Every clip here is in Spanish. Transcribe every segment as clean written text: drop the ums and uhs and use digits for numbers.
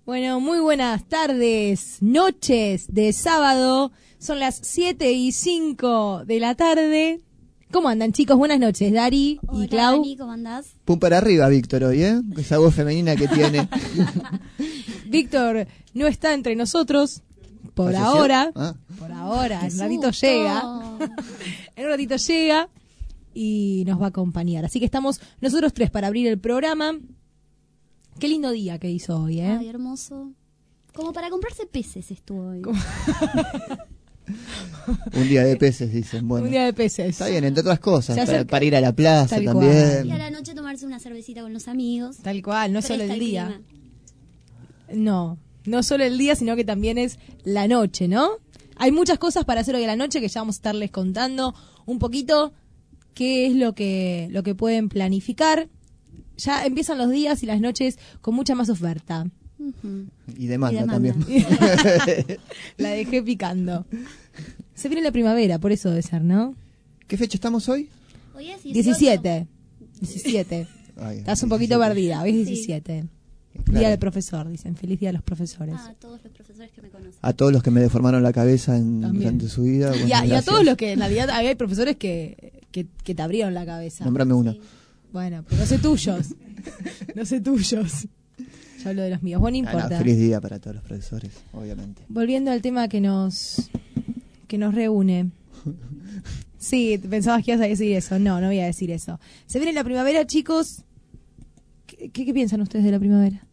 Bueno, muy buenas tardes, noches de sábado. Son las 7:05 de la tarde. ¿Cómo andan, chicos? Buenas noches, Dari y Hola, Clau. Dani, ¿cómo andás? Pum para arriba, Víctor, hoy, ¿eh? Esa voz femenina que tiene. Víctor no está entre nosotros por ¿Falleció? ahora. Ah. Por ahora, ¡Qué en un ratito susto! llega. En un ratito llega y nos va a acompañar. Así que estamos nosotros tres para abrir el programa. Qué lindo día que hizo hoy, ¿eh? Ay, hermoso. Como para comprarse peces estuvo hoy. Un día de peces, dicen. Bueno, Un día de peces. está bien, entre otras cosas. Se acerca- Para ir a la plaza Tal también. Y a la noche tomarse una cervecita con los amigos. Tal cual, no es solo Presta el día. clima. No solo el día, sino que también es la noche, ¿no? Hay muchas cosas para hacer hoy a la noche que ya vamos a estarles contando un poquito qué es lo que pueden planificar. Ya empiezan los días y las noches con mucha más oferta. Ujú. Y demanda, Y demanda. también. La dejé picando. Se viene la primavera, por eso debe ser, ¿no? ¿Qué fecha estamos hoy? Hoy es 17. Ay, Estás un poquito 17. perdida, hoy es Sí. 17. Claro. Día del profesor, dicen. Feliz día de los profesores. A todos los profesores que me conocen. A todos los que me deformaron la cabeza También. durante su vida. Bueno, Y a gracias. todos los que en realidad hay profesores que te abrieron la cabeza. Nómbrame uno. Sí. Bueno, pero no sé tuyos. No sé tuyos. Yo hablo de los míos. Bueno, no Ah, no, importa. feliz día para todos los profesores, obviamente. Volviendo al tema que nos reúne. Sí, pensabas que ibas a decir eso. No voy a decir eso. Se viene la primavera, chicos. ¿Qué piensan ustedes de la primavera?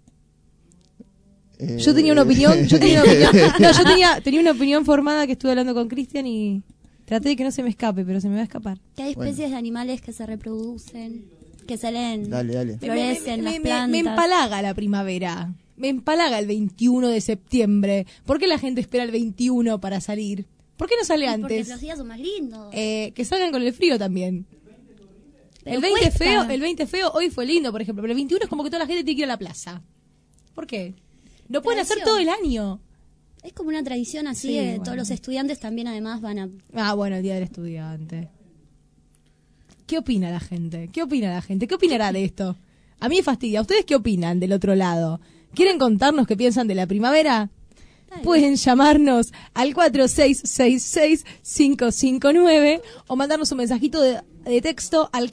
Yo tenía una opinión. No, tenía una opinión formada que estuve hablando con Cristian y traté de que no se me escape, pero se me va a escapar. Que hay Bueno. especies de animales que se reproducen, que salen, Dale. florecen las me plantas. empalaga la primavera. Me empalaga el 21 de septiembre. ¿Por qué la gente espera el 21 para salir? ¿Por qué no sale Y porque antes? los días son más lindos. Que salgan con el frío también. Pero El 20 cuesta. el 20 feo hoy fue lindo, por ejemplo, pero el 21 es como que toda la gente tiene que ir a la plaza. ¿Por qué? Lo pueden hacer todo Tradición. el año. Es como una tradición así, Sí, de bueno. todos los estudiantes también además van a... Ah, bueno, el Día del Estudiante. ¿Qué opina la gente? ¿Qué opinará de esto? A mí me fastidia. ¿Ustedes qué opinan del otro lado? ¿Quieren contarnos qué piensan de la primavera? Dale. Pueden llamarnos al 4666-559 o mandarnos un mensajito de texto al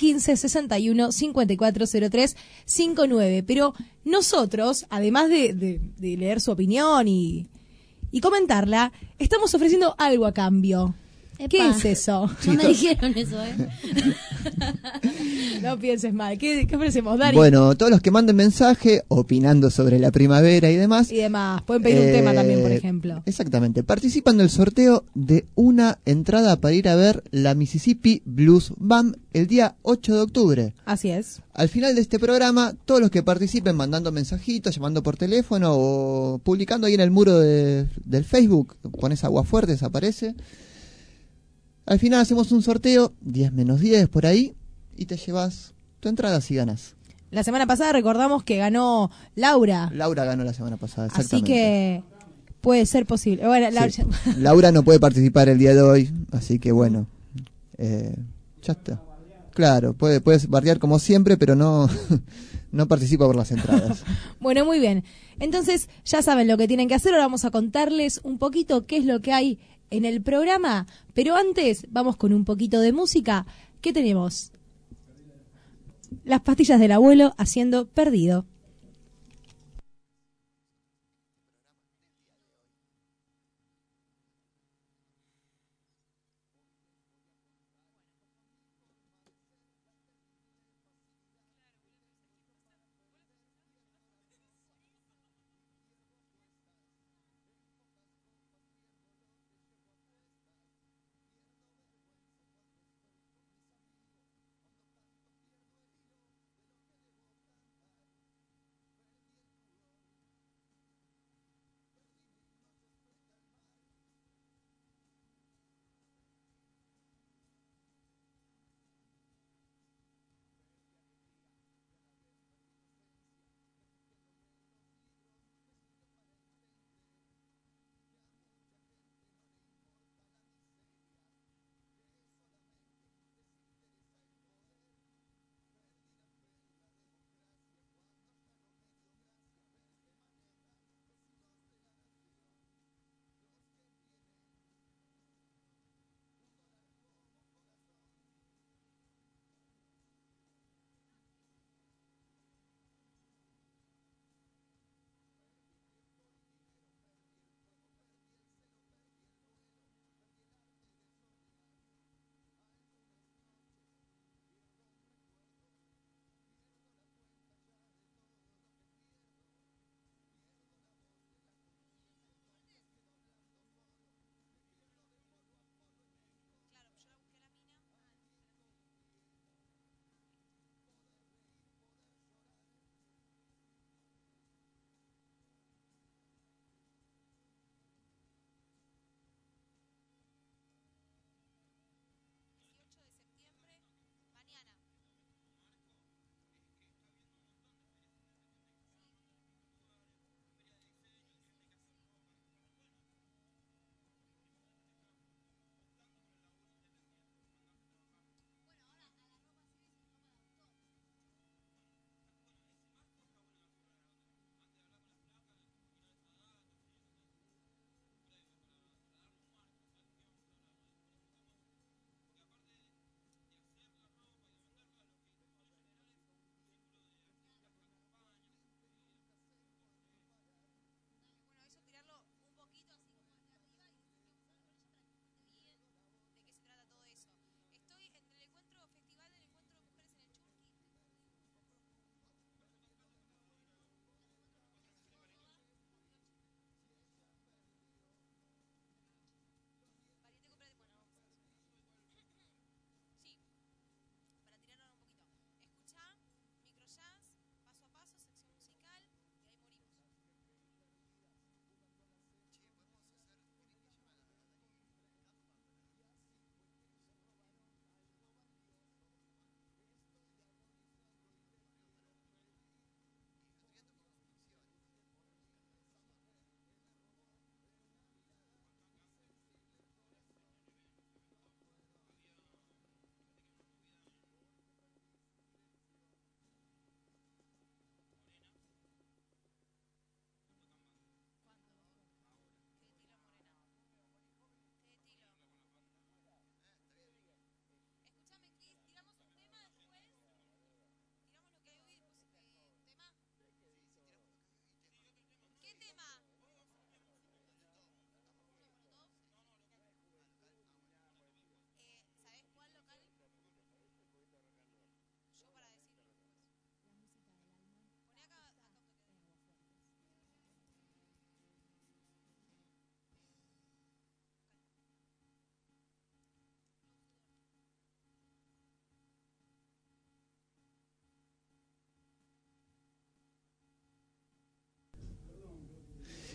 1561-5403-59. Pero nosotros, además de leer su opinión y comentarla, estamos ofreciendo algo a cambio. ¿Qué Epa. es eso? No me dijeron eso, ¿eh? No pienses mal. ¿Qué ofrecemos, Dari? Bueno, todos los que manden mensaje opinando sobre la primavera y demás. Y demás. Pueden pedir un tema también, por ejemplo. Exactamente. Participan del sorteo de una entrada para ir a ver la Mississippi Blues Band el día 8 de octubre. Así es. Al final de este programa, todos los que participen mandando mensajitos, llamando por teléfono o publicando ahí en el muro del Facebook, pones Aguafuertes, aparece. Al final hacemos un sorteo, 10 menos 10 por ahí, y te llevas tu entrada si ganas. La semana pasada recordamos que ganó Laura. Laura ganó la semana pasada, exactamente. Así que puede ser posible. Bueno, Laura, Sí. Laura no puede participar el día de hoy, así que bueno, ya está. Claro, puedes bardear como siempre, pero no, no participa por las entradas. Bueno, muy bien. Entonces, ya saben lo que tienen que hacer. Ahora vamos a contarles un poquito qué es lo que hay en el programa. Pero antes, vamos con un poquito de música. ¿Qué tenemos? Las pastillas del abuelo haciendo Perdido.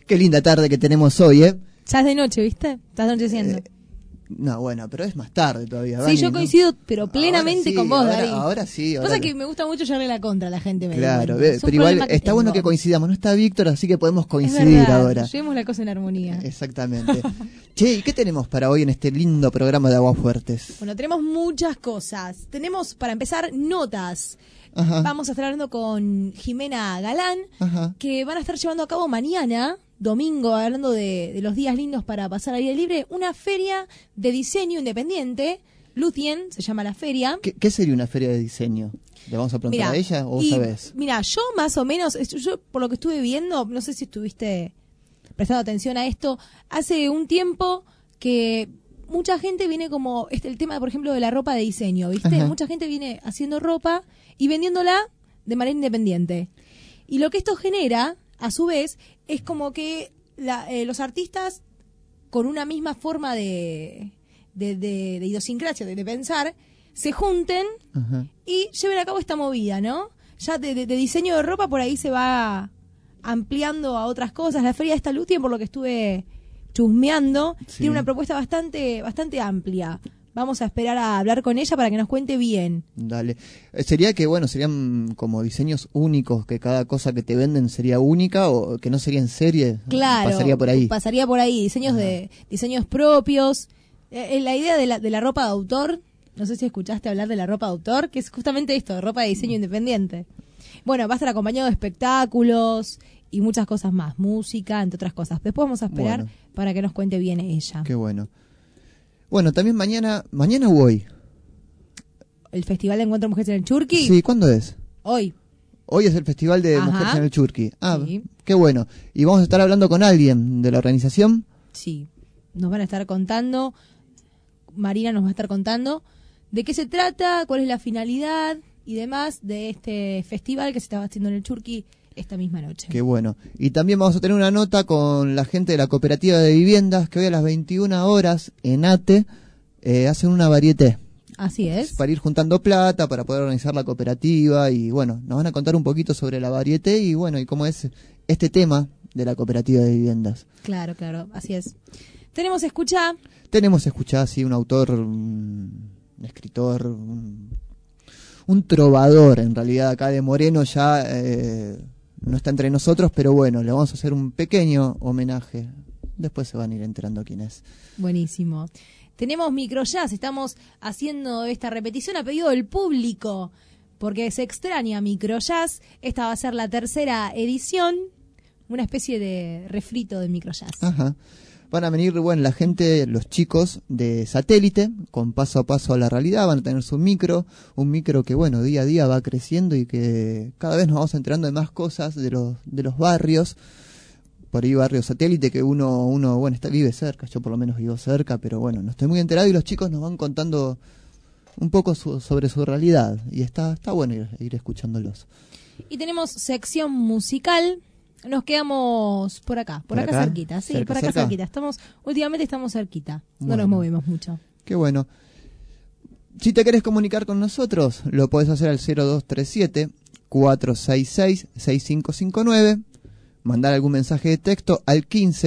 Qué linda tarde que tenemos hoy, ¿eh? Ya es de noche, ¿viste? Estás anocheciendo. No, bueno, pero es más tarde todavía. Sí, Dani, yo ¿no? coincido, pero plenamente Ahora sí, con vos, Dari. Ahora sí. Pasa que me gusta mucho llevarle la contra a la gente, me Claro, doy cuenta. Es un pero igual problema que está bueno tengo. que coincidamos. No está Víctor, así que podemos Es coincidir verdad, ahora. llevemos la cosa en armonía. Exactamente. Che, ¿y qué tenemos para hoy en este lindo programa de Aguafuertes? Bueno, tenemos muchas cosas. Tenemos, para empezar, notas. Ajá. Vamos a estar hablando con Jimena Galán, Ajá. que van a estar llevando a cabo mañana, domingo, hablando de los días lindos para pasar al aire libre, una feria de diseño independiente. Luthien se llama la feria. ¿Qué sería una feria de diseño? ¿Le vamos a preguntar a ella o sabes? Mira, yo más o menos, yo por lo que estuve viendo, no sé si estuviste prestando atención a esto, hace un tiempo que mucha gente viene como, el tema, por ejemplo, de la ropa de diseño, ¿viste? Ajá. Mucha gente viene haciendo ropa y vendiéndola de manera independiente. Y lo que esto genera, a su vez, es como que los artistas, con una misma forma de idiosincrasia, de pensar, se junten Ajá. y lleven a cabo esta movida, ¿no? Ya de diseño de ropa por ahí se va ampliando a otras cosas. La feria de esta Luthien, por lo que estuve chusmeando, Sí. tiene una propuesta bastante amplia. Vamos a esperar a hablar con ella para que nos cuente bien. Dale. Sería que, bueno, serían como diseños únicos, que cada cosa que te venden sería única o que no sería en serie. Claro. Pasaría por ahí. Pasaría por ahí. Diseños propios. La idea de la ropa de autor, no sé si escuchaste hablar de la ropa de autor, que es justamente esto, ropa de diseño independiente. Bueno, va a estar acompañado de espectáculos y muchas cosas más, música, entre otras cosas. Después vamos a esperar Bueno. para que nos cuente bien ella. Qué bueno. Bueno, también mañana o hoy. El Festival de Encuentro de Mujeres en el Churqui, Sí, ¿cuándo es? hoy. Hoy es el Festival de Ajá. Mujeres en el Churqui. Ah, Sí. qué bueno. Y vamos a estar hablando con alguien de la organización. Sí, nos van a estar contando, Marina nos va a estar contando de qué se trata, cuál es la finalidad y demás de este festival que se estaba haciendo en el Churqui esta misma noche. Qué bueno. Y también vamos a tener una nota con la gente de la cooperativa de viviendas que hoy a las 21 horas en ATE hacen una varieté. Así es. Para ir juntando plata, para poder organizar la cooperativa y bueno, nos van a contar un poquito sobre la varieté y bueno, y cómo es este tema de la cooperativa de viviendas. Claro, así es. Tenemos escuchar. Tenemos escuchado así un autor, un escritor, un trovador en realidad acá de Moreno ya no está entre nosotros, pero bueno, le vamos a hacer un pequeño homenaje. Después se van a ir enterando quién es. Buenísimo. Tenemos microjazz, estamos haciendo esta repetición a pedido del público, porque se extraña microjazz. Esta va a ser la tercera edición, una especie de refrito del microjazz. Ajá. Van a venir, bueno, la gente, los chicos de Satélite, con Paso a Paso a la Realidad, van a tener su micro, un micro que, bueno, día a día va creciendo y que cada vez nos vamos enterando de más cosas de los barrios. Por ahí barrio Satélite, que uno bueno, vive cerca, yo por lo menos vivo cerca, pero bueno, no estoy muy enterado y los chicos nos van contando un poco sobre su realidad y está bueno ir escuchándolos. Y tenemos sección musical. Nos quedamos por acá cerquita, sí, ¿Cerca, por acá cerca? cerquita. Últimamente estamos cerquita, no Bueno. nos movemos mucho. Qué bueno. Si te querés comunicar con nosotros, lo podés hacer al 0237-466-6559, mandar algún mensaje de texto al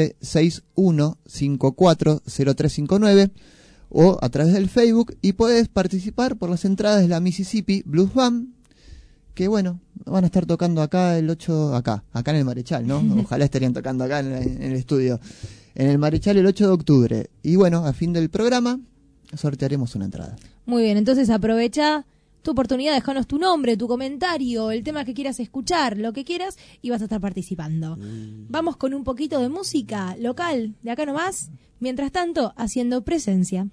1561540359 o a través del Facebook y podés participar por las entradas de la Mississippi Blues Band, que bueno, van a estar tocando acá el 8, acá en el Marechal, ¿no? Ojalá estarían tocando acá en el estudio, en el Marechal el 8 de octubre. Y bueno, a fin del programa sortearemos una entrada. Muy bien, entonces aprovecha tu oportunidad, déjanos tu nombre, tu comentario, el tema que quieras escuchar, lo que quieras, y vas a estar participando. Vamos con un poquito de música local, de acá nomás, mientras tanto, haciendo presencia.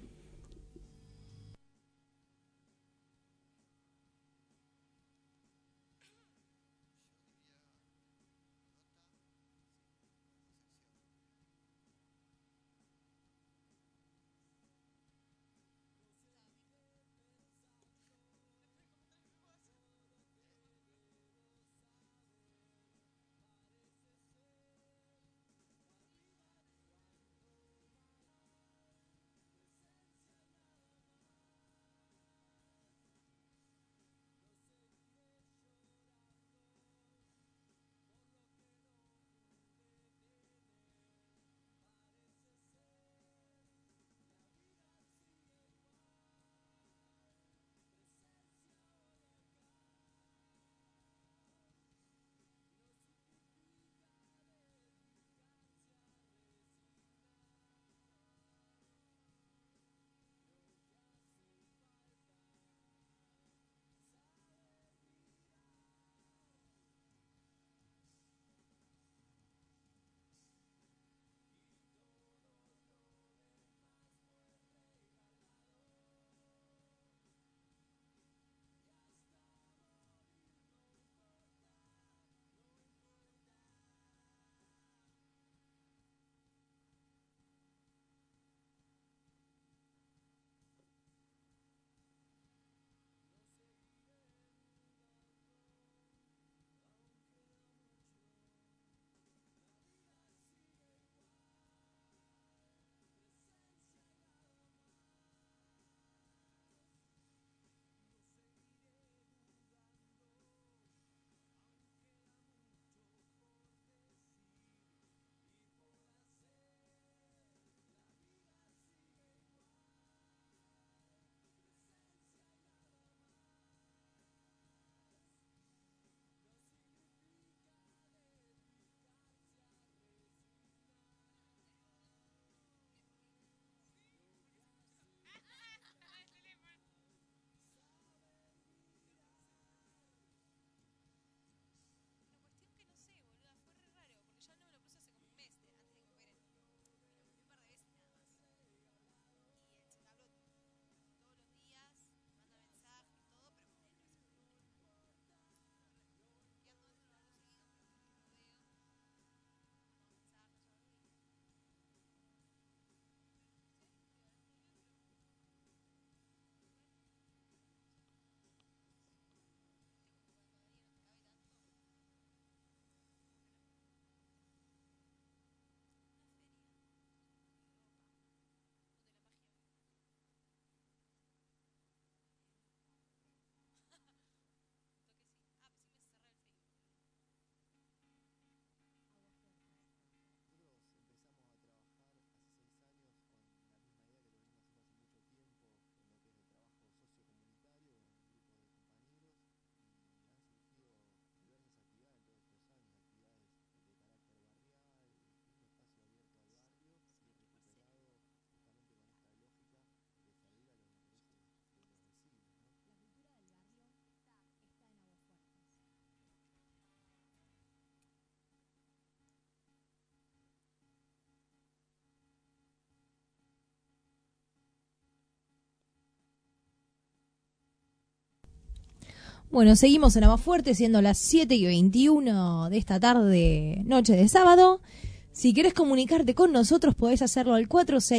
Bueno, seguimos en Aguafuerte, siendo las 7:21 de esta tarde, noche de sábado. Si querés comunicarte con nosotros, podés hacerlo al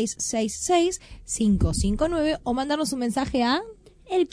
4666-559 o mandarnos un mensaje a... El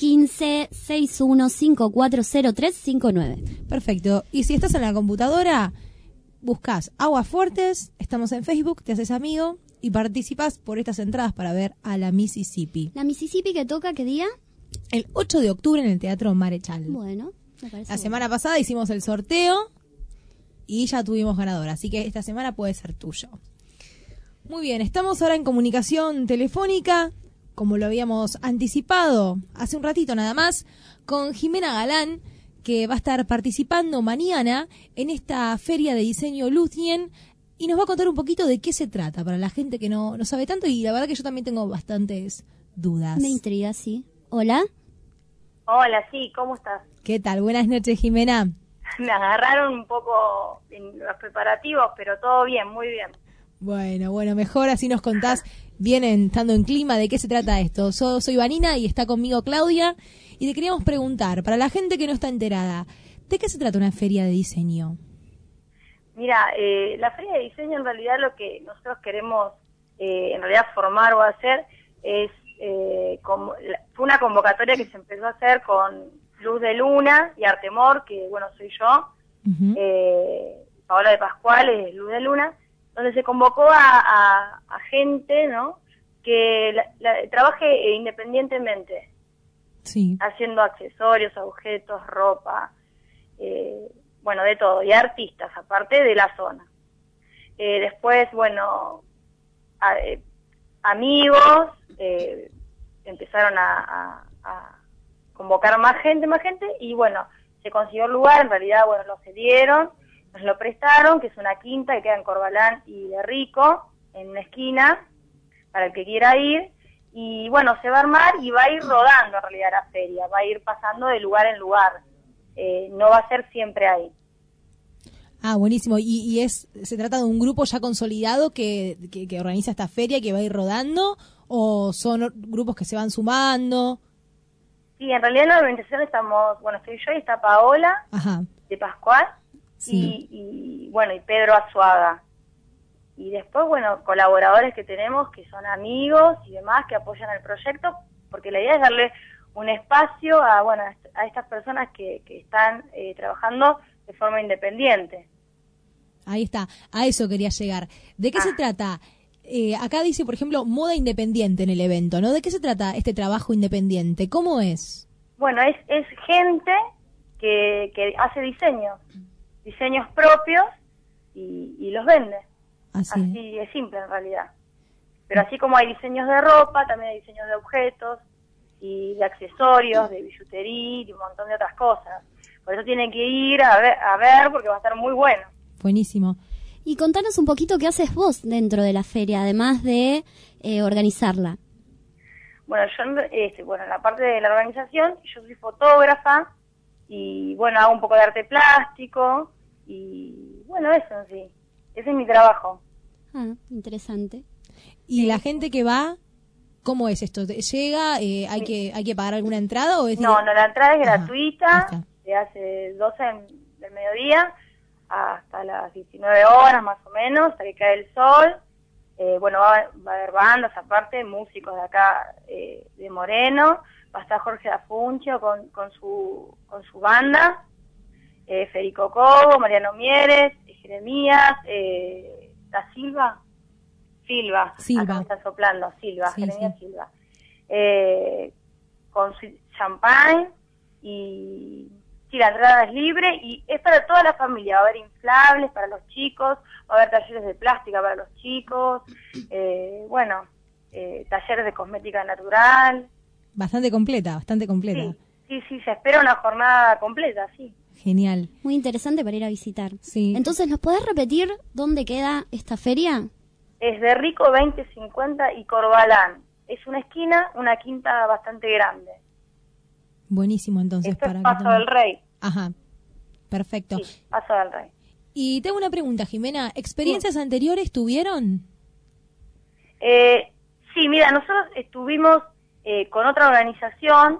1561540359. Perfecto. Y si estás en la computadora, buscás Aguafuertes, estamos en Facebook, te haces amigo y participás por estas entradas para ver a la Mississippi. ¿La Mississippi que toca qué día? El 8 de octubre en el Teatro Marechal. Bueno, me parece La semana pasada hicimos el sorteo y ya tuvimos ganador, así que esta semana puede ser tuyo. Muy bien, estamos ahora en comunicación telefónica, como lo habíamos anticipado hace un ratito nada más, con Jimena Galán, que va a estar participando mañana en esta feria de diseño Luthien y nos va a contar un poquito de qué se trata para la gente que no sabe tanto, y la verdad que yo también tengo bastantes dudas. Me intriga, sí. ¿Hola? Hola, sí, ¿cómo estás? ¿Qué tal? Buenas noches, Jimena. Me agarraron un poco en los preparativos, pero todo bien, muy bien. Bueno, mejor así nos contás bien estando en clima de qué se trata esto. Soy Vanina y está conmigo Claudia y te queríamos preguntar, para la gente que no está enterada, ¿de qué se trata una feria de diseño? Mira, la feria de diseño en realidad lo que nosotros queremos en realidad formar o hacer es, fue una convocatoria que se empezó a hacer con Luz de Luna y Artemor, que bueno, soy yo, Paola de Pascual es Luz de Luna, donde se convocó a gente, ¿no?, que trabaje independientemente, sí, haciendo accesorios, objetos, ropa, bueno, de todo, y artistas, aparte de la zona. Después, bueno, amigos, empezaron a convocar más gente, y bueno, se consiguió el lugar, en realidad, bueno, lo cedieron, nos lo prestaron, que es una quinta que queda en Corbalán y de Rico, en una esquina, para el que quiera ir, y bueno, se va a armar y va a ir rodando en realidad la feria, va a ir pasando de lugar en lugar, no va a ser siempre ahí. Ah, buenísimo. ¿Y se trata de un grupo ya consolidado que organiza esta feria y que va a ir rodando, o son grupos que se van sumando? Sí, en realidad en la organización estamos, bueno, estoy yo y está Paola, Ajá, de Pascual, sí, y bueno, y Pedro Azuaga. Y después, bueno, colaboradores que tenemos, que son amigos y demás, que apoyan el proyecto, porque la idea es darle un espacio a, bueno, a estas personas que están trabajando de forma independiente. ahí está, a eso quería llegar. ¿De qué se trata? Acá dice, por ejemplo, moda independiente en el evento, ¿no? ¿De qué se trata este trabajo independiente? ¿Cómo es? Bueno, es gente que hace diseños propios y los vende. Así es simple en realidad. Pero así como hay diseños de ropa, también hay diseños de objetos y de accesorios, de billutería y un montón de otras cosas. Por eso tienen que ir a ver porque va a estar muy bueno. Buenísimo. Y contanos un poquito qué haces vos dentro de la feria, además de organizarla. Bueno, yo en la parte de la organización, yo soy fotógrafa y bueno, hago un poco de arte plástico y bueno, eso sí, ese es mi trabajo. Ah, interesante. ¿Y la gente que va, cómo es esto? ¿Llega? ¿Hay que pagar alguna entrada? ¿O es No, la entrada es gratuita, está. se hace 12 del mediodía hasta las 19 horas más o menos, hasta que cae el sol. Bueno, va a haber bandas aparte, músicos de acá, de Moreno, va a estar Jorge Dafuncio con su banda, Federico Cobo, Mariano Mieres, Jeremías, da Silva, acá me está soplando, Jeremías Silva, con su champagne, y sí, la entrada es libre y es para toda la familia. Va a haber inflables para los chicos, va a haber talleres de plástica para los chicos, talleres de cosmética natural. Bastante completa. Sí, se espera una jornada completa, sí. Genial. Muy interesante para ir a visitar. Sí. Entonces, ¿nos podés repetir dónde queda esta feria? Es de Rico 2050 y Corbalán. Es una esquina, una quinta bastante grande. Buenísimo, entonces. Esto es Paso del Rey. Ajá, perfecto. Sí, Paso del Rey. Y tengo una pregunta, Jimena. ¿Experiencias anteriores tuvieron? Sí, mira, nosotros estuvimos con otra organización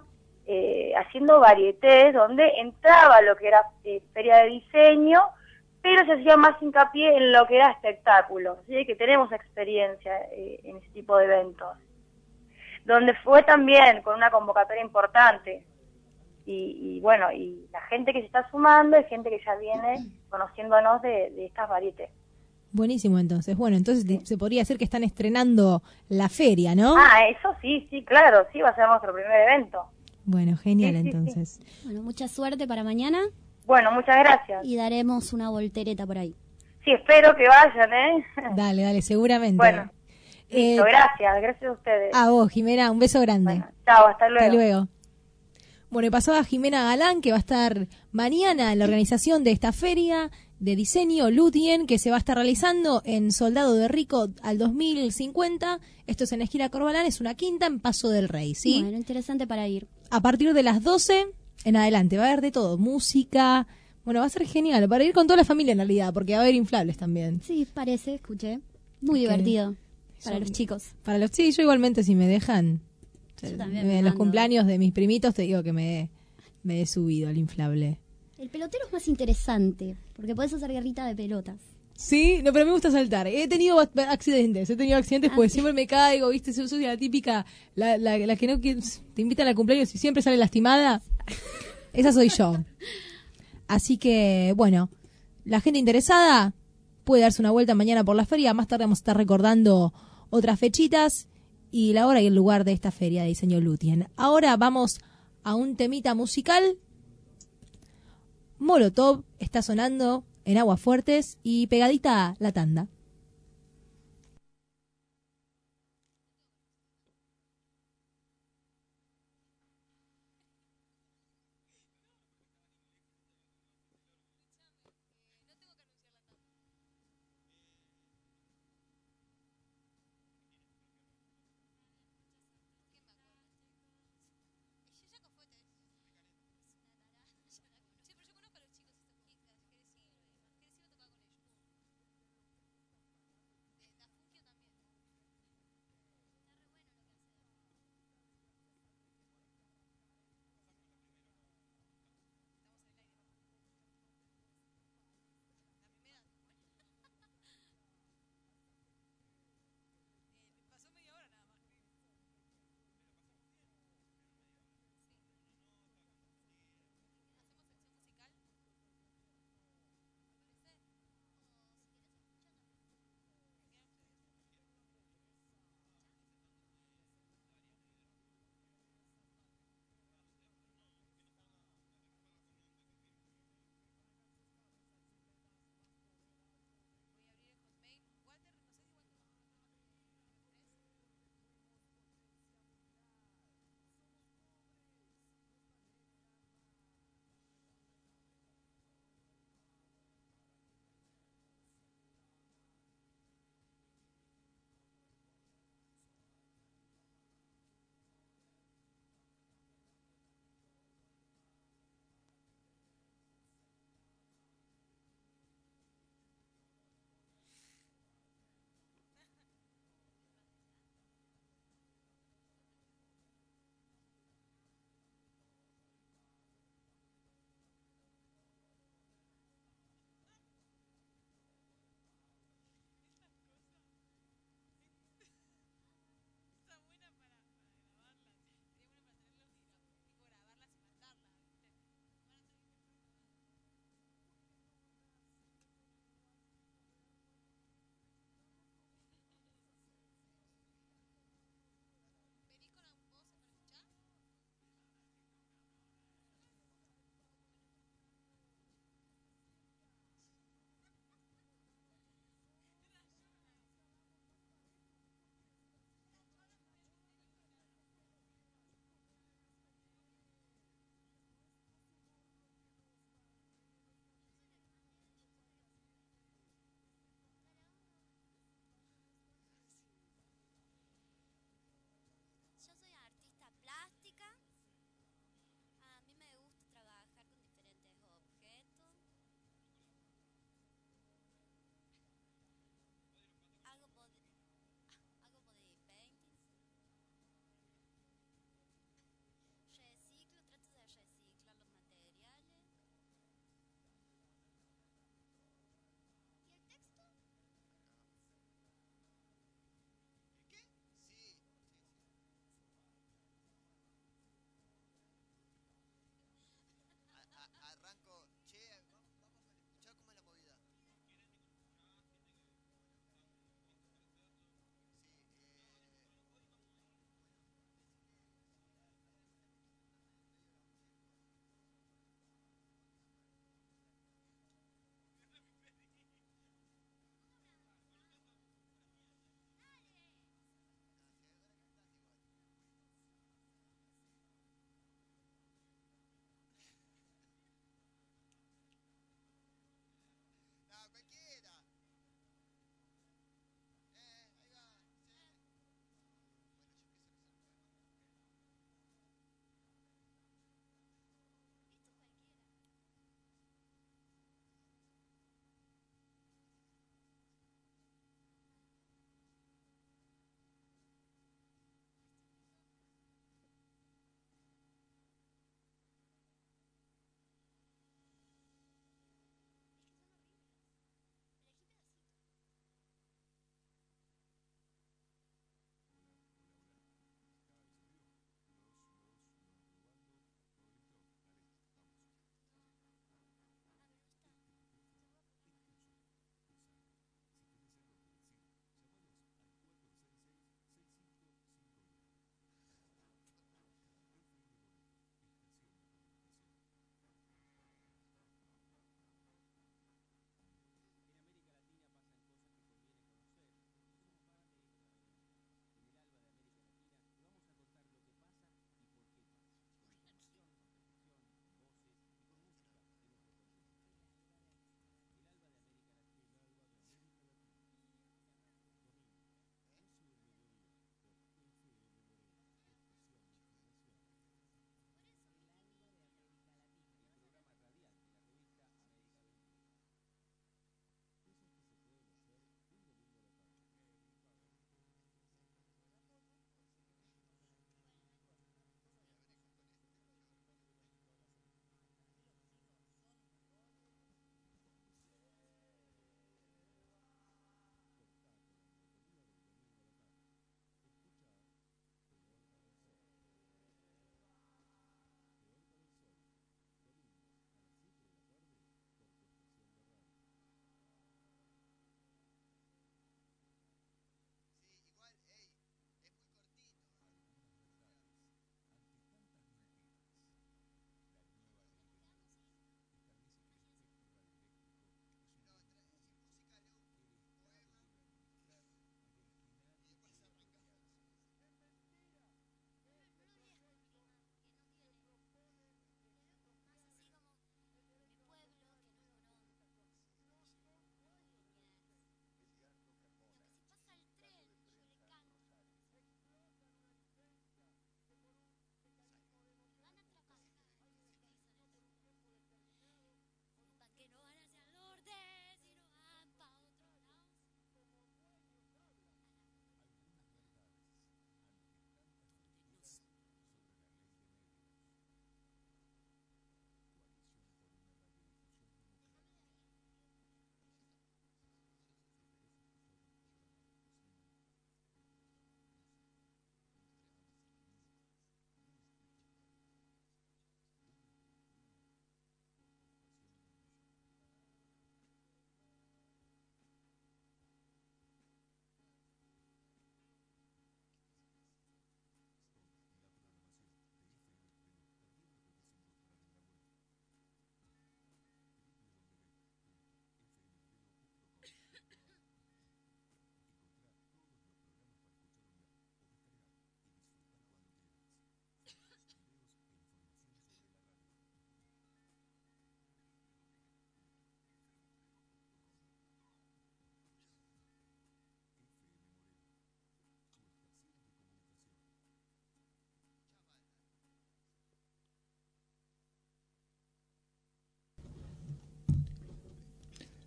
haciendo varietés donde entraba lo que era feria de diseño, pero se hacía más hincapié en lo que era espectáculos, así que tenemos experiencia en ese tipo de eventos, donde fue también con una convocatoria importante, y bueno, y la gente que se está sumando es gente que ya viene conociéndonos de estas varietés. Buenísimo, entonces. Bueno, entonces se podría decir que están estrenando la feria, ¿no? Ah, eso sí, claro, sí, va a ser nuestro primer evento. Bueno, genial, Sí, entonces. Bueno, mucha suerte para mañana Bueno, muchas gracias. y daremos una voltereta por ahí. Sí, espero que vayan, ¿eh? Dale, seguramente. Bueno, listo, gracias a ustedes. A vos, Jimena, un beso grande. Bueno, chao, hasta luego. Hasta luego. Bueno, y pasaba Jimena Galán, que va a estar mañana en la organización de esta feria de diseño Lutien, que se va a estar realizando en Soldado de Rico al 2050. Esto es en la esquina Corbalán, es una quinta en Paso del Rey, ¿sí? Bueno, interesante para ir. A partir de las 12 en adelante, va a haber de todo, música. Bueno, va a ser genial, para ir con toda la familia en realidad, porque va a haber inflables también. Sí, parece, escuché. Muy divertido para los chicos. Para los chicos, yo igualmente si me dejan, Yo también en me los mando. cumpleaños de mis primitos te digo que me he subido al inflable. El pelotero es más interesante, porque podés hacer guerrita de pelotas. Sí, no, pero me gusta saltar. He tenido accidentes porque sí. siempre me caigo, ¿viste? Soy la típica, la que no te invitan al cumpleaños y siempre sale lastimada. Esa soy yo. Así que, bueno, la gente interesada puede darse una vuelta mañana por la feria. Más tarde vamos a estar recordando otras fechitas y la hora y el lugar de esta feria de diseño Lutien. Ahora vamos a un temita musical. Molotov está sonando en Aguafuertes y pegadita la tanda.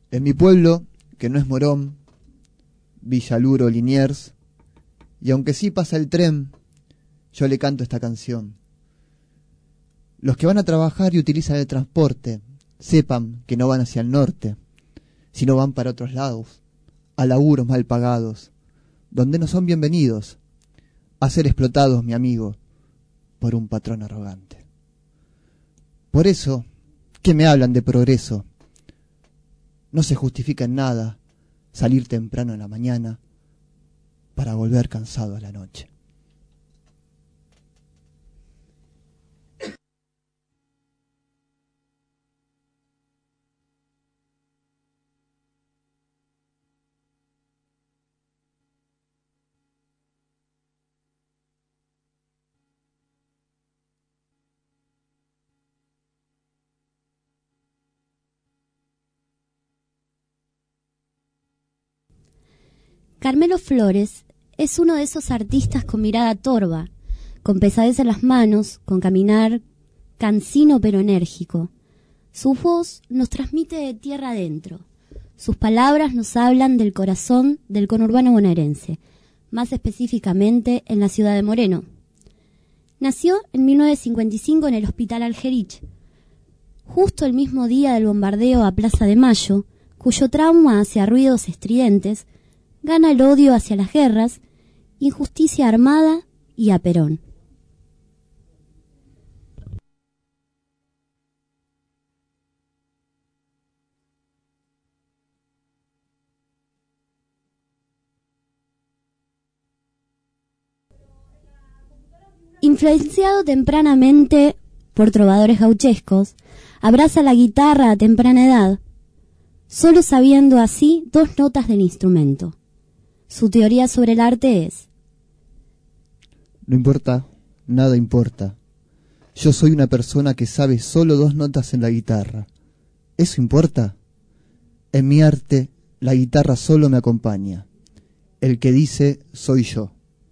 En mi pueblo, que no es Morón, Villaluro, Liniers, y aunque sí pasa el tren, yo le canto esta canción. Los que van a trabajar y utilizan el transporte, sepan que no van hacia el norte, sino van para otros lados, a laburos mal pagados, donde no son bienvenidos, a ser explotados, mi amigo, por un patrón arrogante. Por eso, ¿qué me hablan de progreso? No se justifica en nada salir temprano en la mañana para volver cansado a la noche. Carmelo Flores es uno de esos artistas con mirada torva, con pesadez en las manos, con caminar cansino pero enérgico. Su voz nos transmite de tierra adentro. Sus palabras nos hablan del corazón del conurbano bonaerense, más específicamente en la ciudad de Moreno. Nació en 1955 en el Hospital Algerich, justo el mismo día del bombardeo a Plaza de Mayo, cuyo trauma hacia ruidos estridentes gana el odio hacia las guerras, injusticia armada y a Perón. Influenciado tempranamente por trovadores gauchescos, abraza la guitarra a temprana edad, solo sabiendo así 2 notas del instrumento. Su teoría sobre el arte es: no importa, nada importa. Yo soy una persona que sabe solo 2 notas en la guitarra. ¿Eso importa? En mi arte, la guitarra solo me acompaña. El que dice soy yo.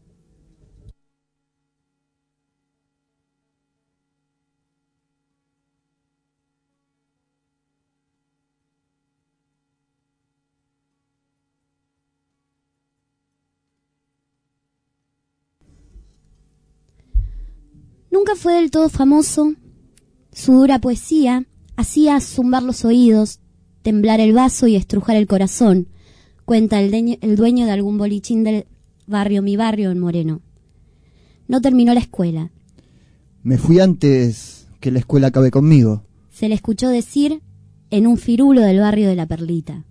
Nunca fue del todo famoso. Su dura poesía hacía zumbar los oídos, temblar el vaso y estrujar el corazón, cuenta el dueño de algún bolichín del barrio Mi Barrio en Moreno. No terminó la escuela. Me fui antes que la escuela acabe conmigo. Se le escuchó decir en un firulo del barrio de La Perlita.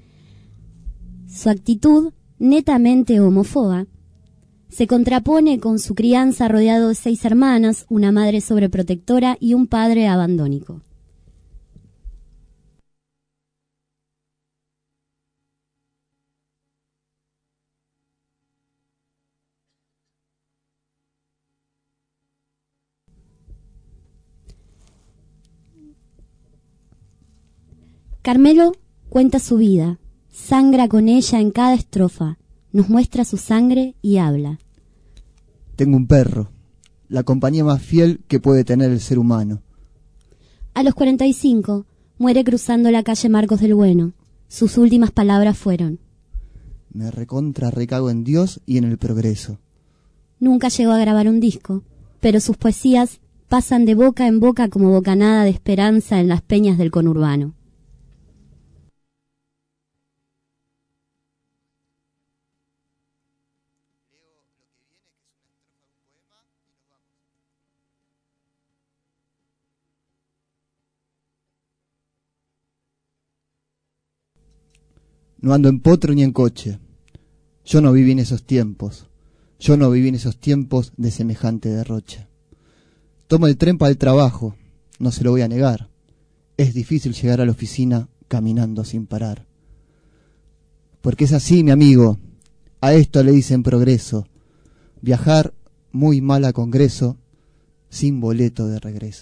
Su actitud, netamente homófoba, se contrapone con su crianza rodeado de 6 hermanas, una madre sobreprotectora y un padre abandónico. Carmelo cuenta su vida, sangra con ella en cada estrofa, nos muestra su sangre y habla. Tengo un perro, la compañía más fiel que puede tener el ser humano. A los 45 muere cruzando la calle Marcos del Bueno. Sus últimas palabras fueron: me recago en Dios y en el progreso. Nunca llegó a grabar un disco, pero sus poesías pasan de boca en boca como bocanada de esperanza en las peñas del conurbano. No ando en potro ni en coche. Yo no viví en esos tiempos. Yo no viví en esos tiempos de semejante derroche. Tomo el tren para el trabajo, no se lo voy a negar. Es difícil llegar a la oficina caminando sin parar. Porque es así, mi amigo. A esto le dicen progreso. Viajar muy mal a Congreso, sin boleto de regreso.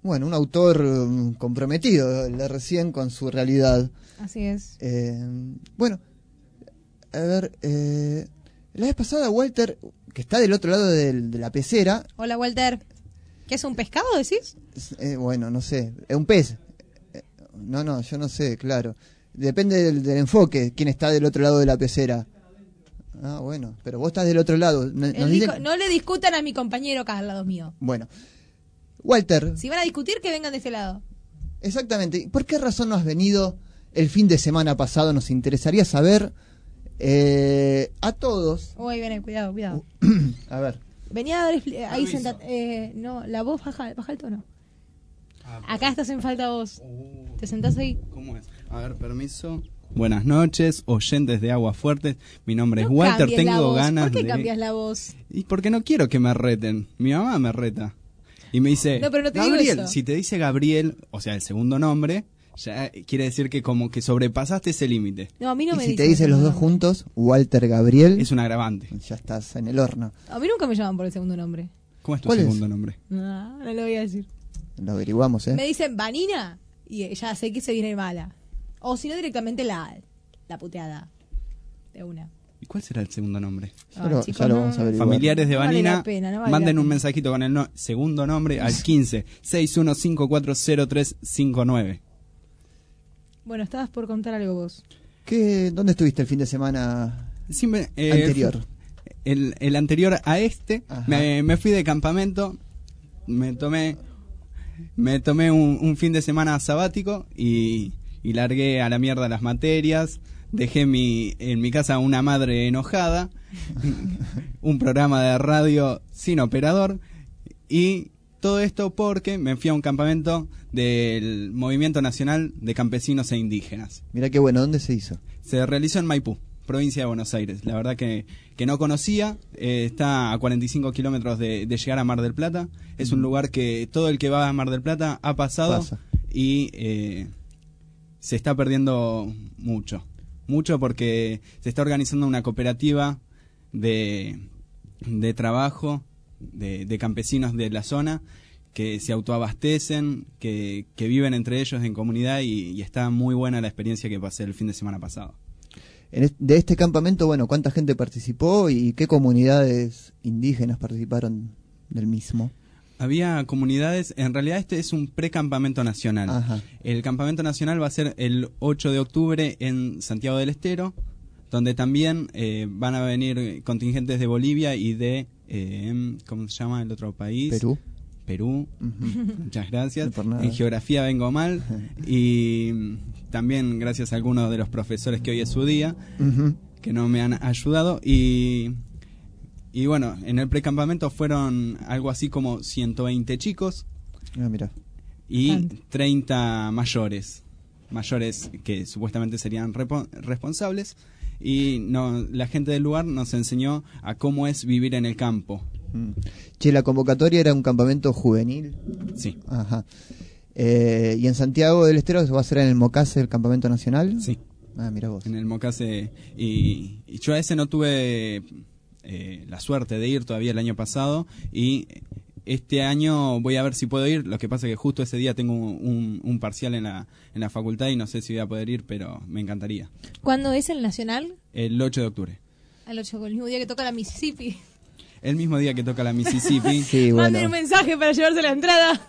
Bueno, un autor comprometido, el de recién, con su realidad. Así es. Bueno, a ver, la vez pasada Walter, que está del otro lado de la pecera. Hola, Walter. ¿Qué es un pescado, decís? Bueno, no sé, es un pez. No, yo no sé, claro. Depende del enfoque, quién está del otro lado de la pecera. Ah, bueno, pero vos estás del otro lado. No le discutan a mi compañero acá al lado mío. Bueno, Walter. Si van a discutir, que vengan de este lado. Exactamente. ¿Por qué razón no has venido el fin de semana pasado? Nos interesaría saber a todos. Uy, ven, cuidado. A ver. Venía a dar ahí sentado. No, la voz baja el tono. Acá estás en falta vos. ¿Te sentás ahí? ¿Cómo es? A ver, permiso. Buenas noches, oyentes de Aguas Fuertes. Mi nombre es Walter. Tengo ganas de... ¿Por qué cambias la voz? Y porque no quiero que me reten. Mi mamá me reta. Y me dice, no, pero no te Gabriel, digo eso. Si te dice Gabriel, o sea, el segundo nombre, ya quiere decir que como que sobrepasaste ese límite. No, a mí no y me si dicen te dicen los dos nombre. juntos, Walter Gabriel, Es un agravante. ya estás en el horno. A mí nunca me llaman por el segundo nombre. ¿Cómo es tu ¿Cuál es? segundo nombre? No lo voy a decir. Lo averiguamos, Me dicen Vanina y ya sé que se viene mala. O si no, directamente la puteada. De una. ¿Y cuál será el segundo nombre? Chicos, ya lo vamos a averiguar. Familiares de No vale Vanina, la pena, no vale manden la un pena. mensajito con el segundo nombre al 15-61540359. Bueno, estabas por contar algo vos. ¿Dónde estuviste el fin de semana Siempre, anterior? El anterior a este, Ajá. me fui de campamento, me tomé un fin de semana sabático y largué a la mierda las materias. Dejé en mi casa una madre enojada, un programa de radio sin operador, y todo esto porque me fui a un campamento del Movimiento Nacional de Campesinos e Indígenas. Mira qué bueno, ¿dónde se hizo? Se realizó en Maipú, provincia de Buenos Aires. La verdad que no conocía, está a 45 kilómetros de llegar a Mar del Plata. Es un lugar que todo el que va a Mar del Plata ha pasado. Y se está perdiendo mucho porque se está organizando una cooperativa de trabajo de campesinos de la zona que se autoabastecen, que viven entre ellos en comunidad y está muy buena la experiencia que pasé el fin de semana pasado. De este campamento, bueno, ¿cuánta gente participó y qué comunidades indígenas participaron del mismo? Había comunidades, en realidad este es un precampamento nacional. Ajá. El campamento nacional va a ser el 8 de octubre en Santiago del Estero, donde también van a venir contingentes de Bolivia y de, ¿cómo se llama el otro país? Perú. Muchas gracias. No por nada. En geografía vengo mal y también gracias a algunos de los profesores que hoy es su día, que no me han ayudado y bueno, en el precampamento fueron algo así como 120 chicos Mira. y 30 mayores que supuestamente serían responsables y la gente del lugar nos enseñó a cómo es vivir en el campo. Che, la convocatoria era un campamento juvenil. Sí. Ajá. ¿Y en Santiago del Estero se va a hacer en el Mocase, el campamento nacional? Sí. Ah, mira vos. En el Mocase y yo a ese no tuve la suerte de ir todavía el año pasado y este año voy a ver si puedo ir. Lo que pasa es que justo ese día tengo un parcial en la facultad y no sé si voy a poder ir, pero me encantaría. ¿Cuándo es el nacional? El 8 de octubre. El 8, el mismo día que toca la Mississippi. El mismo día que toca la Mississippi. Sí, bueno. Manden un mensaje para llevarse la entrada.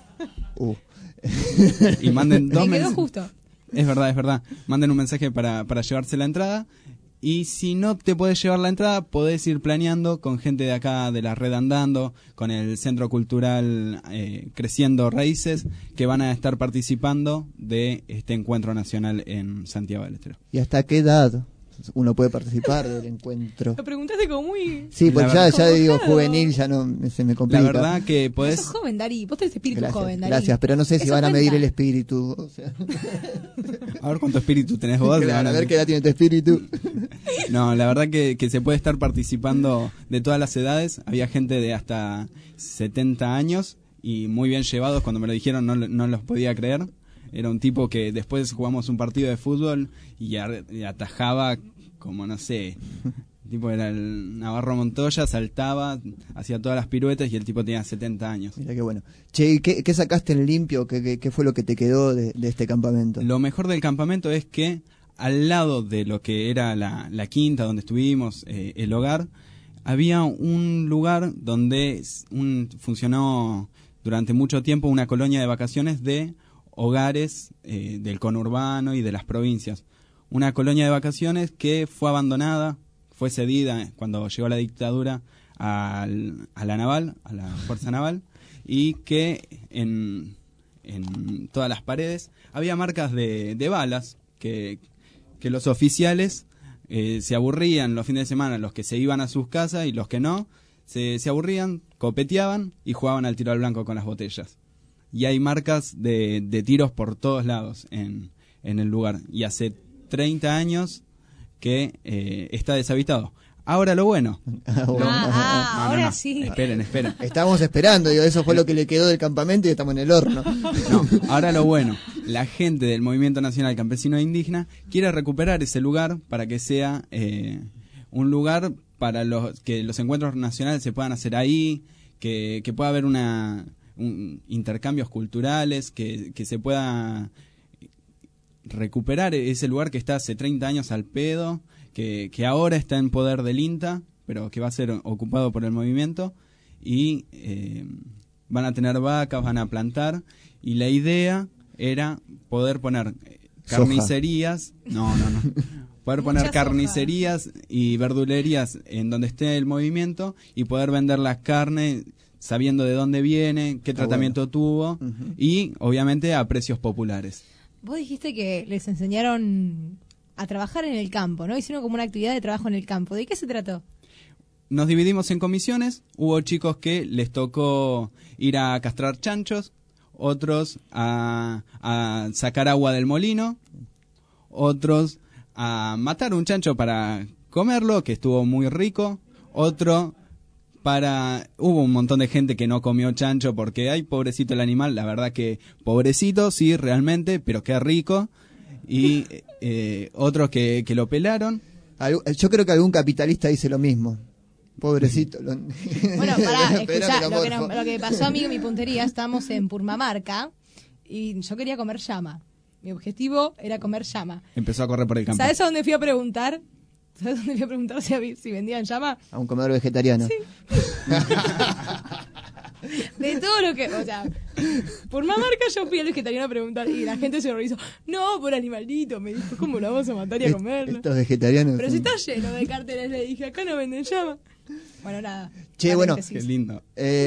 Y manden dos Me quedó mensajes. justo. Es verdad. Manden un mensaje para llevarse la entrada. Y si no te podés llevar la entrada, podés ir planeando con gente de acá de la red Andando, con el Centro Cultural Creciendo Raíces, que van a estar participando de este encuentro nacional en Santiago del Estero. ¿Y hasta qué edad uno puede participar del encuentro? Lo preguntaste como muy... Sí, pues La ya digo Convocado. juvenil, ya no se me complica. La verdad que Vos podés... sos joven, Darí. Vos tenés espíritu Gracias, joven, Darí. gracias, pero no sé si Eso van a medir cuenta. el espíritu. O sea, A ver cuánto espíritu tenés vos. claro, a ver qué edad tiene tu espíritu. No, la verdad que se puede estar participando de todas las edades. Había gente de hasta 70 años y muy bien llevados. Cuando me lo dijeron no los podía creer. Era un tipo que después jugamos un partido de fútbol y atajaba como, no sé, tipo era el Navarro Montoya, saltaba, hacía todas las piruetas y el tipo tenía 70 años. Mira qué bueno. Che, ¿y qué sacaste en limpio? ¿Qué fue lo que te quedó de este campamento? Lo mejor del campamento es que al lado de lo que era la quinta donde estuvimos, el hogar, había un lugar donde funcionó durante mucho tiempo una colonia de vacaciones de hogares del conurbano y de las provincias. Una colonia de vacaciones que fue abandonada, fue cedida cuando llegó la dictadura a la naval, a la Fuerza Naval, y que en todas las paredes había marcas de balas que los oficiales se aburrían los fines de semana, los que se iban a sus casas y los que no, se aburrían, copeteaban y jugaban al tiro al blanco con las botellas. Y hay marcas de tiros por todos lados en el lugar. Y hace 30 años que está deshabitado. Ahora lo bueno. Ahora sí. Esperen. Estábamos esperando, eso fue lo que le quedó del campamento y estamos en el horno. No, ahora lo bueno. La gente del Movimiento Nacional Campesino e Indígena quiere recuperar ese lugar para que sea un lugar para que los encuentros nacionales se puedan hacer ahí, que pueda haber intercambios culturales, que se pueda recuperar ese lugar que está hace 30 años al pedo, que ahora está en poder del INTA, pero que va a ser ocupado por el movimiento, y van a tener vacas, van a plantar, y la idea era poder poner carnicerías, poder poner carnicerías y verdulerías en donde esté el movimiento y poder vender las carnes sabiendo de dónde viene, qué tratamiento tuvo, y obviamente a precios populares. Vos dijiste que les enseñaron a trabajar en el campo, ¿no? Hicieron como una actividad de trabajo en el campo. ¿De qué se trató? Nos dividimos en comisiones. Hubo chicos que les tocó ir a castrar chanchos, otros a sacar agua del molino, otros a matar un chancho para comerlo, que estuvo muy rico, otro hubo un montón de gente que no comió chancho porque, ay, pobrecito el animal, la verdad que pobrecito, sí, realmente, pero qué rico, y otros que lo pelaron. Yo creo que algún capitalista dice lo mismo. Pobrecito. Bueno, pará, escuchá, lo que pasó a mí en mi puntería, estábamos en Purmamarca y yo quería comer llama. Mi objetivo era comer llama. Empezó a correr por el campo. ¿Sabes a dónde fui a preguntar? Si vendían llama? A un comedor vegetariano. Sí. De todo lo que... O sea, por más marca yo fui al vegetariano a preguntar y la gente se horrorizó. No, por animalito. Me dijo, ¿cómo lo vamos a matar y a comerlo? Estos vegetarianos... Pero si está lleno de carteles, le dije, acá no venden llama. Bueno, nada. Che, bueno, qué lindo.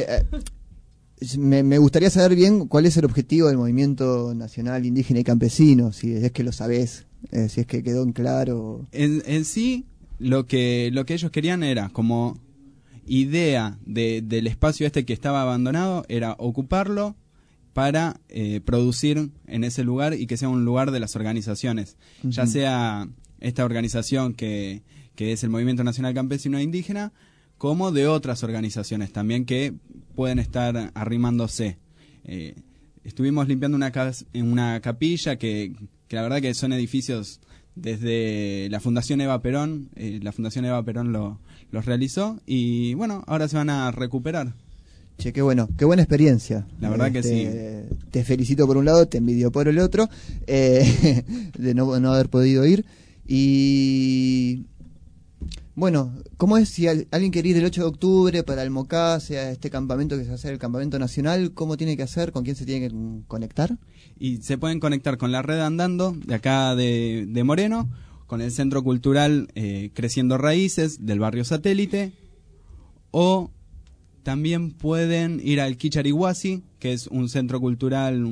Me gustaría saber bien cuál es el objetivo del Movimiento Nacional Indígena y Campesino, si es que lo sabés, si es que quedó en claro. En sí, lo que ellos querían era, como idea del espacio este que estaba abandonado, era ocuparlo para producir en ese lugar y que sea un lugar de las organizaciones, ya sea esta organización que es el Movimiento Nacional Campesino e Indígena, como de otras organizaciones también que pueden estar arrimándose. Estuvimos limpiando una capilla que la verdad que son edificios desde la Fundación Eva Perón. La Fundación Eva Perón los realizó y bueno, ahora se van a recuperar. Che, qué bueno, qué buena experiencia. La verdad que sí. Te felicito por un lado, te envidio por el otro, de no haber podido ir. Y bueno, ¿cómo es si alguien quiere ir el 8 de octubre para el MOCASE, a este campamento que se va a hacer, el campamento nacional? ¿Cómo tiene que hacer? ¿Con quién se tiene que conectar? Y se pueden conectar con la red Andando, de acá de Moreno, con el Centro Cultural Creciendo Raíces, del barrio Satélite, o también pueden ir al Quicharihuasi, que es un centro cultural,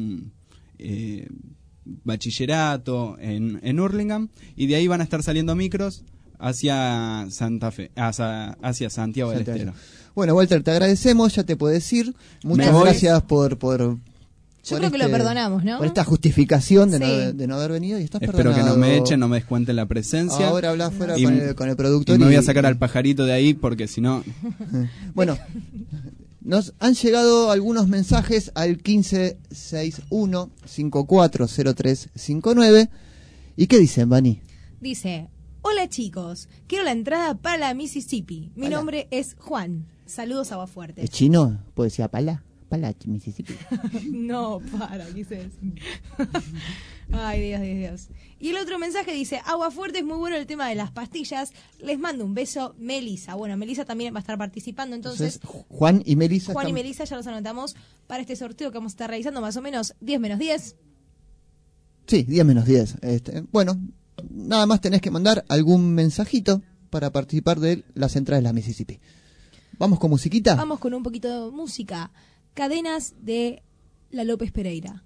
bachillerato en Hurlingham, y de ahí van a estar saliendo micros hacia Santa Fe, hacia Santiago del Estero. Bueno, Walter, te agradecemos, ya te puedes ir. Muchas gracias por yo creo que lo perdonamos, ¿no? Por esta justificación sí. de no haber venido y estás Espero perdonado. que no me echen, no me descuenten la presencia. Ahora habla fuera con el productor. Y me voy a sacar al pajarito de ahí porque si no... Bueno, nos han llegado algunos mensajes al 1561-540359. ¿Y qué dicen, Vani? Dice, Hola chicos, quiero la entrada para la Mississippi. Mi Hola. nombre es Juan. Saludos a ¿Es Aguafuertes. chino? Pues decía pala. Pala, Mississippi. No, quise decir. Ay, Dios, Dios, Dios. Y el otro mensaje dice, Aguafuerte, es muy bueno el tema de las pastillas. Les mando un beso, Melisa. Bueno, Melisa también va a estar participando, entonces Juan y Melisa. Juan y están- Melisa ya los anotamos para este sorteo que vamos a estar realizando más o menos 10 menos 10. Sí, 10 menos 10. Bueno, nada más tenés que mandar algún mensajito para participar de las entradas de la Mississippi. ¿Vamos con musiquita? Vamos con un poquito de música. Cadenas de la López Pereira.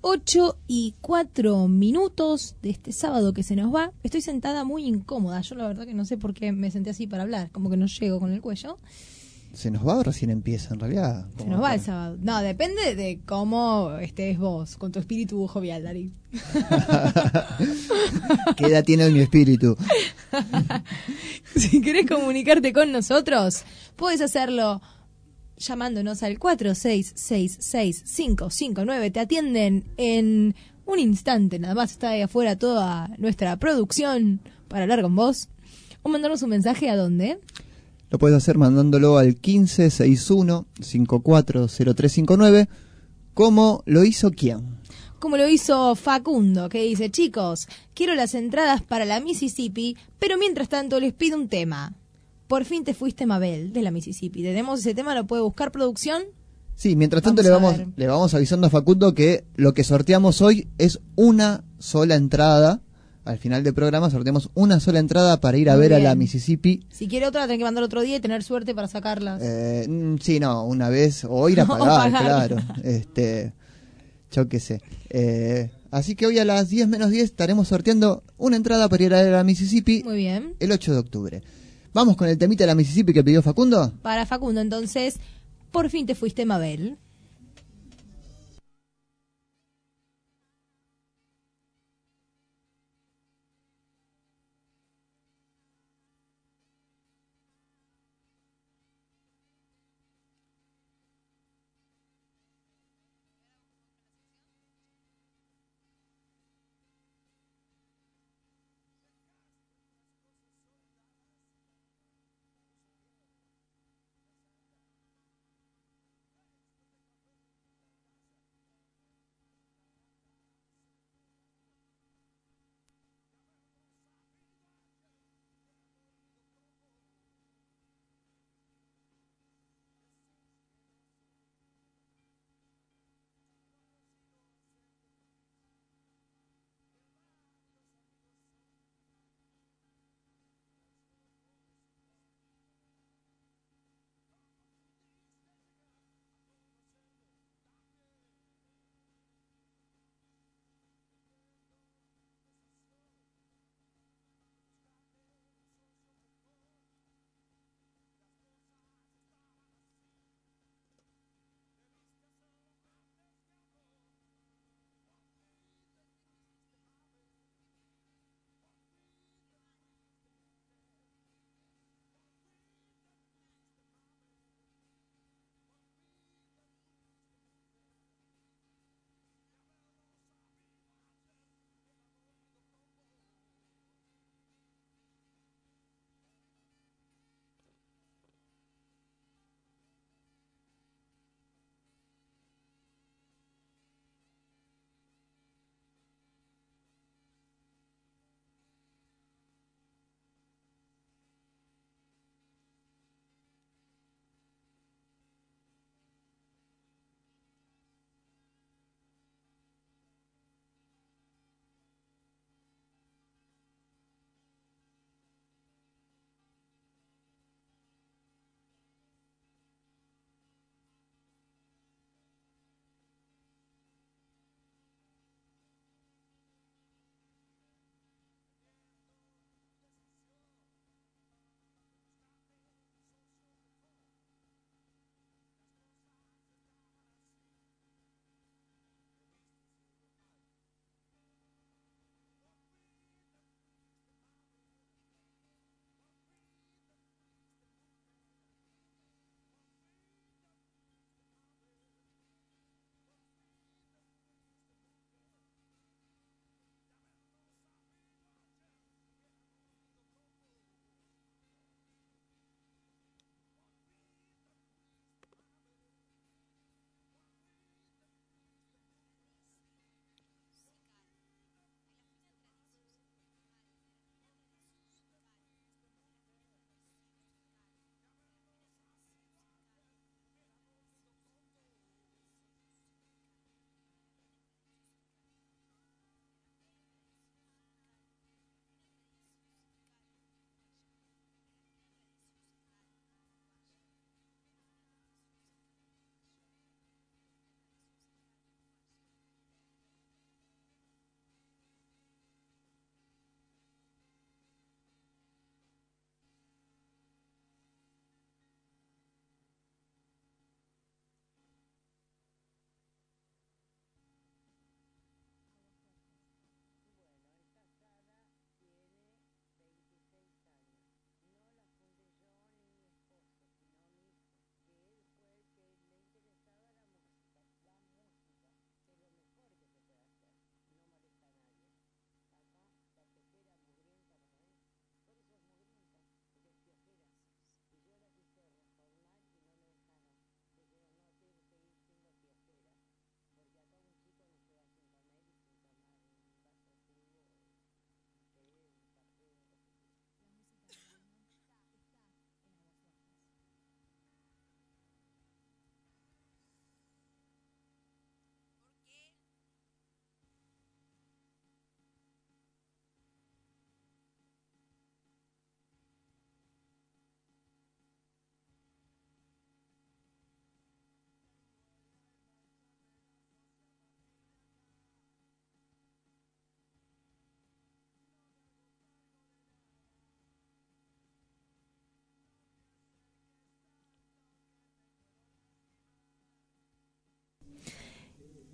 8:04 de este sábado que se nos va. Estoy sentada muy incómoda. Yo la verdad que no sé por qué me senté así para hablar. Como que no llego con el cuello. ¿Se nos va o recién empieza en realidad? Se nos va el sábado. No, depende de cómo estés vos, con tu espíritu jovial, Dari. ¿Qué edad tiene mi espíritu? Si querés comunicarte con nosotros, puedes hacerlo llamándonos al 4666-559. Te atienden en un instante, nada más está ahí afuera toda nuestra producción para hablar con vos. O mandarnos un mensaje a dónde. Lo puedes hacer mandándolo al 1561-540359, como lo hizo quién. Como lo hizo Facundo, que dice: chicos, quiero las entradas para la Mississippi, pero mientras tanto les pido un tema. Por fin te fuiste, Mabel, de la Mississippi. Tenemos ese tema, lo puede buscar producción. Sí, mientras tanto Vamos a le vamos avisando a Facundo que lo que sorteamos hoy es una sola entrada. Al final del programa sorteamos una sola entrada para ir a Muy ver bien. a la Mississippi. Si quiere otra, la tenés que mandar otro día y tener suerte para sacarlas. Sí, no, una vez, o ir a O pagar, pagar. claro. Yo qué sé. Así que hoy a las 10 menos 10 estaremos sorteando una entrada para ir a ver a la Mississippi Muy bien. el 8 de octubre. Vamos con el temita de la Mississippi que pidió Facundo. Para Facundo, entonces, por fin te fuiste, Mabel.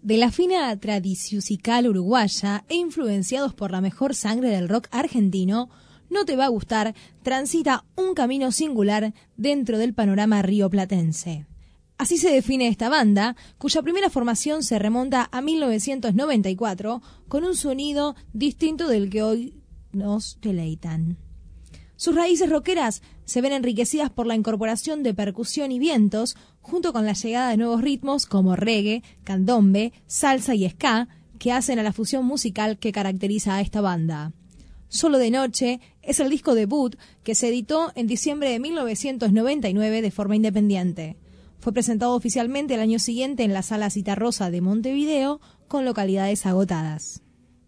De la fina tradición musical uruguaya e influenciados por la mejor sangre del rock argentino, No te va a gustar transita un camino singular dentro del panorama rioplatense. Así se define esta banda, cuya primera formación se remonta a 1994, con un sonido distinto del que hoy nos deleitan. Sus raíces rockeras se ven enriquecidas por la incorporación de percusión y vientos, junto con la llegada de nuevos ritmos como reggae, candombe, salsa y ska, que hacen a la fusión musical que caracteriza a esta banda. Solo de Noche es el disco debut que se editó en diciembre de 1999 de forma independiente. Fue presentado oficialmente el año siguiente en la Sala Citarrosa de Montevideo, con localidades agotadas.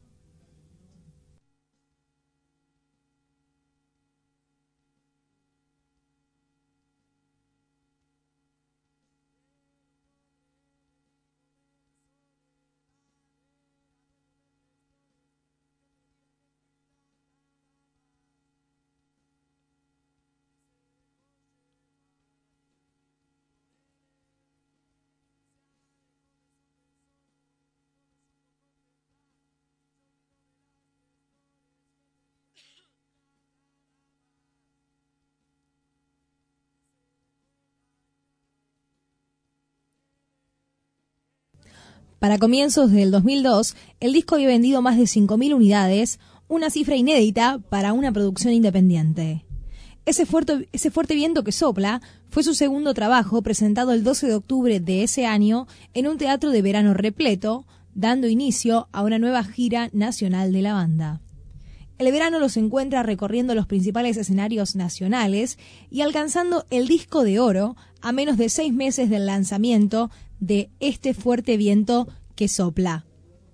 Para comienzos del 2002, el disco había vendido más de 5.000 unidades, una cifra inédita para una producción independiente. Ese fuerte viento que sopla fue su segundo trabajo, presentado el 12 de octubre de ese año en un teatro de verano repleto, dando inicio a una nueva gira nacional de la banda. El verano los encuentra recorriendo los principales escenarios nacionales y alcanzando el disco de oro a menos de 6 meses del lanzamiento de Este fuerte viento que sopla.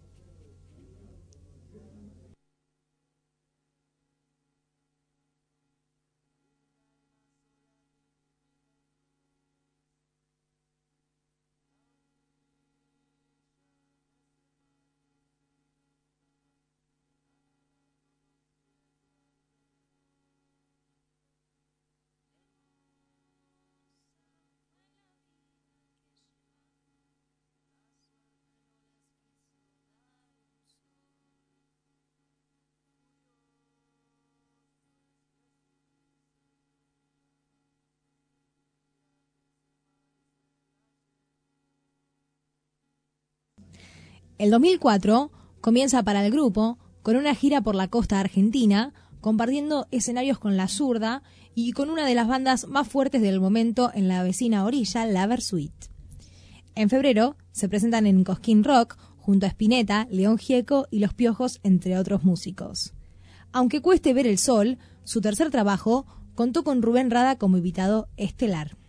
El 2004 comienza para el grupo con una gira por la costa argentina, compartiendo escenarios con La Zurda y con una de las bandas más fuertes del momento en la vecina orilla, la Versuit. En febrero se presentan en Cosquín Rock junto a Spinetta, León Gieco y Los Piojos, entre otros músicos. Aunque cueste ver el sol, su tercer trabajo contó con Rubén Rada como invitado estelar.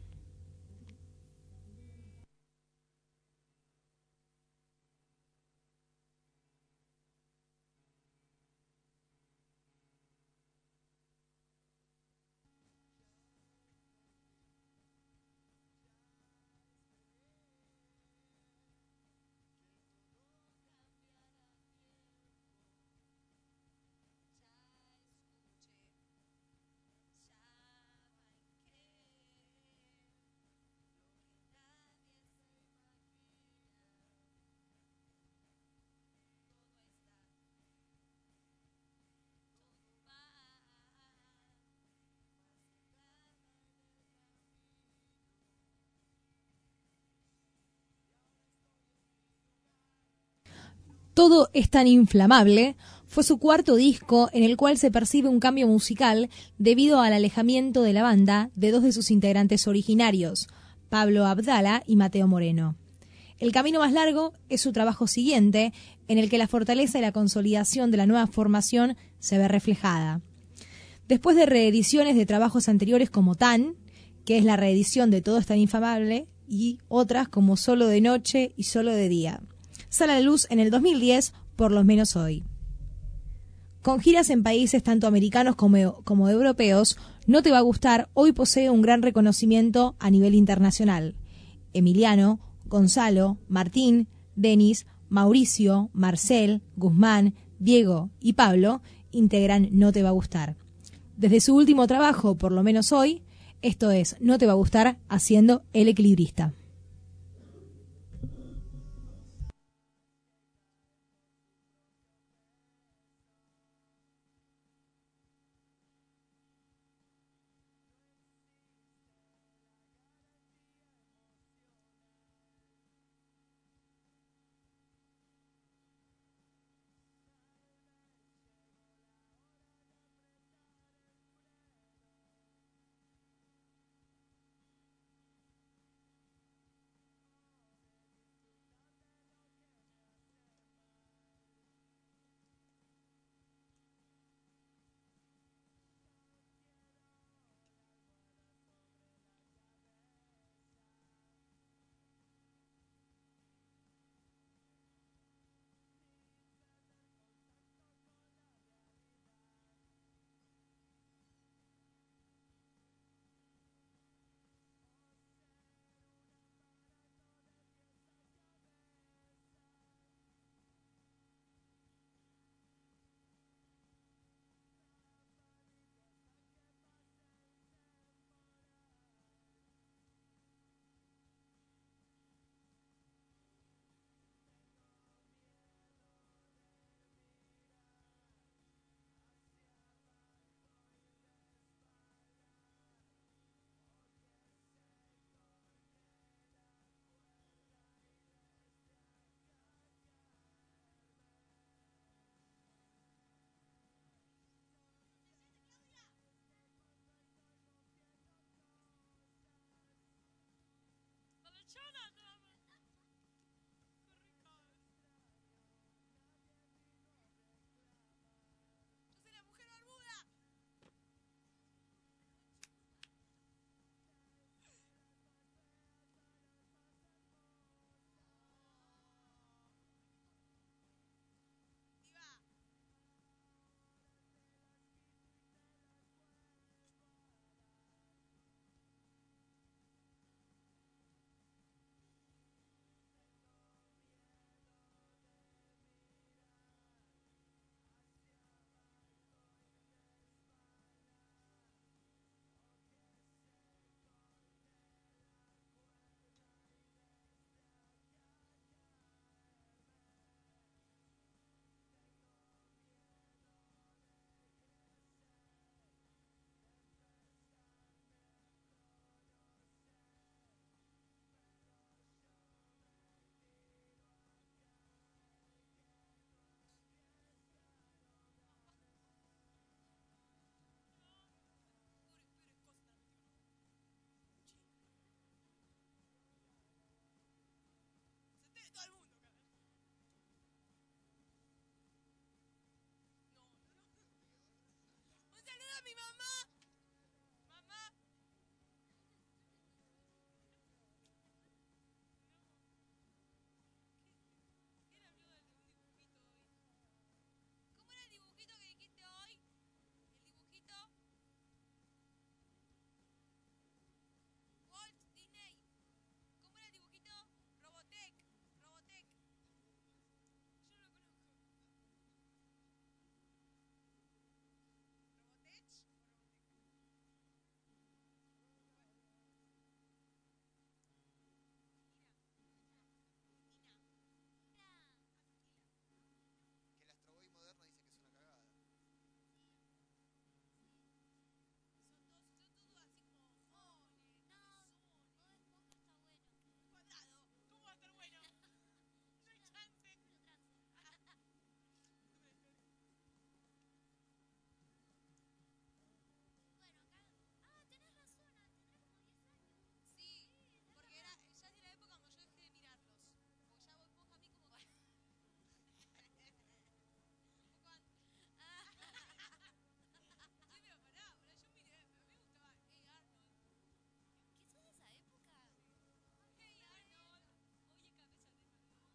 Todo es tan inflamable fue su cuarto disco, en el cual se percibe un cambio musical debido al alejamiento de la banda de dos de sus integrantes originarios, Pablo Abdala y Mateo Moreno. El camino más largo es su trabajo siguiente, en el que la fortaleza y la consolidación de la nueva formación se ve reflejada. Después de reediciones de trabajos anteriores como Tan, que es la reedición de Todo es tan inflamable, y otras como Solo de Noche y Solo de Día, sale a la luz en el 2010, Por lo menos hoy. Con giras en países tanto americanos como europeos, No te va a gustar hoy posee un gran reconocimiento a nivel internacional. Emiliano, Gonzalo, Martín, Denis, Mauricio, Marcel, Guzmán, Diego y Pablo integran No te va a gustar. Desde su último trabajo, Por lo menos hoy, esto es No te va a gustar haciendo El Equilibrista. mi mamá! ¡Mamá! ¿Quién habló de un dibujito hoy? ¿Cómo era el dibujito que dijiste hoy? ¿El dibujito? Walt Disney. ¿Cómo era el dibujito? Robotech. Robotech. Yo no lo conozco. ¿Robotech? Que el Astro Boy moderno dice que es una cagada. Son todos así como jóvenes. Cuadrado. ¿Cómo va a estar bueno? No hay chance. Sí, porque ya es de la época cuando yo dejé de mirarlos. Porque ya Bob Esponja a mí como que... Sí, pero pará, boludo, yo miré, pero a mí me gustaba Arnold. ¿Qué sos de esa época? Arnold. Oye, cabeza de malvado.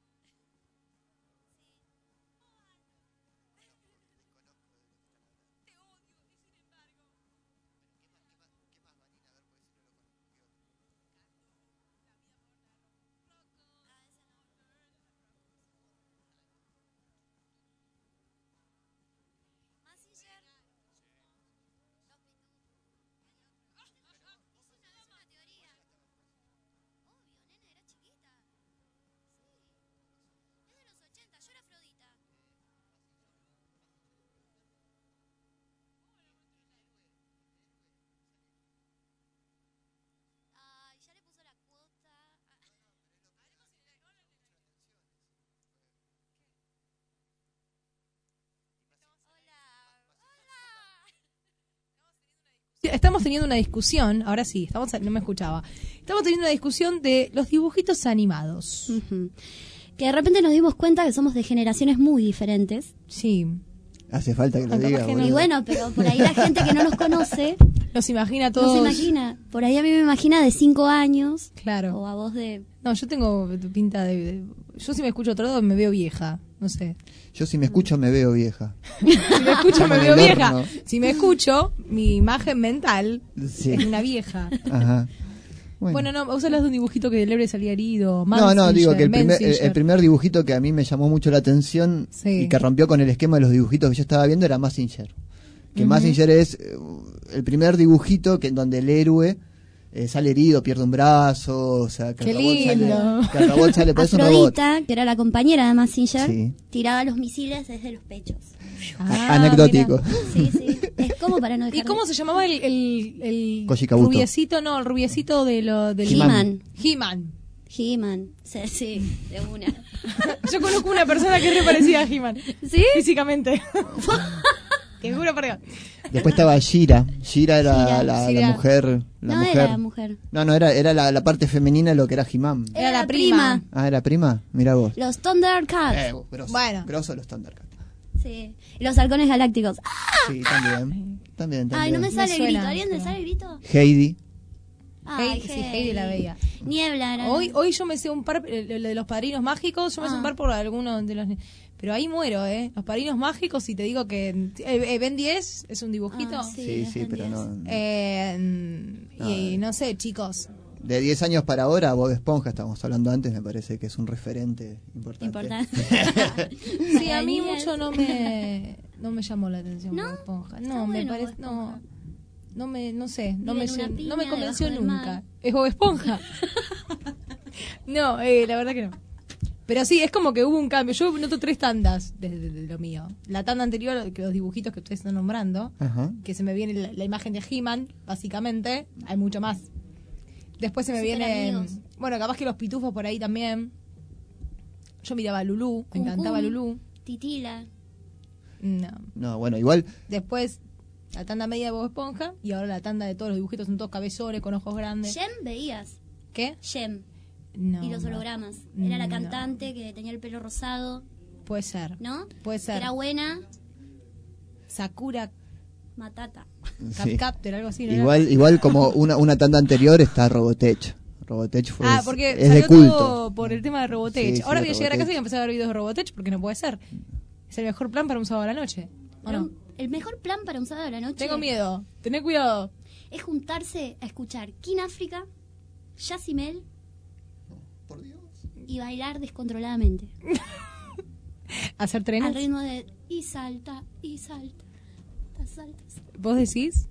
Desconozco de lo que están hablando. Te odio, y sin embargo. ¿Qué más, Vanina? A ver, porque si no lo conozco. ¿Qué otro? La vida moderna. Rocco. Ese no. Mazinger. Los pitufos. Es una teoría. Obvio, nena, era chiquita. Sí. Es de los 80, yo era Afrodita. Ay, ya le puso la cuota. Estamos teniendo una discusión, ahora sí, no me escuchaba. Estamos teniendo una discusión de los dibujitos animados. Ujú. Que de repente nos dimos cuenta que somos de generaciones muy diferentes. Sí. Hace falta que lo Capaz diga, que no. boludo. Y bueno, pero por ahí la gente que no nos conoce Nos imagina no todos. se imagina. Por ahí a mí me imagina de 5 años. Claro. O a vos de... No, yo tengo pinta yo si me escucho otro lado me veo vieja, no sé. Yo si me escucho me veo vieja. Si me escucho me Estamos veo en el vieja. horno. Si me escucho, mi imagen mental Sí. es una vieja. Ajá. Bueno, no, vos hablas de un dibujito que del héroe salía herido. No, digo que el Mansinger. primer dibujito que a mí me llamó mucho la atención Sí. y que rompió con el esquema de los dibujitos que yo estaba viendo era Mazinger. Que Ujú. Mazinger es el primer dibujito que en donde el héroe sale herido, pierde un brazo, o sea, que Qué el robot lindo. que el robot sale, parece un robot. Afrodita, que era la compañera de Mazinger, Sí. tiraba los misiles desde los pechos. Anecdótico. Sí, sí. Es como para no dejar ¿Y cómo se llamaba el Koji Kabuto. rubiecito? No, el rubiecito del He-Man. He-Man. He-Man. Sí, sí, de una. Yo conozco una persona que es re parecida a He-Man. ¿Sí? Físicamente. Te juro por Dios. Después estaba Shira. Shira era Shira. la Shira. mujer. La No mujer. era mujer. No, era la parte femenina de lo que era He-Man. Era la prima. Ah, ¿era prima? Mira vos. Los Thundercats. Grosso. Bueno. Grosso los Thundercats. Sí. Y los halcones galácticos. ¡Ah! Sí, también. Ay, no me sale el suena, grito. ¿Alguien pero- le sale el grito? Heidi. Ay, Sí, Heidi la veía. Niebla era. Hoy yo me sé un par, lo de los padrinos mágicos, yo me sé un par por algunos de los... Pero ahí muero, ¿eh? Los padrinos mágicos, y te digo que... Ben 10 es un dibujito. Ah, Sí, es pero Ben 10. no. Y no sé, chicos. De 10 años para ahora, Bob Esponja, estábamos hablando antes, me parece que es un referente importante. Importante. Sí, a mí Daniel. mucho no me llamó la atención ¿No? Bob Esponja. Está No, me bueno parece... Bob No, Esponja. no sé, no Vive me, en una no piña me convenció debajo del nunca. mar. ¿Es Bob Esponja? No, la verdad que no. Pero sí, es como que hubo un cambio. Yo noto 3 tandas desde lo mío. La tanda anterior, que los dibujitos que ustedes están nombrando, Ajá. que se me viene la imagen de He-Man, básicamente. Hay mucho más. Después se me Super viene... amigos. Bueno, capaz que los pitufos por ahí también. Yo miraba a Lulú, me Kun encantaba Kun, Lulú. Titila. No. No, bueno, igual Después la tanda media de Bob Esponja, y ahora la tanda de todos los dibujitos son todos cabezones, con ojos grandes. Gem veías. ¿Qué? Gem. No. Y los no. hologramas. Era la No. cantante que tenía el pelo rosado, Puede ser. ¿no? Puede Que ser. era buena. Sakura. Matata. Sí. Capter, algo así, ¿no? Igual como una tanda anterior está Robotech. Robotech fue porque es de salió culto. todo por el tema de Robotech. Sí, Ahora sí, voy a llegar a casa y Robotech. voy a empezar a ver videos de Robotech porque no puede ser. Es el mejor plan para un sábado a la noche. ¿O no? El mejor plan para un sábado de la noche Tengo miedo. Tené cuidado. es juntarse a escuchar King África, Yacimel Por Dios. y bailar descontroladamente. Hacer Al trenes. ritmo de y salta, y salta, salta. ¿Vos decís?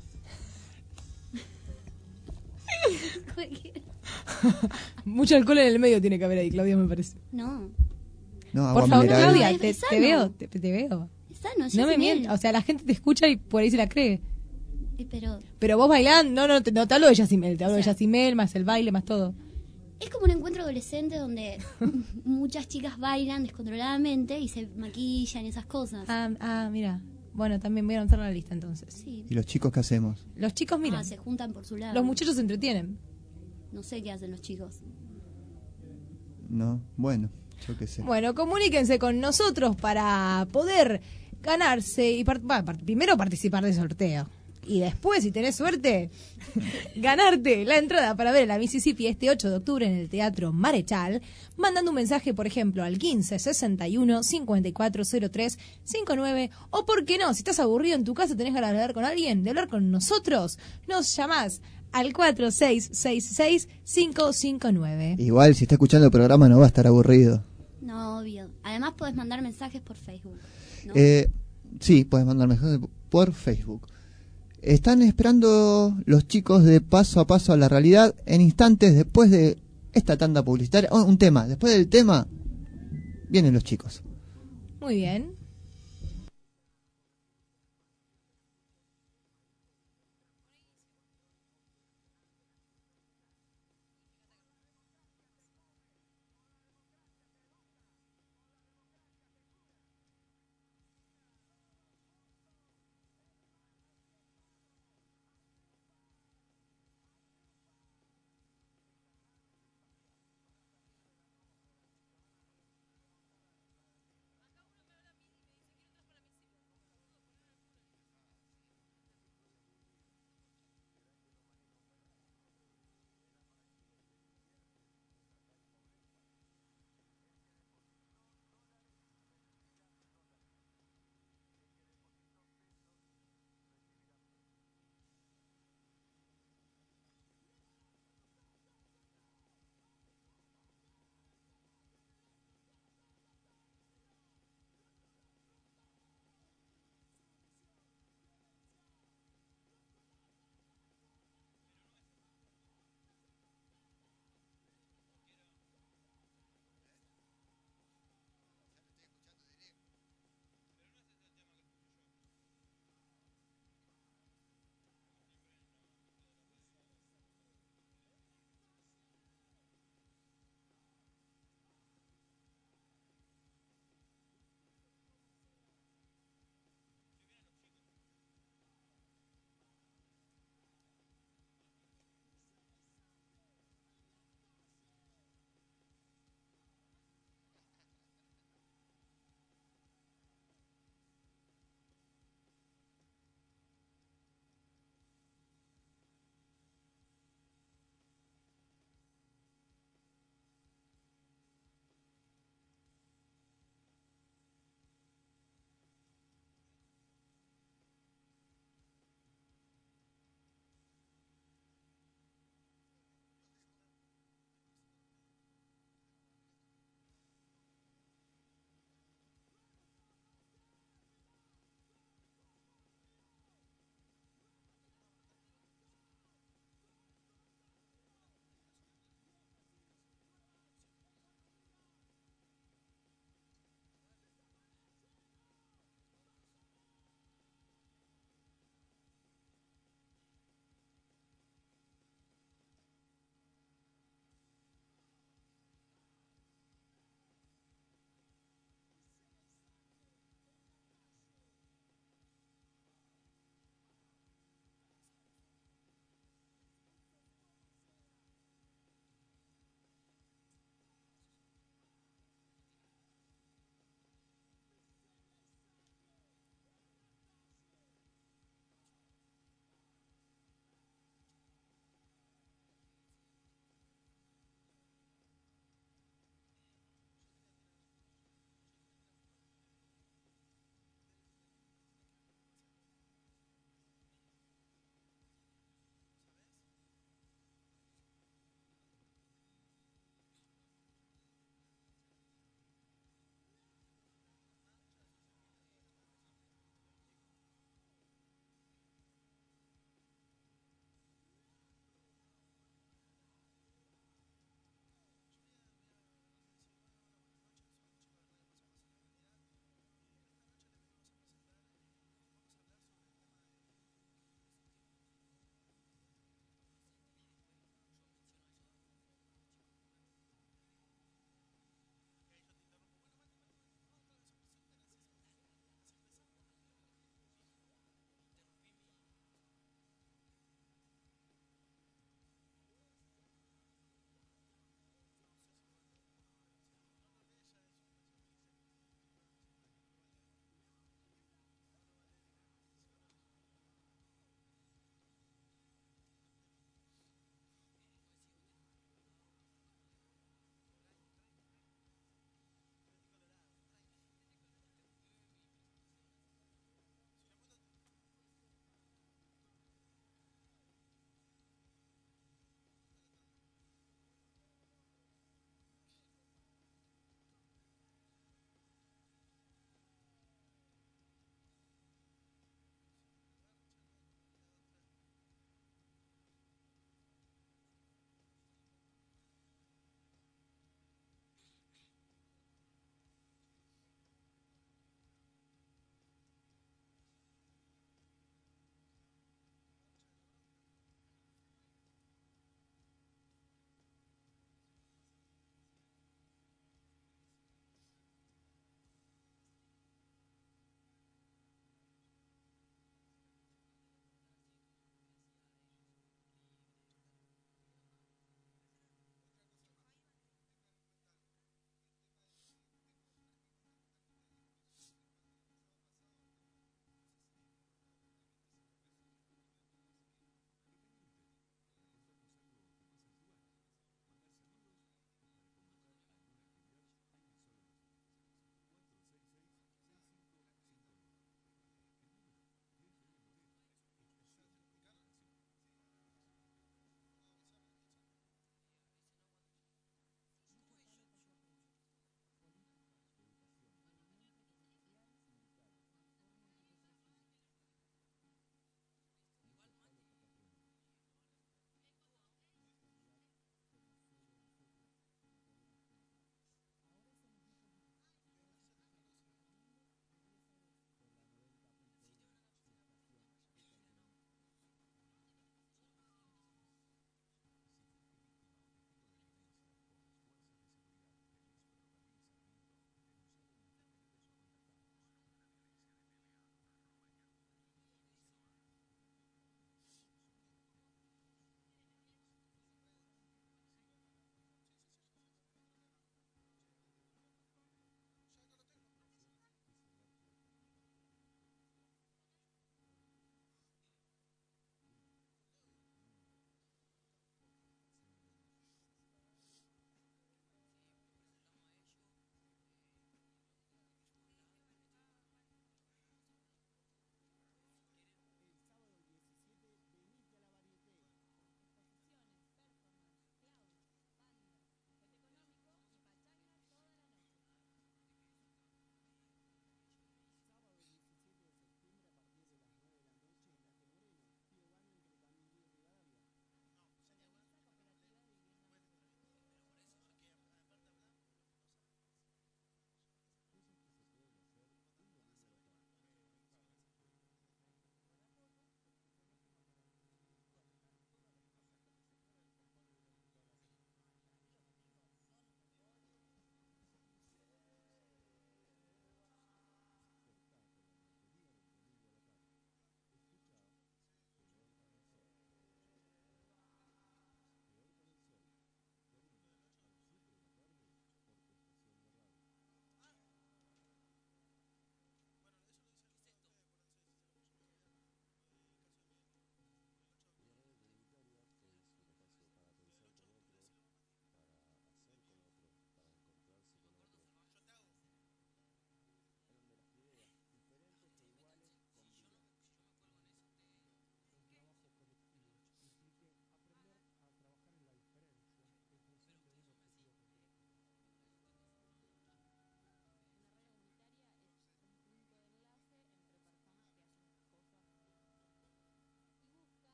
Mucho alcohol en el medio tiene que haber ahí, Claudia, me parece. No, No, Por agua favor, mineral. Claudia, Es te sano. veo, te veo. es sano, No me Yacimel. mientas. O sea, la gente te escucha y por ahí se la cree. Pero Pero vos bailando, no te hablo de Yacimel, te hablo O de sea, Yacimel, más el baile, más todo. es como un encuentro adolescente donde muchas chicas bailan descontroladamente y se maquillan y esas cosas. Mira. Bueno, también voy a anotar la lista entonces. Sí. ¿Y los chicos qué hacemos? Los chicos, mira, Se juntan por su lado. los muchachos se entretienen. No sé qué hacen los chicos. No, bueno, yo qué sé. Bueno, comuníquense con nosotros para poder ganarse y primero participar del sorteo. Y después, si tenés suerte, ganarte la entrada para ver a la Mississippi este 8 de octubre en el Teatro Marechal, mandando un mensaje, por ejemplo, al 15 61 54 03 59, o por qué no, si estás aburrido en tu casa, tenés ganas de hablar con alguien, de hablar con nosotros, nos llamás al 4666 559. Igual, si está escuchando el programa no va a estar aburrido. No, obvio. Además podés mandar mensajes por Facebook, ¿no? Sí, puedes mandar mensajes por Facebook. Están esperando los chicos de Paso a Paso a la Realidad en instantes después de esta tanda publicitaria. Un tema. Después del tema, vienen los chicos. Muy bien.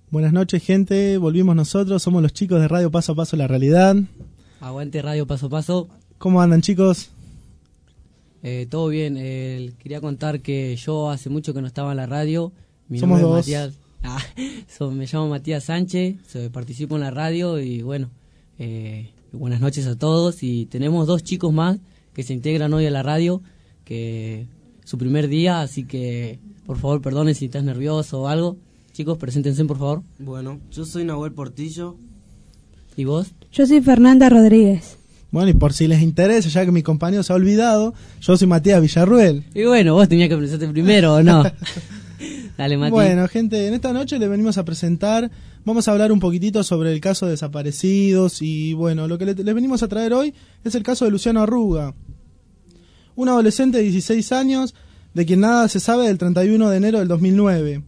Buenas noches, gente. Volvimos nosotros. Somos los chicos de Radio Paso a Paso La Realidad. Aguante Radio Paso a Paso. ¿Cómo andan, chicos? Todo bien. Quería contar que yo hace mucho que no estaba en la radio. Somos dos. Matías. Me llamo Matías Sánchez. Participo en la radio y bueno, buenas noches a todos. Y tenemos 2 chicos más que se integran hoy a la radio, que su primer día, así que por favor perdonen si estás nervioso o algo. Chicos, preséntense por favor. Bueno, yo soy Nahuel Portillo. ¿Y vos? Yo soy Fernanda Rodríguez. Bueno, y por si les interesa, ya que mi compañero se ha olvidado, yo soy Matías Villarruel. Y bueno, vos tenías que presentarte primero, ¿o no? Dale, Mati. Bueno, gente, en esta noche les venimos a presentar, vamos a hablar un poquitito sobre el caso de desaparecidos y bueno, lo que les venimos a traer hoy es el caso de Luciano Arruga, un adolescente de 16 años de quien nada se sabe del 31 de enero del 2009.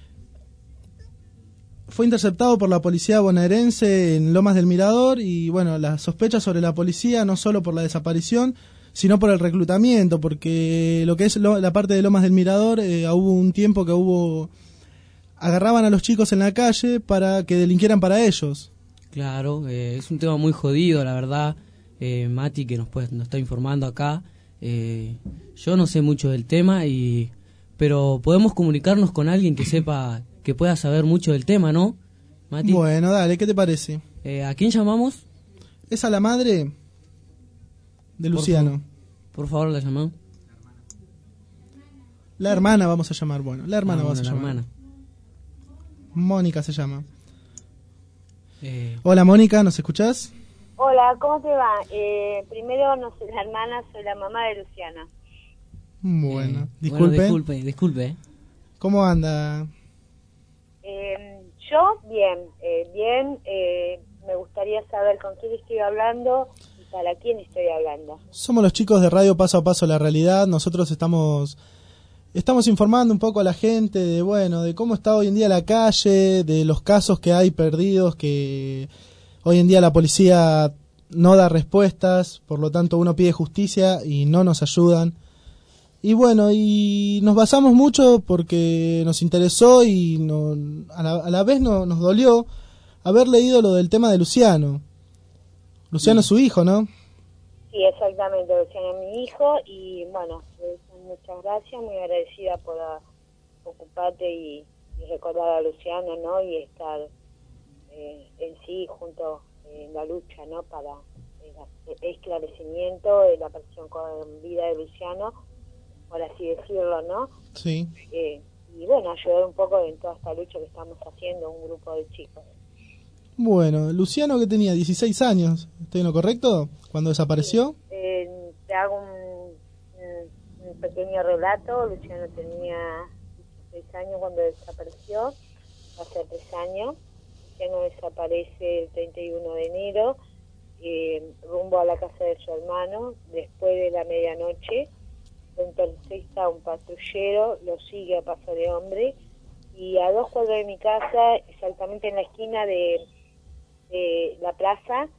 Fue interceptado por la policía bonaerense en Lomas del Mirador y bueno, las sospechas sobre la policía no solo por la desaparición, sino por el reclutamiento, porque lo que es la parte de Lomas del Mirador, hubo un tiempo que agarraban a los chicos en la calle para que delinquieran para ellos. Claro, es un tema muy jodido, la verdad, Mati, que nos está informando acá. Yo no sé mucho del tema, pero podemos comunicarnos con alguien que sepa, que pueda saber mucho del tema, ¿no, Mati? Bueno, dale, ¿qué te parece? ¿A quién llamamos? Es a la madre de Luciano. Por favor, la llamamos. La hermana vamos a llamar, bueno, la hermana vamos a llamar. Hermana. Mónica se llama. Hola, Mónica, ¿nos escuchás? Hola, ¿cómo te va? Primero, no soy la hermana, soy la mamá de Luciana. Bueno, disculpe. Bueno, disculpe. ¿Cómo anda? Yo, bien. Me gustaría saber con quién estoy hablando y para quién estoy hablando. Somos los chicos de Radio Paso a Paso La Realidad. Nosotros estamos informando un poco a la gente de cómo está hoy en día la calle, de los casos que hay perdidos, que hoy en día la policía no da respuestas, por lo tanto uno pide justicia y no nos ayudan. Y bueno, y nos basamos mucho porque nos interesó y a la vez nos dolió haber leído lo del tema de Luciano. Luciano es su hijo, ¿no? Sí, exactamente, Luciano es mi hijo y bueno, muchas gracias, muy agradecida por ocuparte y recordar a Luciano, ¿no? Y estar en sí junto en la lucha, ¿no? Para el esclarecimiento de la aparición con vida de Luciano, por así decirlo, ¿no? Sí. Y bueno, ayudar un poco en toda esta lucha que estamos haciendo, un grupo de chicos. Bueno, Luciano que tenía 16 años, ¿estoy en lo correcto? ¿Cuando desapareció? Sí. Te hago un pequeño relato. Luciano tenía 16 años cuando desapareció, hace 3 años. Luciano desaparece el 31 de enero, rumbo a la casa de su hermano, después de la medianoche. Lo intercepta un patrullero, lo sigue a paso de hombre y a 2 cuadras de mi casa, exactamente en la esquina de la plaza,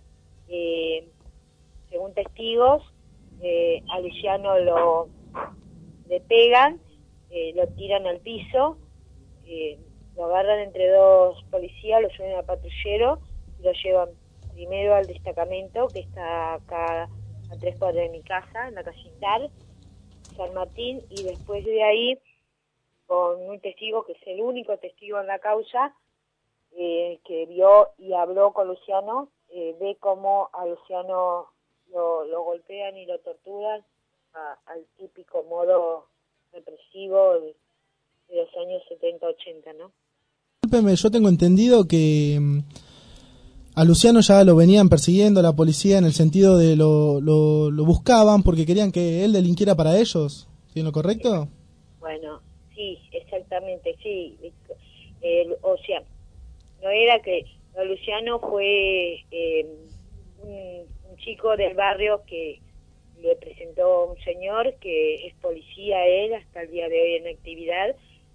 según testigos, a Luciano le pegan, lo tiran al piso, lo agarran entre 2 policías, lo suben al patrullero y lo llevan primero al destacamento que está acá a 3 cuadras de mi casa, en la calle Intar, San Martín, y después de ahí con un testigo que es el único testigo en la causa que vio y habló con Luciano, ve cómo a Luciano lo golpean y lo torturan al típico modo represivo de los años 70-80, ¿no? Discúlpeme, yo tengo entendido que a Luciano ya lo venían persiguiendo la policía en el sentido de lo buscaban porque querían que él delinquiera para ellos. ¿Tiene lo correcto? Bueno, sí, exactamente, sí. O sea, no era que Luciano fue un chico del barrio que le presentó un señor que es policía él hasta el día de hoy en actividad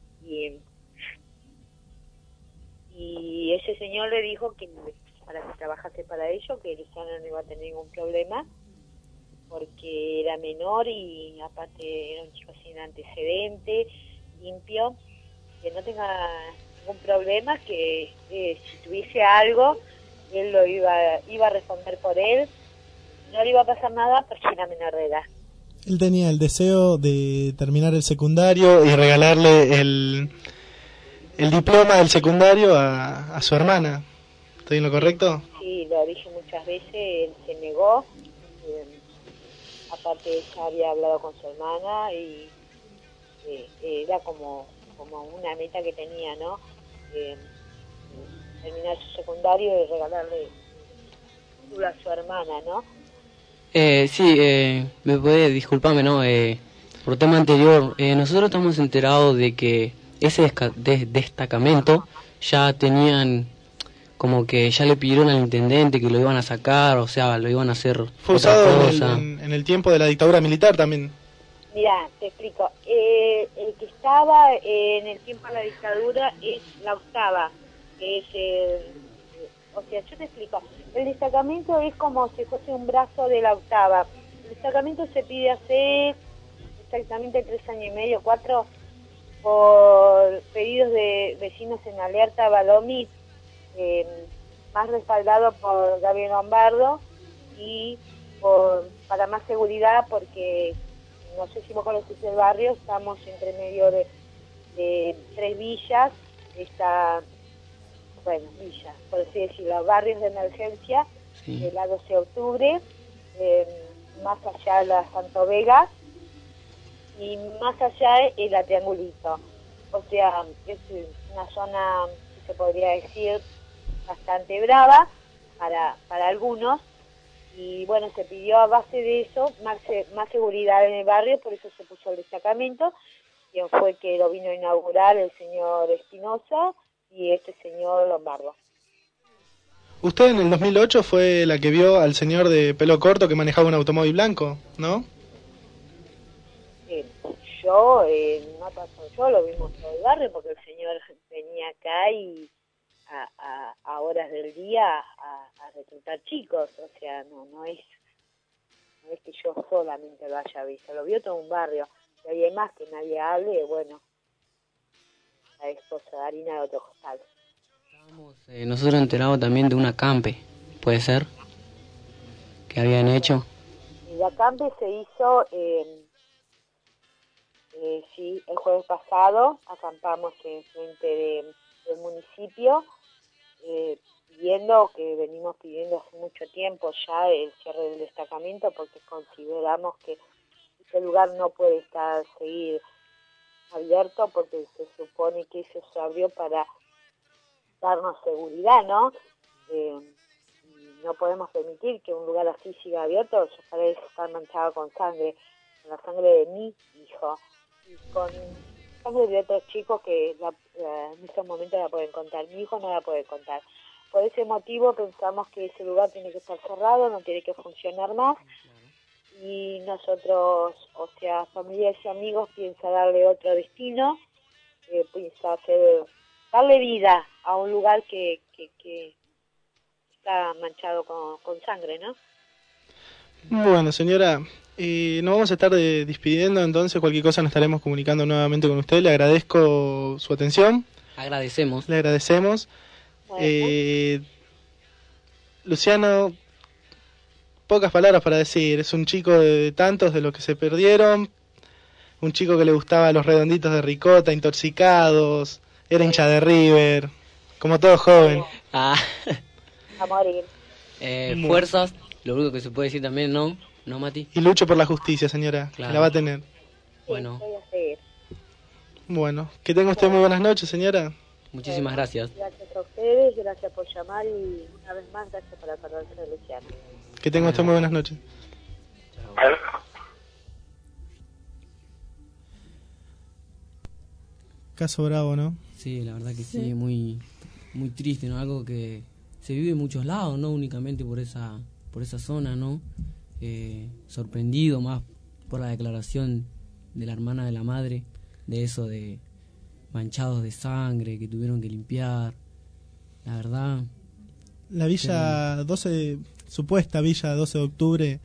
y ese señor le dijo que para que trabajase para ello, que Luciano no iba a tener ningún problema porque era menor y aparte era un chico sin antecedente, limpio, que no tenga ningún problema, que si tuviese algo, él lo iba a responder por él, no le iba a pasar nada porque era menor de edad. Él tenía el deseo de terminar el secundario y regalarle el diploma del secundario a su hermana. ¿Estoy en lo correcto? Sí, lo dije muchas veces, él se negó. Aparte ya había hablado con su hermana y era como una meta que tenía, ¿no? Terminar su secundario y regalarle a su hermana, ¿no? Sí, me puede, disculpame, ¿no? Por tema anterior, nosotros estamos enterados de que ese destacamento ya tenían, como que ya le pidieron al intendente que lo iban a sacar, o sea, lo iban a hacer. Fue usado en el tiempo de la dictadura militar también. Mira, te explico. El que estaba en el tiempo de la dictadura es la octava, que es o sea, yo te explico. El destacamento es como si fuese un brazo de la octava. El destacamento se pide hace exactamente 3 años y medio, 4, por pedidos de vecinos en Alerta, Balomí, más respaldado por Gabriel Lombardo y para más seguridad, porque no sé si vos conocés el barrio, estamos entre medio de 3 villas, villas, por así decirlo, barrios de emergencia, sí. De la 12 de octubre, más allá de la Santo Vega y más allá de la Triangulito. O sea, es una zona, se podría decir, bastante brava para algunos, y bueno, se pidió a base de eso más seguridad en el barrio, por eso se puso el destacamento, quien fue que lo vino a inaugurar el señor Espinosa y este señor Lombardo. Usted en el 2008 fue la que vio al señor de pelo corto que manejaba un automóvil blanco, ¿no? No tanto yo, lo vimos todo el barrio, porque el señor venía acá y a horas del día a reclutar chicos, o sea, no es que yo solamente lo haya visto, lo vio todo un barrio, y hay más que nadie hable, bueno, la esposa de harina de otro costal. Nosotros enterados también de un acampe, ¿puede ser? ¿Que habían hecho? El acampe se hizo, sí, el jueves pasado, acampamos en frente del municipio, pidiendo, que venimos pidiendo hace mucho tiempo ya el cierre del destacamento, porque consideramos que este lugar no puede seguir abierto, porque se supone que eso se abrió para darnos seguridad, ¿no? No podemos permitir que un lugar así siga abierto, ya parece estar manchado con sangre, con la sangre de mi hijo, y con sangre de otros chicos que en estos momentos la pueden contar. Mi hijo no la puede contar. Por ese motivo pensamos que ese lugar tiene que estar cerrado, no tiene que funcionar más, y nosotros, o sea, familiares y amigos, piensa darle otro destino, piensa darle vida a un lugar que está manchado con sangre, ¿no? Bueno, señora, nos vamos a estar despidiendo, entonces cualquier cosa nos estaremos comunicando nuevamente con usted. Le agradezco su atención. Agradecemos. Le agradecemos. Bueno. Luciano, pocas palabras para decir. Es un chico de tantos de los que se perdieron. Un chico que le gustaba los redonditos de ricota, intoxicados. Era hincha de River, como todo joven. A morir. Fuerzas, lo único que se puede decir también, ¿no, Mati? Y lucho por la justicia, señora, claro. La va a tener. Bueno. Bueno, que tenga usted muy buenas noches, señora. Muchísimas gracias. Gracias a ustedes, gracias por llamar y una vez más gracias por acordarse de Luciano. Que tenga usted muy buenas noches. Caso bravo, ¿no? Sí, la verdad que sí, muy triste, ¿no? Algo que se vive en muchos lados, no únicamente por esa zona, ¿no? Sorprendido más por la declaración de la hermana de la madre, de eso de manchados de sangre que tuvieron que limpiar. La verdad, la villa 12, supuesta villa 12 de octubre,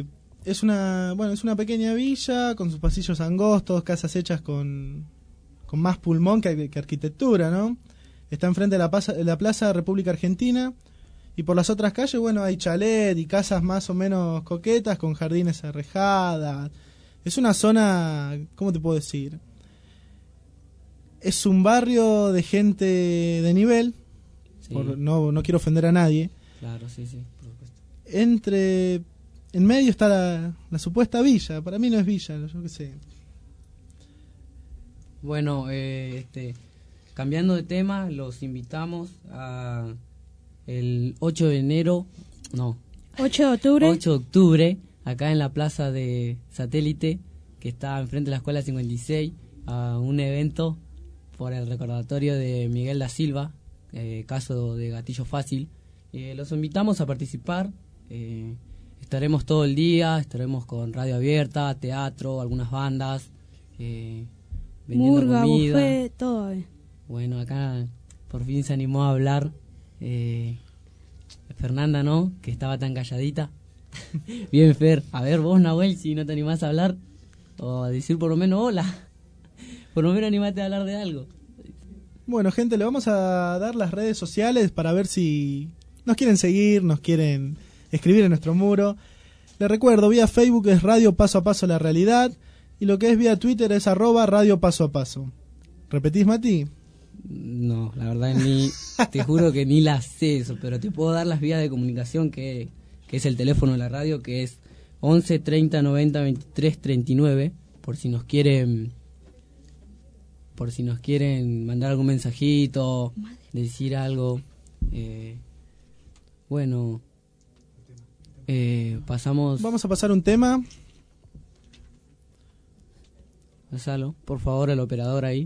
es una pequeña villa con sus pasillos angostos, casas hechas con con más pulmón que arquitectura, ¿no? Está enfrente de la Plaza República Argentina. Y por las otras calles, bueno, hay chalet y casas más o menos coquetas con jardines arrejadas. Es una zona, ¿cómo te puedo decir? Es un barrio de gente de nivel. Sí. No quiero ofender a nadie. Claro, sí, por supuesto. En medio está la supuesta villa. Para mí no es villa, yo qué sé. Bueno, cambiando de tema, los invitamos a el 8 de enero, no, 8 de octubre. 8 de octubre, acá en la plaza de Satélite, que está enfrente de la Escuela 56, a un evento por el recordatorio de Miguel da Silva, caso de gatillo fácil. Los invitamos a participar, estaremos todo el día, estaremos con radio abierta, teatro, algunas bandas, vendiendo Murga, comida. buffet, todo. Bueno, acá por fin se animó a hablar Fernanda, ¿no? Que estaba tan calladita. Bien, Fer. A ver, vos, Nahuel, si no te animás a hablar, o a decir por lo menos hola. Por lo menos animate a hablar de algo. Bueno, gente, le vamos a dar las redes sociales para ver si nos quieren seguir, nos quieren escribir en nuestro muro. Les recuerdo, vía Facebook es Radio Paso a Paso La Realidad, y lo que es vía Twitter es @Radio Paso a Paso. ¿Repetís, Mati? No, la verdad te juro que ni la sé eso, pero te puedo dar las vías de comunicación que es el teléfono de la radio, que es 11 30 90 23 39, por si nos quieren mandar algún mensajito, decir algo. Bueno, Vamos a pasar un tema. Pasalo, por favor, el operador ahí.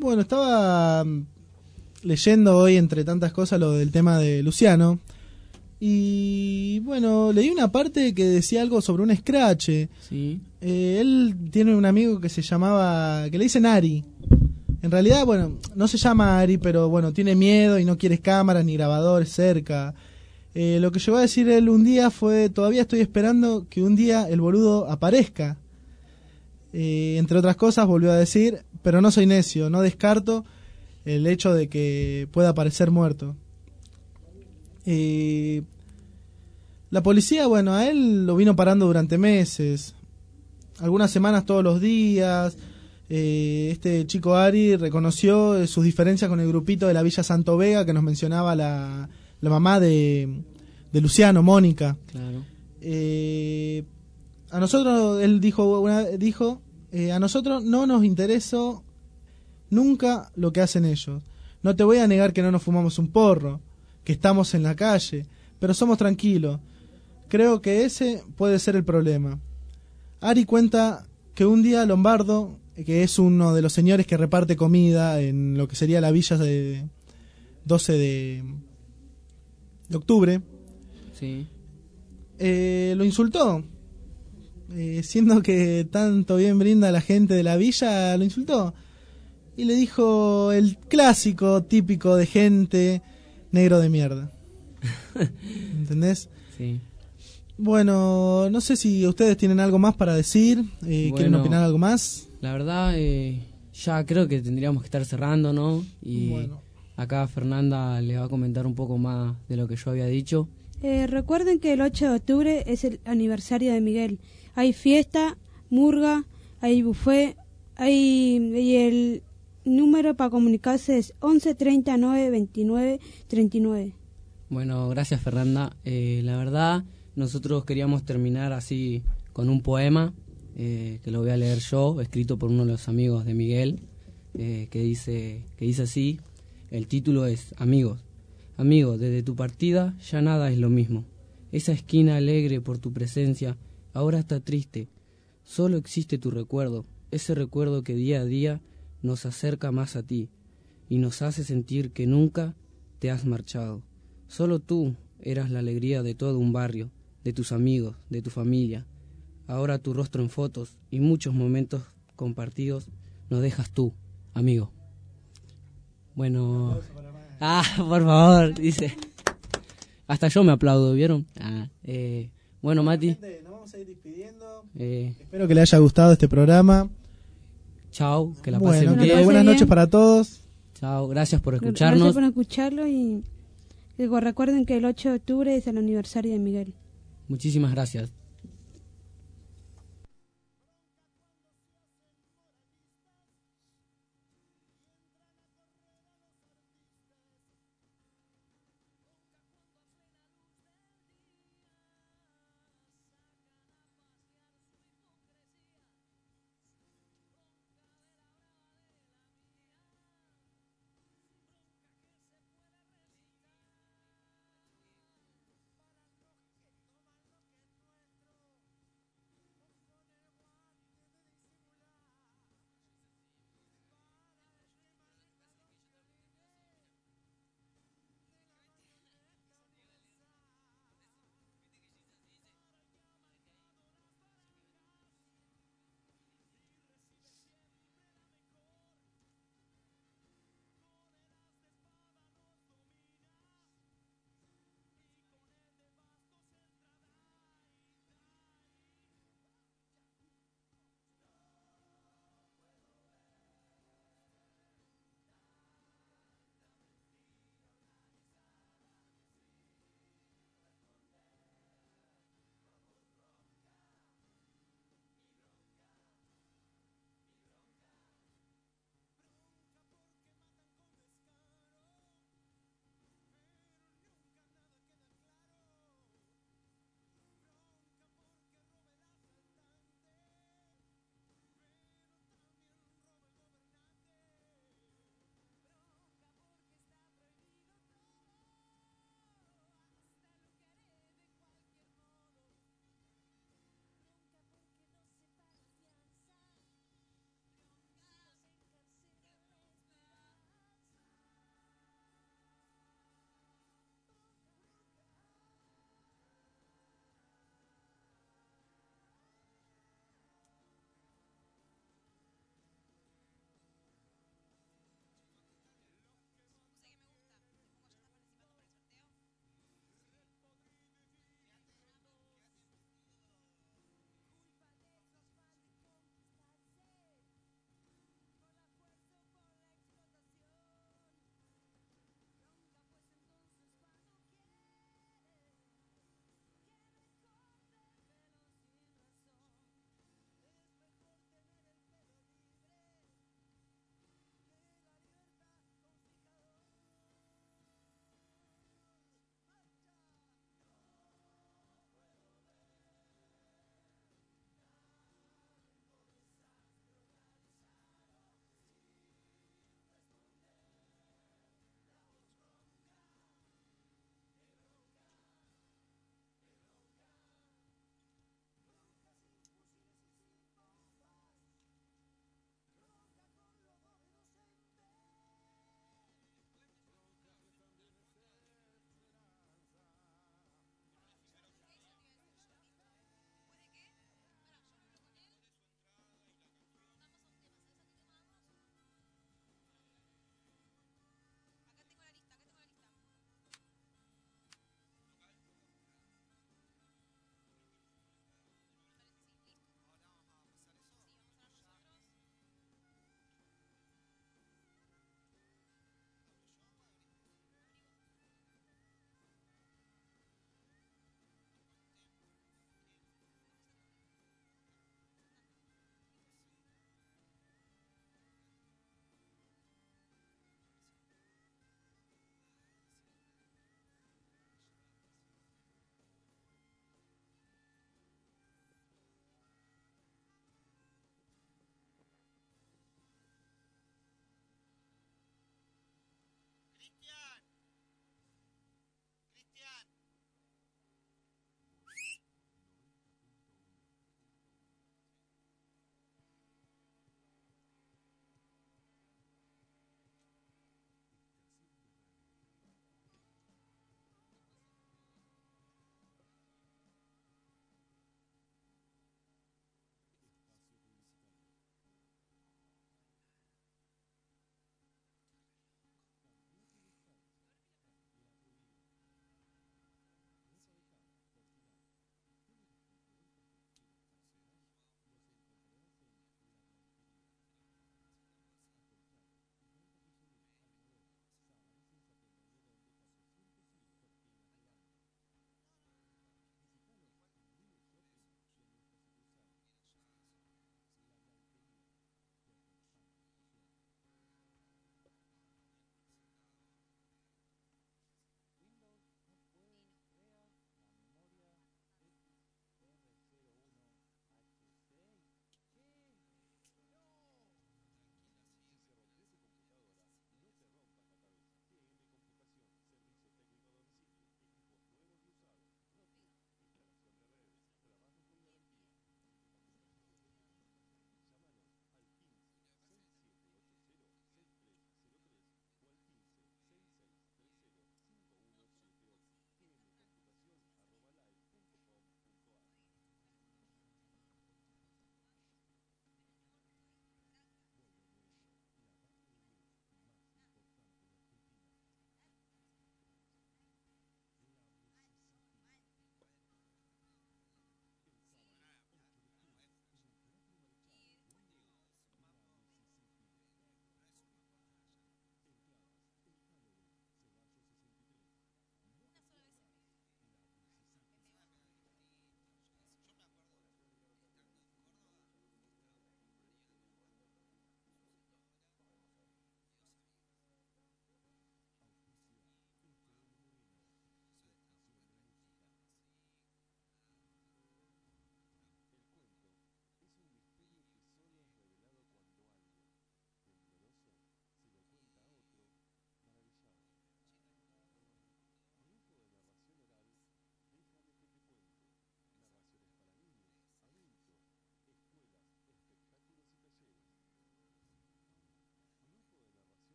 Bueno, estaba leyendo hoy, entre tantas cosas, lo del tema de Luciano. Y bueno, leí una parte que decía algo sobre un scratch. Sí. Él tiene un amigo que se llamaba, que le dicen Ari. En realidad, bueno, no se llama Ari, pero bueno, tiene miedo y no quiere cámaras ni grabadores cerca. Lo que llegó a decir él un día fue: todavía estoy esperando que un día el boludo aparezca. Entre otras cosas volvió a decir: pero no soy necio, no descarto el hecho de que pueda aparecer muerto. La policía, bueno, a él lo vino parando durante meses, algunas semanas todos los días. Este chico Ari reconoció sus diferencias con el grupito de la Villa Santo Vega que nos mencionaba la mamá de Luciano, Mónica. Claro. A nosotros, él dijo, a nosotros no nos interesó nunca lo que hacen ellos. No te voy a negar que no nos fumamos un porro, que estamos en la calle, pero somos tranquilos. Creo que ese puede ser el problema. Ari cuenta que un día Lombardo, que es uno de los señores que reparte comida en lo que sería la villa de 12 de octubre, sí, lo insultó. Siendo que tanto bien brinda la gente de la villa, lo insultó. Y le dijo el clásico típico de gente: negro de mierda. ¿Entendés? Sí. Bueno, no sé si ustedes tienen algo más para decir. ¿Quieren opinar algo más? La verdad, ya creo que tendríamos que estar cerrando, ¿no? Y bueno, acá Fernanda le va a comentar un poco más de lo que yo había dicho. Recuerden que el 8 de octubre es el aniversario de Miguel. Hay fiesta, murga, hay buffet, y el número para comunicarse es 11 39 29 39. Bueno, gracias Fernanda. La verdad, nosotros queríamos terminar así con un poema que lo voy a leer yo, escrito por uno de los amigos de Miguel, que dice así. El título es Amigos. Amigo, desde tu partida ya nada es lo mismo. Esa esquina alegre por tu presencia ahora está triste. Solo existe tu recuerdo, ese recuerdo que día a día nos acerca más a ti y nos hace sentir que nunca te has marchado. Solo tú eras la alegría de todo un barrio, de tus amigos, de tu familia. Ahora tu rostro en fotos y muchos momentos compartidos nos dejas tú, amigo. Bueno... por favor, dice. Hasta yo me aplaudo, ¿vieron? Bueno, Mati. Nos vamos a ir despidiendo. Espero que les haya gustado este programa. Chao, que la pasen bien. Bueno, buenas noches para todos. Chao, gracias por escucharnos. Gracias por escucharlo y recuerden que el 8 de octubre es el aniversario de Miguel. Muchísimas gracias.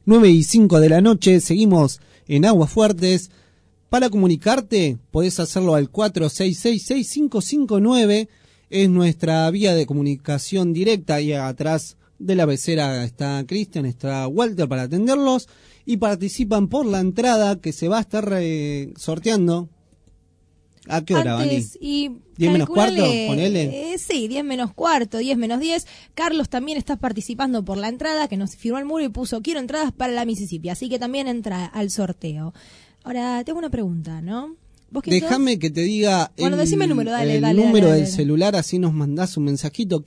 9:05 de la noche. Seguimos en Aguas Fuertes. Para comunicarte, podés hacerlo al 4666-559. Es nuestra vía de comunicación directa. Y atrás de la pecera está Cristian, está Walter para atenderlos. Y participan por la entrada que se va a estar sorteando. ¿A qué hora, Vani? Y 10 menos cuarto, ponele. Sí, 10 menos cuarto, 10 menos 10. Carlos también está participando por la entrada, que nos firmó el muro y puso, quiero entradas para la Mississippi, así que también entra al sorteo. Ahora, tengo una pregunta, ¿no? ¿Vos quién sos? Déjame que te diga decime el número, dale, número dale. del celular, así nos mandás un mensajito,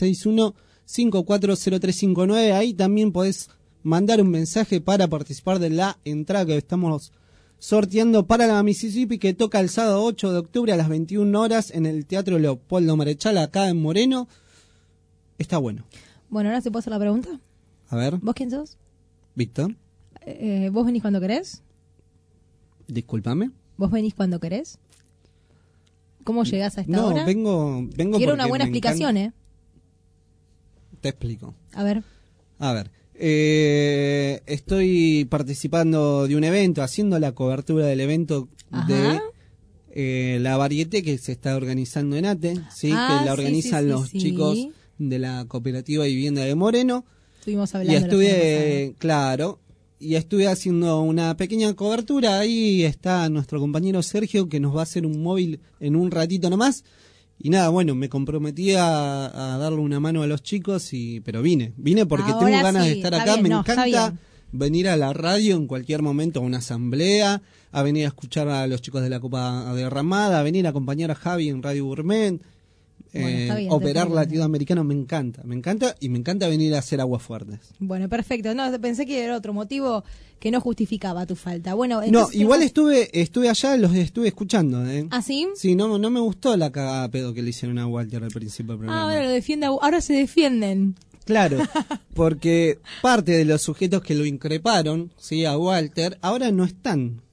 1561-540359. Ahí también podés mandar un mensaje para participar de la entrada que estamos sorteando para la Mississippi, que toca el sábado 8 de octubre a las 21 horas en el Teatro Leopoldo Marechal, acá en Moreno. Está bueno. Bueno, ahora te puedo hacer la pregunta. A ver. ¿Vos quién sos? Víctor. ¿Vos venís cuando querés? Discúlpame. ¿Vos venís cuando querés? ¿Cómo llegás a esta hora? No, vengo Quiero una buena explicación, Te explico. A ver. Estoy participando de un evento, haciendo la cobertura del evento de la varieté que se está organizando en ATE, ¿sí? Que la organizan los chicos de la Cooperativa de Vivienda de Moreno. Estuvimos hablando. Y estuve haciendo una pequeña cobertura. Ahí está nuestro compañero Sergio, que nos va a hacer un móvil en un ratito nomás. Y nada, bueno, me comprometí a darle una mano a los chicos, pero vine porque ahora tengo ganas de estar acá. Bien, me encanta venir a la radio en cualquier momento, a una asamblea, a venir a escuchar a los chicos de la Copa Derramada, a venir a acompañar a Javi en Radio Gourmet, operar latinoamericano. Me encanta y me encanta venir a hacer Aguas Fuertes. Bueno, perfecto. No, pensé que era otro motivo que no justificaba tu falta. Bueno, entonces, no, igual estuve allá, los estuve escuchando. ¿Ah, sí? Sí, no me gustó la cagada pedo que le hicieron a Walter al principio del programa. Ahora se defienden. Claro, porque parte de los sujetos que lo increparon, sí, a Walter, ahora no están.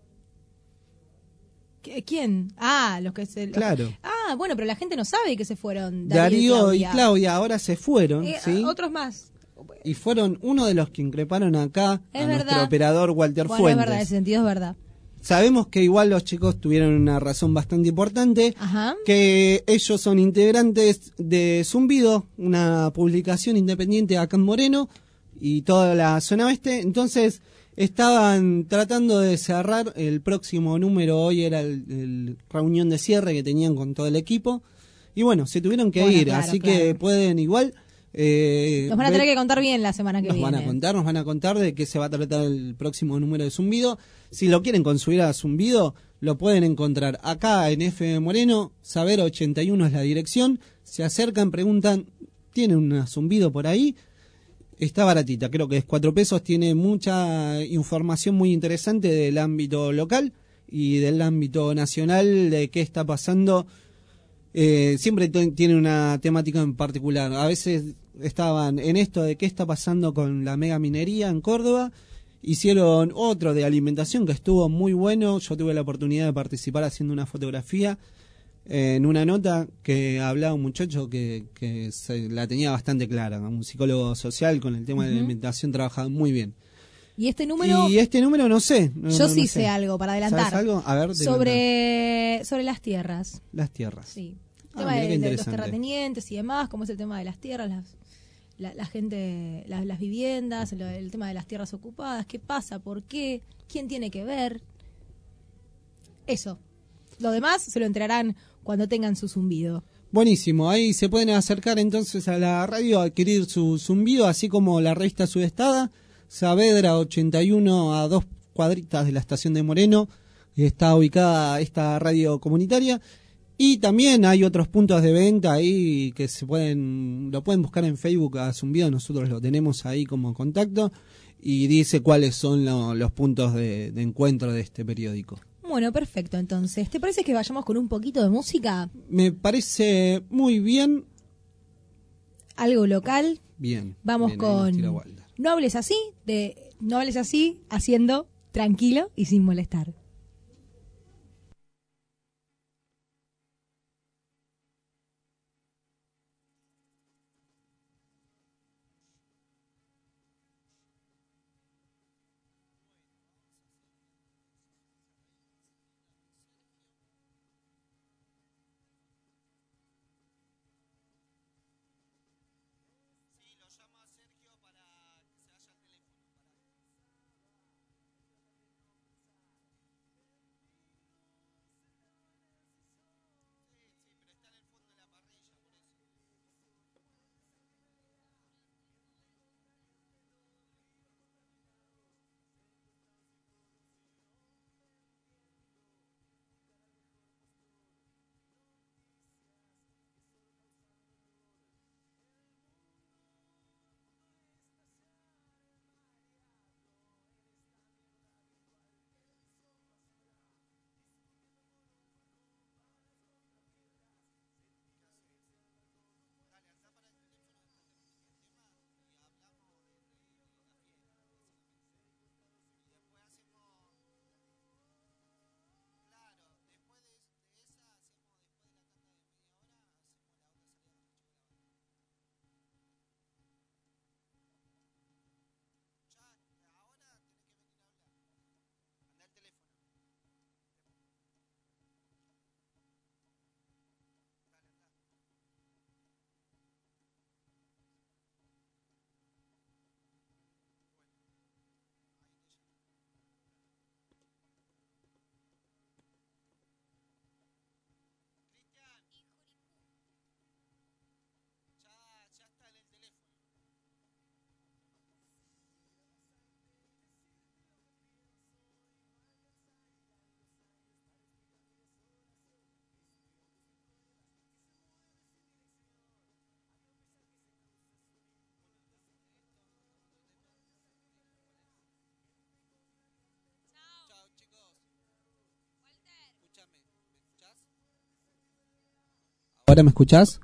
¿Quién? Los que se... Claro. Bueno, pero la gente no sabe que se fueron. Darío y Claudia ahora se fueron, ¿sí? Otros más. Y fueron uno de los que increparon acá es nuestro operador Walter Fuentes. Es verdad, en ese sentido es verdad. Sabemos que igual los chicos tuvieron una razón bastante importante, que ellos son integrantes de Zumbido, una publicación independiente acá en Moreno y toda la zona oeste. Entonces estaban tratando de cerrar el próximo número. Hoy era el reunión de cierre que tenían con todo el equipo. Y bueno, se tuvieron que ir, así que pueden igual... nos van a tener que contar bien la semana que viene. Nos van a contar de qué se va a tratar el próximo número de Zumbido. Si lo quieren consumir a Zumbido, lo pueden encontrar acá en FM Moreno. Saber 81 es la dirección. Se acercan, preguntan, ¿tienen una Zumbido por ahí? Está baratita, creo que es 4 pesos. Tiene mucha información muy interesante del ámbito local y del ámbito nacional, de qué está pasando. Siempre tiene una temática en particular. A veces estaban en esto de qué está pasando con la mega minería en Córdoba. Hicieron otro de alimentación que estuvo muy bueno. Yo tuve la oportunidad de participar haciendo una fotografía en una nota que hablaba un muchacho que la tenía bastante clara, un psicólogo social con el tema de la alimentación, trabajaba muy bien. ¿Y este número? No sé. Yo sí sé algo para adelantar. ¿Sabes algo? A ver, sobre las tierras. Las tierras. Sí. El tema de los terratenientes y demás, cómo es el tema de las tierras, la gente, las viviendas, el tema de las tierras ocupadas, qué pasa, por qué, quién tiene que ver. Eso. Lo demás se lo enterarán cuando tengan su zumbido. Buenísimo, ahí se pueden acercar entonces a la radio a adquirir su zumbido, así como la revista Sudestada, Saavedra 81, a 2 cuadritas de la estación de Moreno, está ubicada esta radio comunitaria. Y también hay otros puntos de venta ahí que lo pueden buscar en Facebook a Zumbido, nosotros lo tenemos ahí como contacto, y dice cuáles son los puntos de encuentro de este periódico. Bueno, perfecto, entonces. ¿Te parece que vayamos con un poquito de música? Me parece muy bien. ¿Algo local? Bien. Vamos con No hables así, haciendo tranquilo y sin molestar. ¿Ahora me escuchás?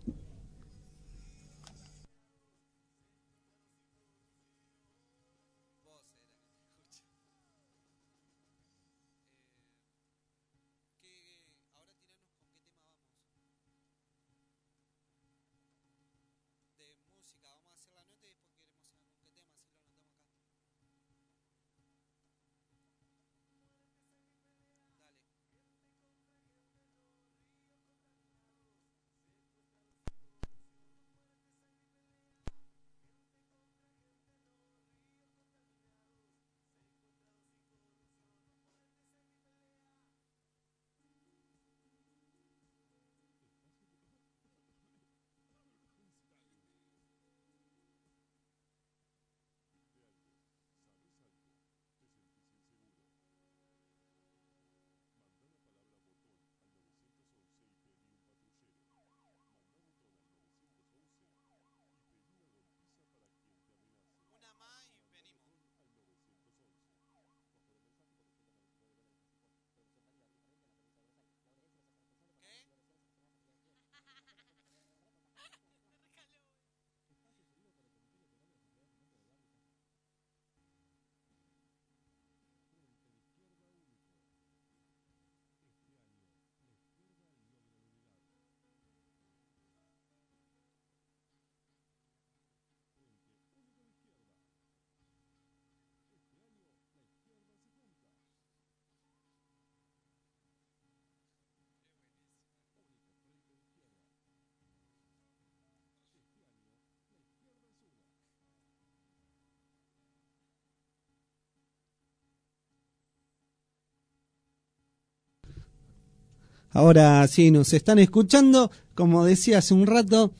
Ahora sí, nos están escuchando. Como decía hace un rato,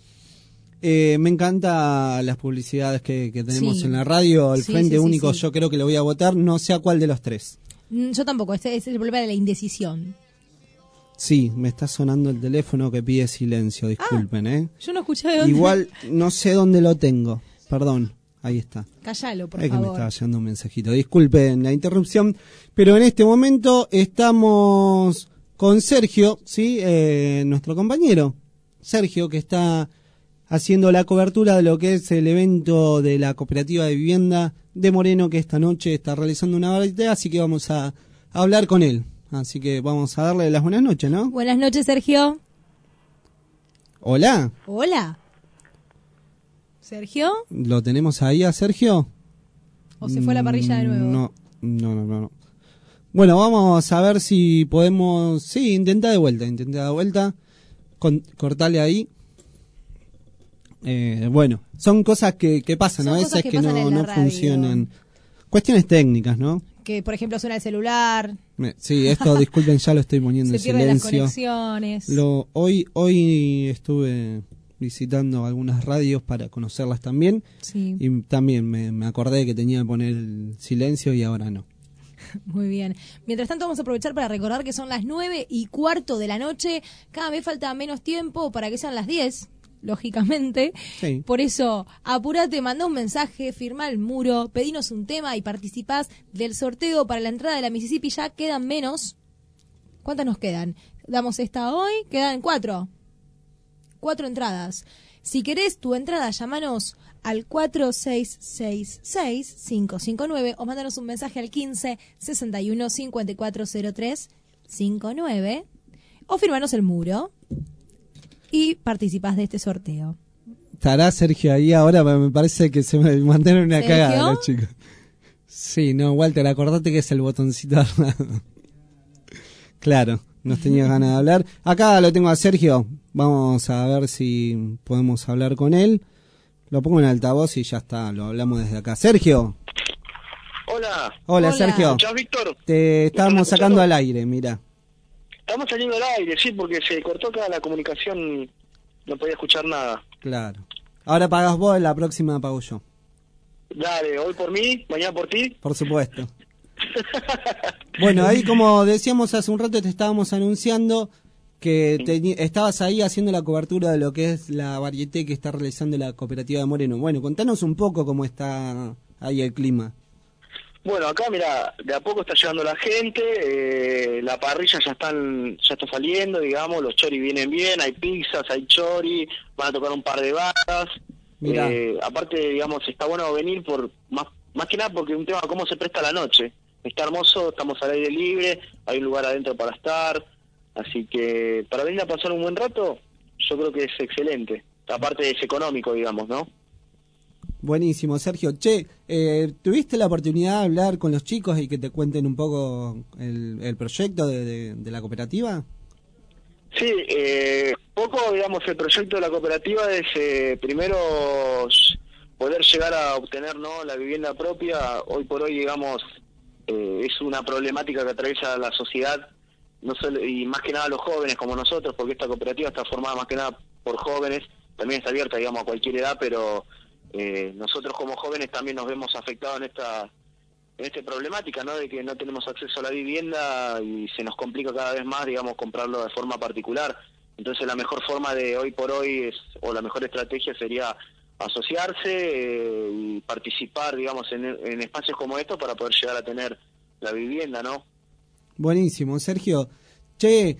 me encanta las publicidades que tenemos en la radio. El Frente Único yo creo que lo voy a votar, no sé a cuál de los tres. Yo tampoco, este es el problema de la indecisión. Sí, me está sonando el teléfono que pide silencio, disculpen, Yo no escuché de dónde. Igual no sé dónde lo tengo, perdón, ahí está. Cállalo, por favor. Es que me estaba llegando un mensajito, disculpen la interrupción, pero en este momento estamos con Sergio, ¿sí? Nuestro compañero, Sergio, que está haciendo la cobertura de lo que es el evento de la Cooperativa de Vivienda de Moreno, que esta noche está realizando una variedad, así que vamos a hablar con él. Así que vamos a darle las buenas noches, ¿no? Buenas noches, Sergio. Hola. Hola. ¿Sergio? ¿Lo tenemos ahí a Sergio? ¿O se fue a la parrilla de nuevo? No. Bueno, vamos a ver si podemos... Sí, intenta de vuelta. Cortale ahí. Bueno, son cosas que pasan, a veces que no funcionan. Cuestiones técnicas, ¿no? Que, por ejemplo, suena el celular. Sí, esto, disculpen, ya lo estoy poniendo en silencio. Se pierden las conexiones. Hoy estuve visitando algunas radios para conocerlas también. Sí. Y también me acordé que tenía que poner el silencio y ahora no. Muy bien. Mientras tanto, vamos a aprovechar para recordar que son las 9:15 de la noche. Cada vez falta menos tiempo para que sean las 10. Lógicamente, sí. Por eso apurate, mandá un mensaje, firma el muro, pedinos un tema y participás del sorteo para la entrada de la Mississippi. Ya quedan menos. ¿Cuántas nos quedan? Damos esta hoy, quedan 4 entradas. Si querés tu entrada, llamanos al 4666-559 o mándanos un mensaje al 1561-5403-59 o firmanos el muro y participás de este sorteo. ¿Estará Sergio ahí ahora? Me parece que se me mandaron una cagada los chicos. Sí, no, Walter, acordate que es el botoncito armado. Claro, nos tenía ganas de hablar. Acá lo tengo a Sergio. Vamos a ver si podemos hablar con él. Lo pongo en altavoz y ya está, lo hablamos desde acá. Sergio. Hola, Sergio. ¿Escuchás, Víctor? Te estábamos sacando al aire, mira. Estamos saliendo al aire, sí, porque se cortó acá la comunicación, no podía escuchar nada. Claro. Ahora pagas vos, la próxima pago yo. Dale, hoy por mí, mañana por ti. Por supuesto. Bueno, ahí como decíamos hace un rato, te estábamos anunciando que estabas ahí haciendo la cobertura de lo que es la varieté que está realizando la Cooperativa de Moreno. Bueno, contanos un poco cómo está ahí el clima. Bueno, acá mira, de a poco está llegando la gente, la parrilla ya está saliendo, digamos, los choris vienen bien, hay pizzas, hay chori, van a tocar un par de bandas. Aparte, digamos, está bueno venir por más que nada porque un tema cómo se presta la noche. Está hermoso, estamos al aire libre, hay un lugar adentro para estar, así que para venir a pasar un buen rato, yo creo que es excelente. Aparte es económico, digamos, ¿no? Buenísimo, Sergio. Che, ¿tuviste la oportunidad de hablar con los chicos y que te cuenten un poco el proyecto de la cooperativa? Sí, poco, digamos, el proyecto de la cooperativa es primero poder llegar a obtener, ¿no?, la vivienda propia. Hoy por hoy, digamos, es una problemática que atraviesa la sociedad, no solo, y más que nada los jóvenes como nosotros, porque esta cooperativa está formada más que nada por jóvenes, también está abierta, digamos, a cualquier edad, pero nosotros como jóvenes también nos vemos afectados en esta problemática, ¿no?, de que no tenemos acceso a la vivienda y se nos complica cada vez más, digamos, comprarlo de forma particular. Entonces la mejor forma de hoy por hoy o la mejor estrategia sería asociarse y participar, digamos, en espacios como estos para poder llegar a tener la vivienda, ¿no? Buenísimo, Sergio. Che,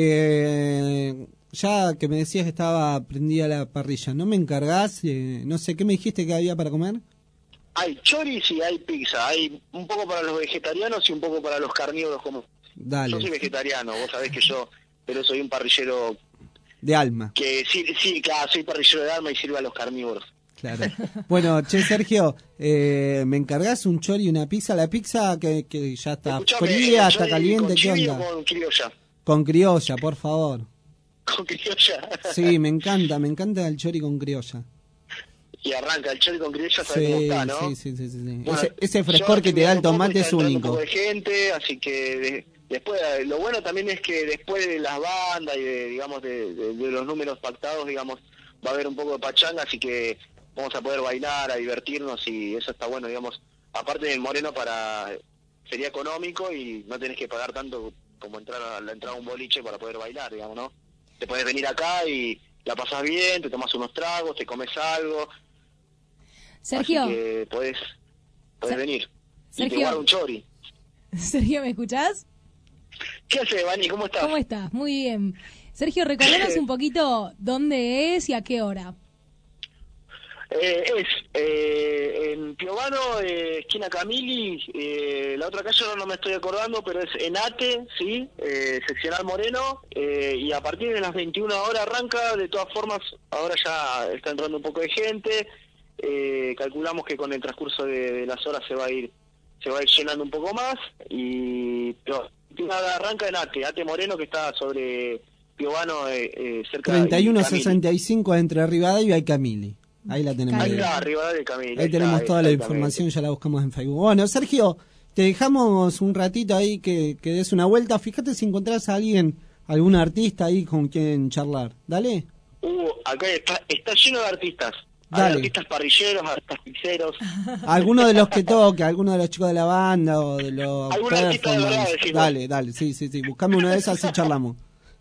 ya que me decías que estaba prendida la parrilla, ¿no me encargás? No sé, ¿qué me dijiste que había para comer? Hay choris y hay pizza, hay un poco para los vegetarianos y un poco para los carnívoros como... Dale. Yo soy vegetariano, vos sabés que pero soy un parrillero... De alma. Que sí, claro, soy parrillero de alma y sirvo a los carnívoros. Claro. Bueno, che, Sergio, ¿me encargás un chori y una pizza? La pizza que ya está fría, está caliente, ¿qué onda? Con criolla. Con criolla, por favor. Con criolla. Sí, me encanta el chori con criolla. Y arranca el chori con criolla, ¿sabes cómo está, no? Sí. Bueno, ese frescor que te da el tomate es único. Un poco de gente, así que después, lo bueno también es que después de las bandas y de los números pactados, digamos, va a haber un poco de pachanga, así que vamos a poder bailar, a divertirnos, y eso está bueno, digamos. Aparte del Moreno sería económico y no tenés que pagar tanto como entrar a un boliche para poder bailar, digamos, ¿no? Te podés venir acá y la pasás bien, te tomás unos tragos, te comes algo. Sergio. Así que podés venir. Sergio. Y te guardo un chori. Sergio, ¿me escuchás? ¿Qué haces, Vani? ¿Cómo estás? ¿Cómo estás? Muy bien. Sergio, recordanos un poquito dónde es y a qué hora. En Piovano, esquina Camili, la otra calle no me estoy acordando, pero es Enate, ¿sí? Seccional Moreno, y a partir de las 21 horas arranca. De todas formas, ahora ya está entrando un poco de gente, calculamos que con el transcurso de las horas se va a ir llenando un poco más, pero arranca en Ate Moreno, que está sobre Piovano, cerca de 3165 entre Rivadavia y Camili. Ahí la tenemos. Ahí está, Rivadavia y Camili. Ahí tenemos toda la información, ya la buscamos en Facebook. Bueno, Sergio, te dejamos un ratito ahí que des una vuelta. Fíjate si encontrás a algún artista ahí con quien charlar. Dale. Acá está lleno de artistas. Dale. Hay artistas parrilleros, artistas pizzeros. Alguno de los que toque, alguno de los chicos de la banda o de los... Algún artista de verdad, decimos. Dale, sí. Buscame una de esas y charlamos.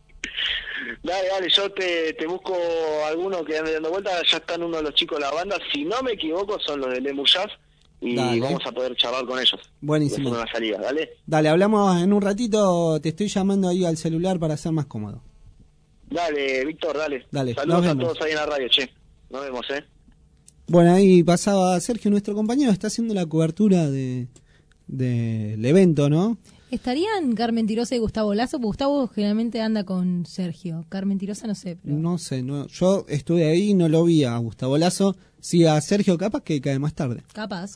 Dale, yo te busco alguno que ande dando vuelta. Ya están uno de los chicos de la banda, si no me equivoco son los de Lemur Jazz, y vamos a poder charlar con ellos. Buenísimo. Una salida, Dale, hablamos en un ratito, te estoy llamando ahí al celular para ser más cómodo. Dale, Víctor, dale. Saludos a todos ahí en la radio, che. Nos vemos, Bueno, ahí pasaba Sergio, nuestro compañero, está haciendo la cobertura del evento, ¿no? ¿Estarían Carmen Tirosa y Gustavo Lazo? Porque Gustavo generalmente anda con Sergio. Carmen Tirosa no sé. Pero... No sé, yo estuve ahí y no lo vi a Gustavo Lazo. Sí, a Sergio capaz que cae más tarde. Capaz.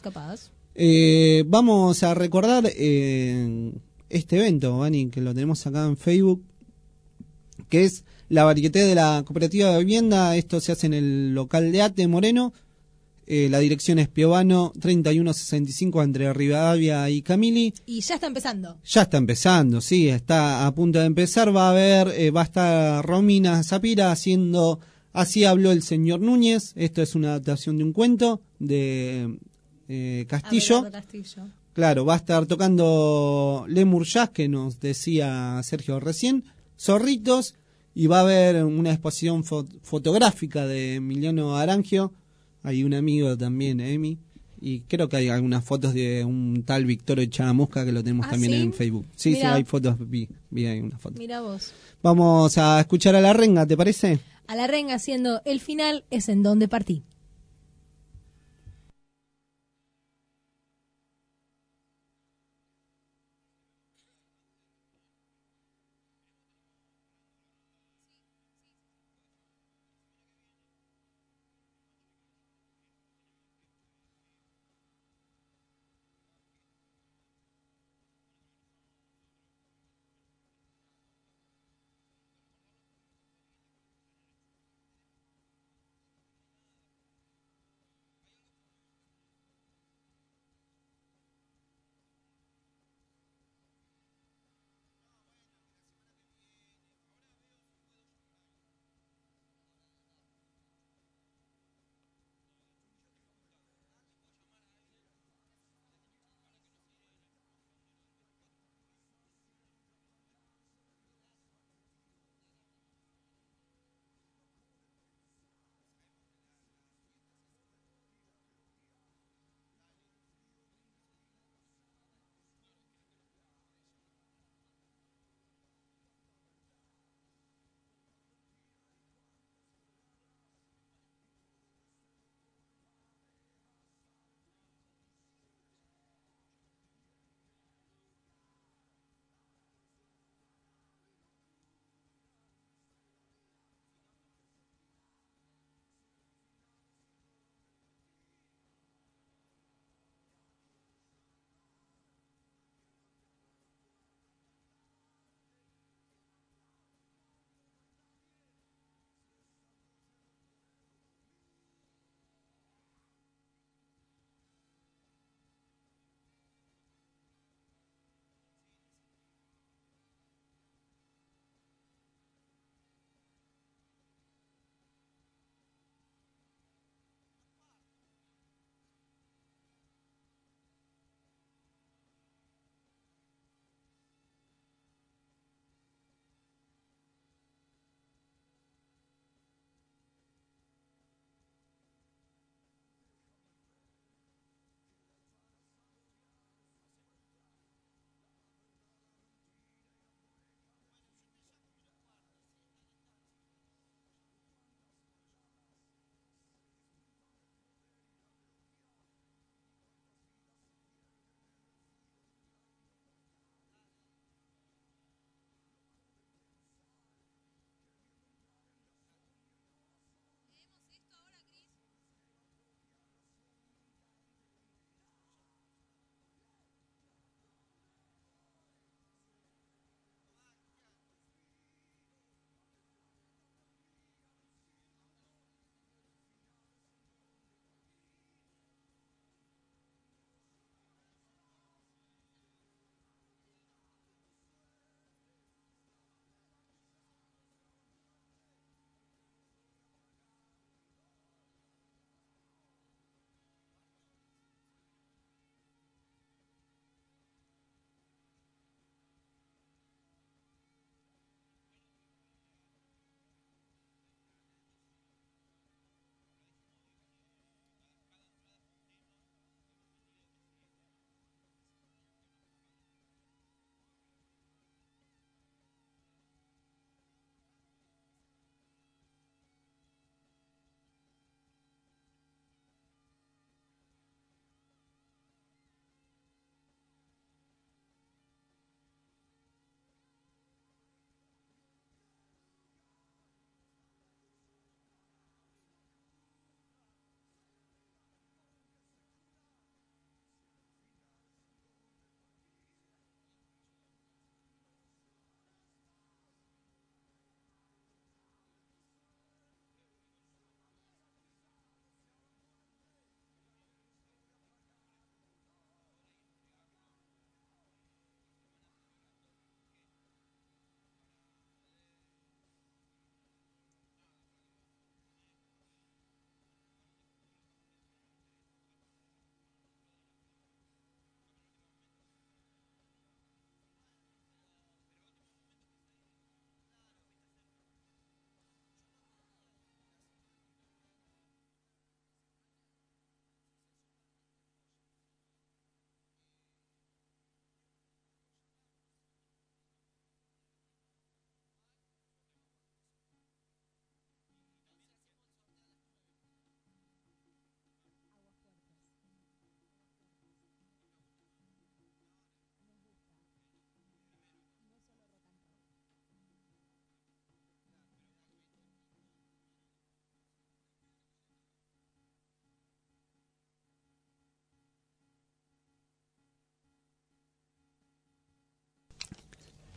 Vamos a recordar este evento, Vani, que lo tenemos acá en Facebook, que es la varieté de la cooperativa de vivienda. Esto se hace en el local de Ate Moreno. La dirección es Piovano 3165 entre Rivadavia y Camili. Y ya está empezando. Ya está empezando, sí, está a punto de empezar. Va a estar Romina Zapira haciendo Así habló el señor Núñez. Esto es una adaptación de un cuento de Castillo. Claro, va a estar tocando Lemur Jazz, que nos decía Sergio recién, Zorritos, y va a haber una exposición fotográfica de Emiliano Arangio. Hay un amigo también, Emi, y creo que hay algunas fotos de un tal Victorio Charamusca que lo tenemos también ¿sí? en Facebook. Sí, Mirá. sí, hay fotos, vi ahí una foto. Mira vos. Vamos a escuchar a La Renga, ¿te parece? A la renga haciendo el final es en donde partí.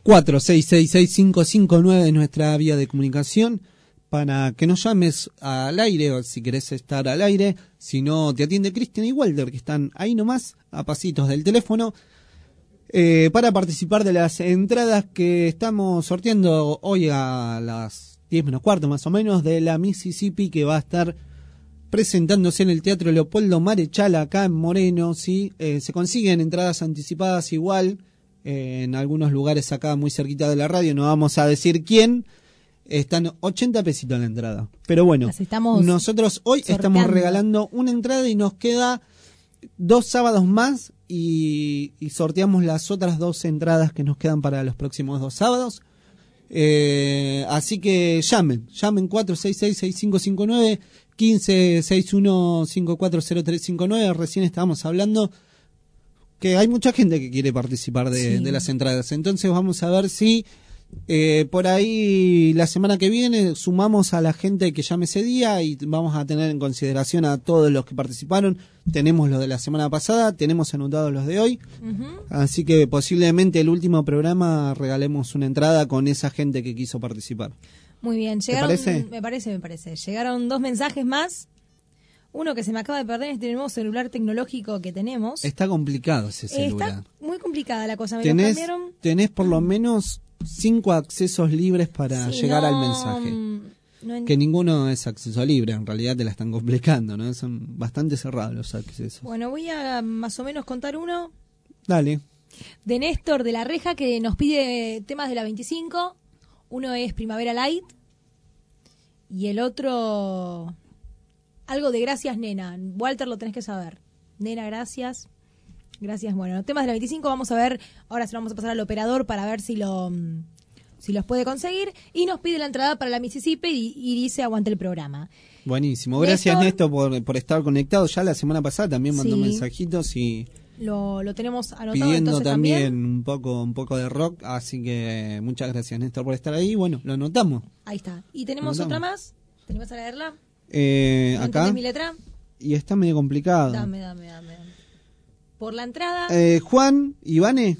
46665559 es nuestra vía de comunicación para que nos llames al aire o si querés estar al aire. Si no, te atiende Cristian y Walter, que están ahí nomás, a pasitos del teléfono, para participar de las entradas que estamos sorteando hoy a las 10 menos cuarto más o menos, de la Mississippi, que va a estar presentándose en el Teatro Leopoldo Marechal acá en Moreno. ¿Sí? Se consiguen entradas anticipadas igual en algunos lugares acá muy cerquita de la radio, no vamos a decir quién. Están 80 pesitos en la entrada. Pero bueno, nosotros hoy estamos regalando una entrada y nos queda 2 sábados más y sorteamos las otras 2 entradas que nos quedan para los próximos 2 sábados. Así que llamen 466-6559, 1561-540359. Recién estábamos hablando que hay mucha gente que quiere participar de las entradas. Entonces vamos a ver si por ahí la semana que viene sumamos a la gente que llame ese día y vamos a tener en consideración a todos los que participaron. Tenemos los de la semana pasada, tenemos anotados los de hoy, así que posiblemente el último programa regalemos una entrada con esa gente que quiso participar. Muy bien, llegaron, me parece. Llegaron 2 mensajes más. Uno que se me acaba de perder en este nuevo celular tecnológico que tenemos. Está complicado ese celular. Está muy complicada la cosa. Tenés por lo menos 5 accesos libres para llegar al mensaje. Que ninguno es acceso libre, en realidad te la están complicando, ¿no? Son bastante cerrados los accesos. Bueno, voy a más o menos contar uno. Dale. De Néstor de la Reja, que nos pide temas de la 25. Uno es Primavera Light. Y el otro, algo de Gracias Nena. Walter, lo tenés que saber. Nena, gracias. Gracias. Bueno, temas de la 25 vamos a ver. Ahora se lo vamos a pasar al operador para ver si los puede conseguir. Y nos pide la entrada para la Mississippi y dice aguante el programa. Buenísimo. Gracias, Néstor, por estar conectado. Ya la semana pasada también mandó mensajitos y lo tenemos anotado. Pidiendo también un poco de rock. Así que muchas gracias, Néstor, por estar ahí. Bueno, lo anotamos. Ahí está. Y tenemos otra más. ¿Te animás a leerla? ¿No acá? Mi letra? Y está medio complicado. Dame. Por la entrada. Juan Ivane.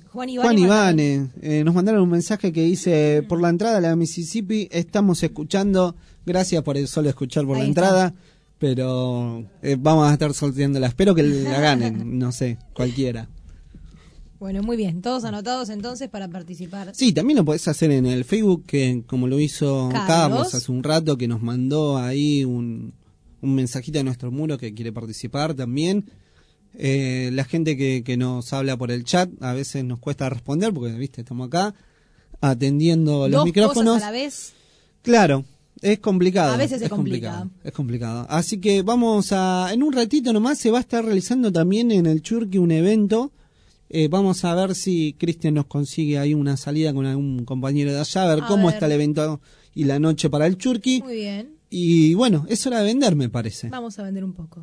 Nos mandaron un mensaje que dice: por la entrada a la Mississippi estamos escuchando. Gracias por el solo escuchar por la entrada. Pero vamos a estar sorteándola. Espero que la ganen. No sé, cualquiera. Bueno, muy bien. Todos anotados entonces para participar. Sí, también lo podés hacer en el Facebook, que como lo hizo Carlos hace un rato, que nos mandó ahí un mensajito de nuestro muro que quiere participar también. La gente que nos habla por el chat a veces nos cuesta responder porque viste, estamos acá atendiendo los micrófonos. Cosas a la vez. Claro, es complicado. A veces es complicado. Es complicado. Así que en un ratito nomás se va a estar realizando también en el Churqui un evento. Vamos a ver si Cristian nos consigue ahí una salida con algún compañero de allá, a ver cómo está el evento y la noche para el Churqui. Muy bien. Y bueno, es hora de vender, me parece. Vamos a vender un poco.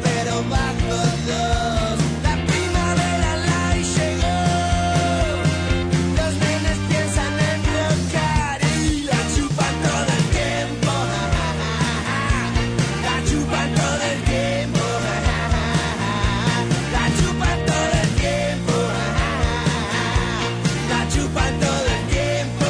pero bajo dos. La primavera la llegó, los nenes piensan en rocar y la chupan todo el tiempo, la chupan todo el tiempo, la chupan todo el tiempo, la chupan todo el tiempo.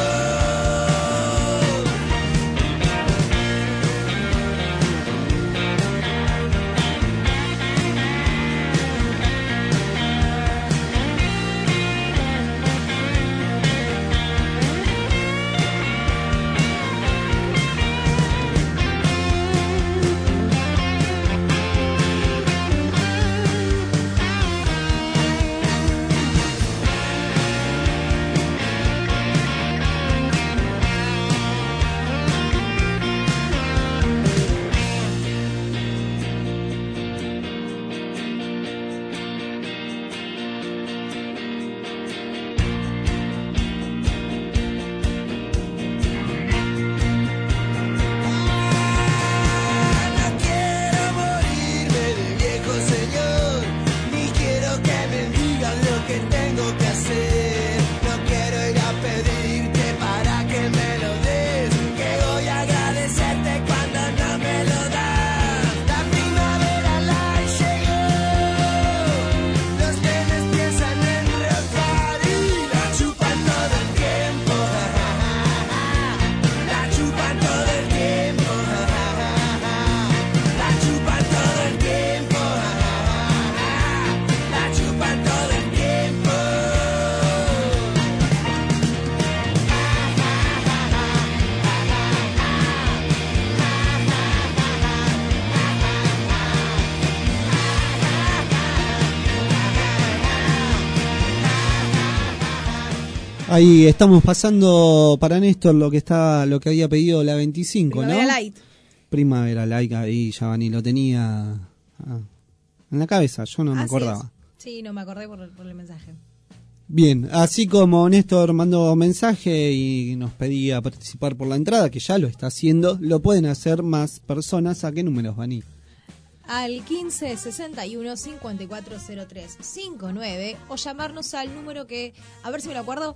No quiero morirme de viejo, señor, ni quiero que me digan lo que tengo que hacer. No quiero ir a pedirte para que me lo des, que voy a agradecerte cuando no me lo das. La primavera la llegó, los nenes piensan en rocar y la chupan todo el tiempo, la chupan todo el tiempo, la chupan todo el tiempo, la chupan todo el tiempo. Ahí estamos pasando para Néstor lo que había pedido la 25, Primavera ¿no? Light. Primavera Light, ahí Giovanni lo tenía en la cabeza, yo no me Así acordaba. es. Sí, no me acordé por el mensaje. Bien, así como Néstor mandó mensaje y nos pedía participar por la entrada, que ya lo está haciendo, lo pueden hacer más personas. ¿A qué números van a ir? Al 15 61 5403 59 o llamarnos al número que, a ver si me lo acuerdo,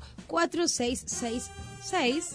4666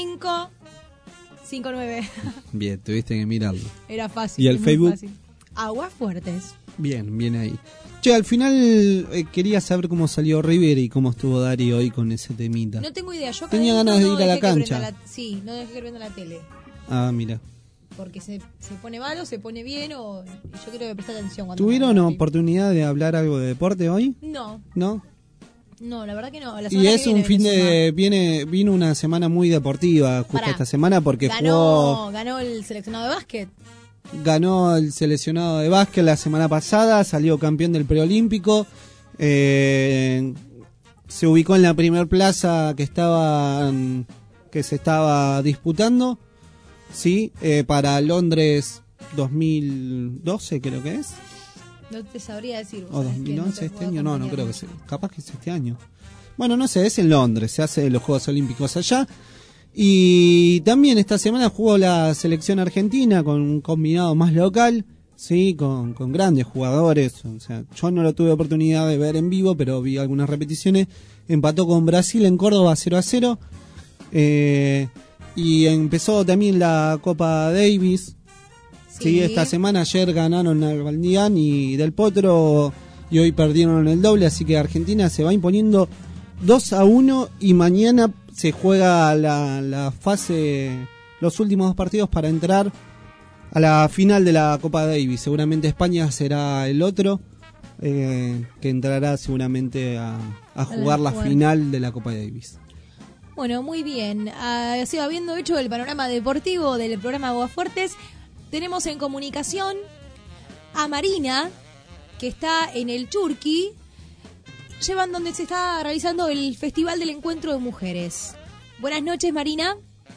559. Bien, tuviste que mirarlo. Era fácil. ¿Y el muy Facebook? fácil. Aguas Fuertes. Bien, bien ahí. Che, al final quería saber cómo salió River y cómo estuvo Dari hoy con ese temita. No tengo idea. Yo Tenía ganas de ir a la cancha. Sí, no dejé que prenda la tele. Ah, mira. Porque se pone mal o se pone bien o yo quiero que preste atención. Cuando ¿Tuvieron oportunidad de hablar algo de deporte hoy? No. ¿No? No, la verdad que no. La Y semana es que un viene fin de... Vino una semana muy deportiva justo Pará. esta semana porque ganó el seleccionado de básquet. ganó el seleccionado de básquet la semana pasada, salió campeón del preolímpico, se ubicó en la primer plaza que se estaba disputando, sí, para Londres 2012 creo que es. No te sabría decir. O 2011 este año, no creo que sea. sea. Capaz que es este año. Bueno, no sé, es en Londres, se hace los Juegos Olímpicos allá. Y también esta semana jugó la selección argentina con un combinado más local, sí, con grandes jugadores. O sea, yo no lo tuve oportunidad de ver en vivo, pero vi algunas repeticiones. Empató con Brasil en Córdoba 0-0. Y empezó también la Copa Davis. Sí, esta semana, ayer ganaron al Valdián y Del Potro y hoy perdieron el doble, así que Argentina se va imponiendo 2-1 y mañana se juega la fase, los últimos dos partidos para entrar a la final de la Copa Davis. Seguramente España será el otro que entrará seguramente a jugar la final de la Copa Davis. Bueno, muy bien. Así habiendo hecho el panorama deportivo del programa Aguafuertes, tenemos en comunicación a Marina, que está en el Churqui, donde se está realizando el Festival del Encuentro de Mujeres. Buenas noches, Marina.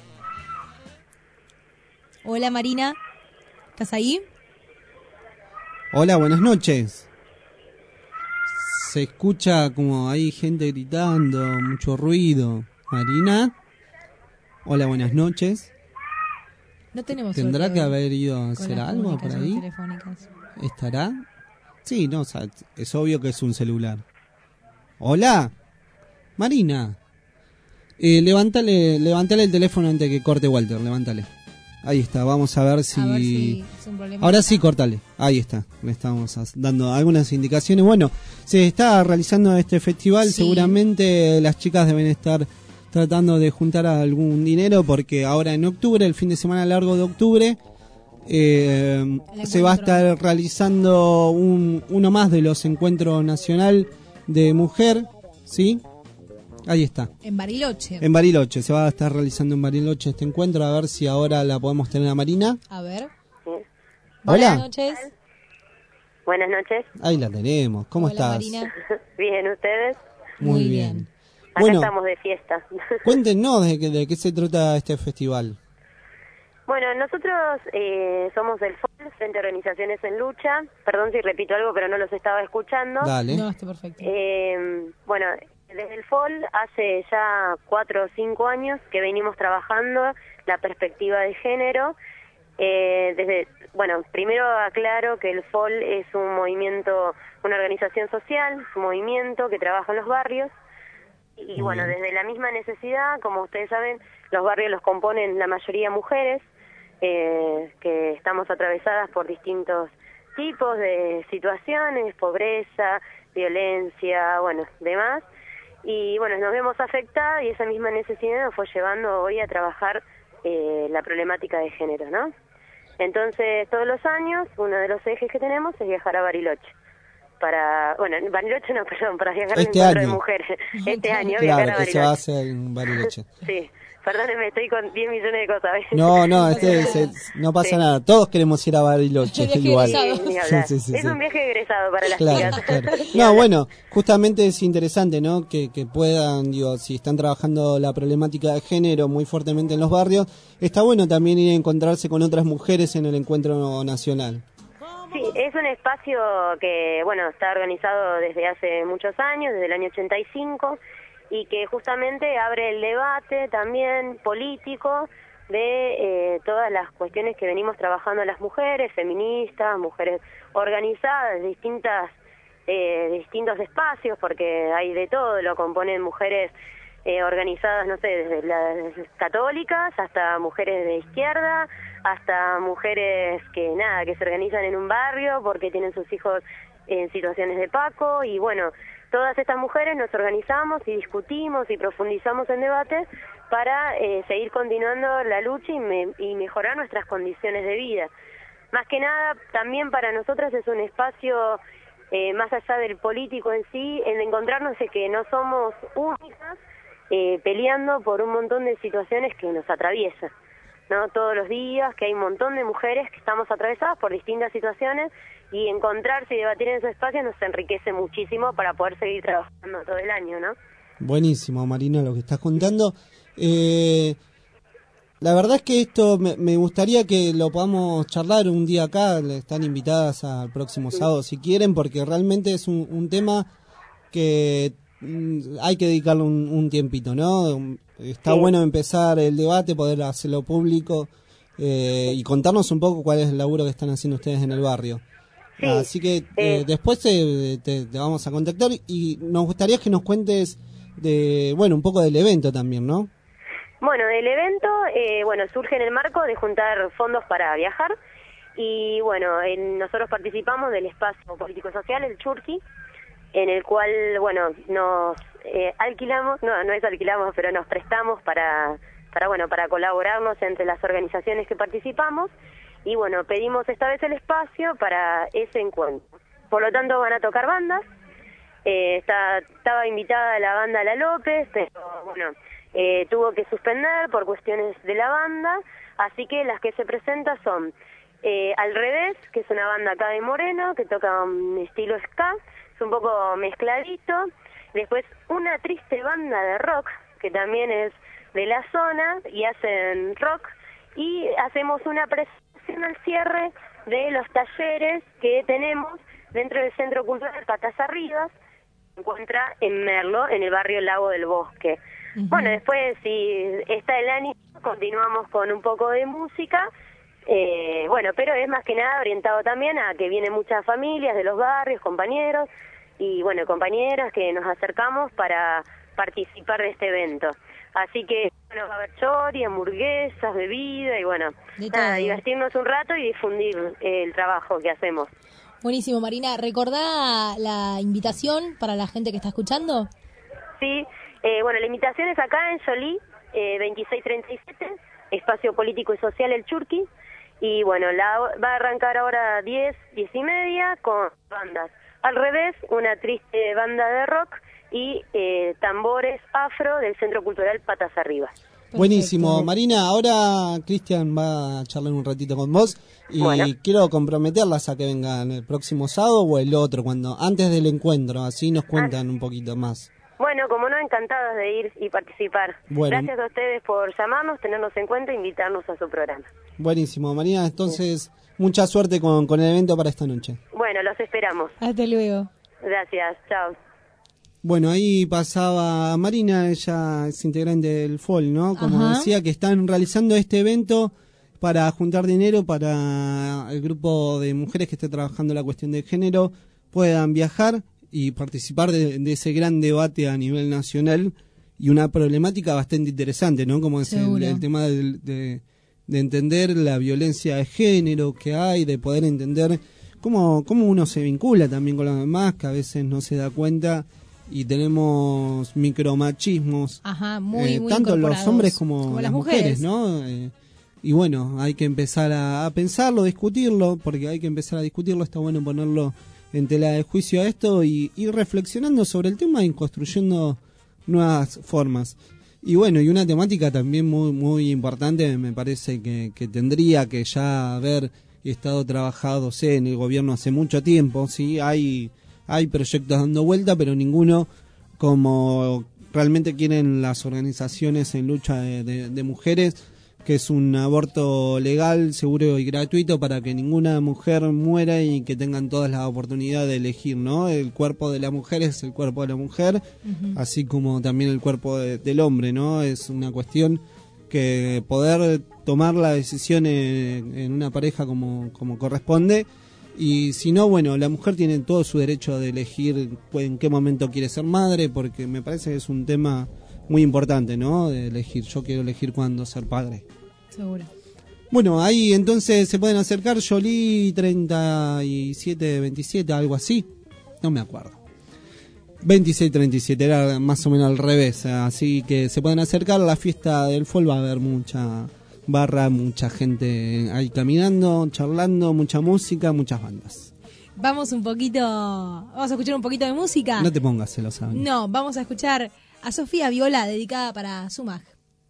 Hola, Marina. ¿Estás ahí? Hola, buenas noches. Se escucha como hay gente gritando, mucho ruido. Marina. Hola, buenas noches. No tenemos ¿Tendrá suerte que haber ido a con hacer las algo por ahí? comunicaciones telefónicas. ¿Estará? Sí, no, o sea, es obvio que es un celular. Hola, Marina. Levántale el teléfono antes que corte Walter, levántale. Ahí está, vamos a ver si es un problema. Ahora sí, cortale. Ahí está, le estamos dando algunas indicaciones. Bueno, se está realizando este festival, Sí. Seguramente las chicas deben estar tratando de juntar algún dinero porque ahora en octubre, el fin de semana largo de octubre, se va a estar realizando uno más de los encuentros nacional de mujer, ¿sí? Ahí está. En Bariloche. En Bariloche, se va a estar realizando en Bariloche este encuentro, a ver si ahora la podemos tener a Marina. A ver. Hola. Buenas noches. Buenas noches. Ahí la tenemos, ¿cómo Hola, estás? Marina. Bien, ¿ustedes? Muy bien. Acá Bueno, estamos de fiesta. cuéntenos de qué se trata este festival. Bueno, nosotros somos del FOL, Frente a Organizaciones en Lucha. Perdón si repito algo, pero no los estaba escuchando. Dale. No, está perfecto. Bueno, desde el FOL hace ya 4 o 5 años que venimos trabajando la perspectiva de género. Primero aclaro que el FOL es un movimiento, una organización social, un movimiento que trabaja en los barrios. Y bueno, desde la misma necesidad, como ustedes saben, los barrios los componen la mayoría mujeres, que estamos atravesadas por distintos tipos de situaciones, pobreza, violencia, bueno, demás. Y bueno, nos vemos afectadas y esa misma necesidad nos fue llevando hoy a trabajar la problemática de género, ¿no? Entonces, todos los años, uno de los ejes que tenemos es viajar a Bariloche. Para viajar al encuentro de mujeres. Este año viajar a Claro, Bariloche. eso va a ser en Bariloche. Sí, perdónenme, estoy con 10 millones de cosas. No, no pasa nada. Todos queremos ir a Bariloche, igual. Sí, ni hablar. Sí, sí, es sí. un viaje egresado para las Claro, chicas. claro. No, bueno, justamente es interesante, ¿no? Que puedan, digo, si están trabajando la problemática de género muy fuertemente en los barrios, está bueno también ir a encontrarse con otras mujeres en el encuentro nacional. Sí, es un espacio que, bueno, está organizado desde hace muchos años, desde el año 85, y que justamente abre el debate también político de todas las cuestiones que venimos trabajando las mujeres, feministas, mujeres organizadas, distintos espacios, porque hay de todo, lo componen mujeres organizadas, no sé, desde las católicas hasta mujeres de izquierda, hasta mujeres que se organizan en un barrio porque tienen sus hijos en situaciones de Paco, y bueno, todas estas mujeres nos organizamos y discutimos y profundizamos en debates para seguir continuando la lucha y mejorar nuestras condiciones de vida. Más que nada, también para nosotras es un espacio, más allá del político en sí, en encontrarnos de que no somos únicas peleando por un montón de situaciones que nos atraviesan, ¿no? Todos los días, que hay un montón de mujeres que estamos atravesadas por distintas situaciones, y encontrarse y debatir en esos espacios nos enriquece muchísimo para poder seguir trabajando todo el año, ¿no? Buenísimo, Marina, lo que estás contando. La verdad es que esto me gustaría que lo podamos charlar un día acá. Están invitadas al próximo sábado si quieren, porque realmente es un tema que hay que dedicarle un tiempito, ¿no? Está bueno empezar el debate, poder hacerlo público y contarnos un poco cuál es el laburo que están haciendo ustedes en el barrio. Sí, así que después te vamos a contactar y nos gustaría que nos cuentes un poco del evento también, ¿no? Bueno, el evento surge en el marco de juntar fondos para viajar, y bueno, nosotros participamos del espacio político-social, el Churqui, en el cual, nos alquilamos, no es alquilamos, pero nos prestamos para colaborarnos entre las organizaciones que participamos. Y bueno, pedimos esta vez el espacio para ese encuentro. Por lo tanto, van a tocar bandas. Estaba invitada la banda La López, pero tuvo que suspender por cuestiones de la banda. Así que las que se presentan son Al Revés, que es una banda acá de Moreno, que toca un estilo ska, es un poco mezcladito. Después Una Triste Banda de Rock, que también es de la zona y hacen rock. Y hacemos una presentación al cierre de los talleres que tenemos dentro del Centro Cultural Patas Arribas, se encuentra en Merlo, en el barrio Lago del Bosque. Bueno, después, si está el ánimo, continuamos con un poco de música, Bueno, pero es más que nada orientado también a que vienen muchas familias de los barrios, compañeros y bueno, compañeras que nos acercamos para participar de este evento. Así que bueno, va a haber chori, hamburguesas, bebida y bueno, nada, divertirnos un rato y difundir el trabajo que hacemos. Buenísimo, Marina. ¿Recordá la invitación para la gente que está escuchando? Sí, bueno, la invitación es acá en Solí, 2637, Espacio Político y Social El Churqui. Y bueno, va a arrancar ahora 10 y media con bandas. Al revés, una triste banda de rock y tambores afro del Centro Cultural Patas Arriba. Buenísimo, Marina. Ahora Cristian va a charlar un ratito con vos y quiero comprometerlas a que vengan el próximo sábado o el otro, antes del encuentro, así nos cuentan un poquito más. Bueno, como no, encantados de ir y participar. Bueno. Gracias a ustedes por llamarnos, tenernos en cuenta e invitarnos a su programa. Buenísimo, Marina. Entonces, mucha suerte con el evento para esta noche. Bueno, los esperamos. Hasta luego. Gracias, chao. Bueno, ahí pasaba Marina, ella es integrante del FOL, ¿no? Como decía, que están realizando este evento para juntar dinero para el grupo de mujeres que esté trabajando la cuestión de género, puedan viajar y participar de ese gran debate a nivel nacional y una problemática bastante interesante, ¿no? Como es el tema de entender la violencia de género que hay, de poder entender cómo uno se vincula también con los demás, que a veces no se da cuenta y tenemos micromachismos, muy tanto los hombres como las mujeres, ¿no? Y bueno, hay que empezar a pensarlo, discutirlo, porque hay que empezar a discutirlo, está bueno ponerlo en tela de juicio a esto y ir reflexionando sobre el tema y construyendo nuevas formas. Y bueno, y una temática también muy muy importante, me parece que tendría que ya haber estado trabajándose en el gobierno hace mucho tiempo, ¿sí? Hay proyectos dando vuelta, pero ninguno como realmente quieren las organizaciones en lucha de mujeres, que es un aborto legal, seguro y gratuito para que ninguna mujer muera y que tengan todas las oportunidades de elegir, ¿no? El cuerpo de la mujer es el cuerpo de la mujer, así como también el cuerpo del hombre, ¿no? Es una cuestión que poder tomar la decisión en una pareja como corresponde, y si no, bueno, la mujer tiene todo su derecho de elegir en qué momento quiere ser madre, porque me parece que es un tema muy importante, ¿no? De elegir, yo quiero elegir cuándo ser padre. Seguro. Bueno, ahí entonces se pueden acercar, Jolie 3727, algo así, no me acuerdo. 2637, era más o menos al revés, así que se pueden acercar a la fiesta del FOL, va a haber mucha barra, mucha gente ahí caminando, charlando, mucha música, muchas bandas. Vamos a escuchar un poquito de música. No te pongas celosa. No, vamos a escuchar a Sofía Viola, dedicada para Sumag.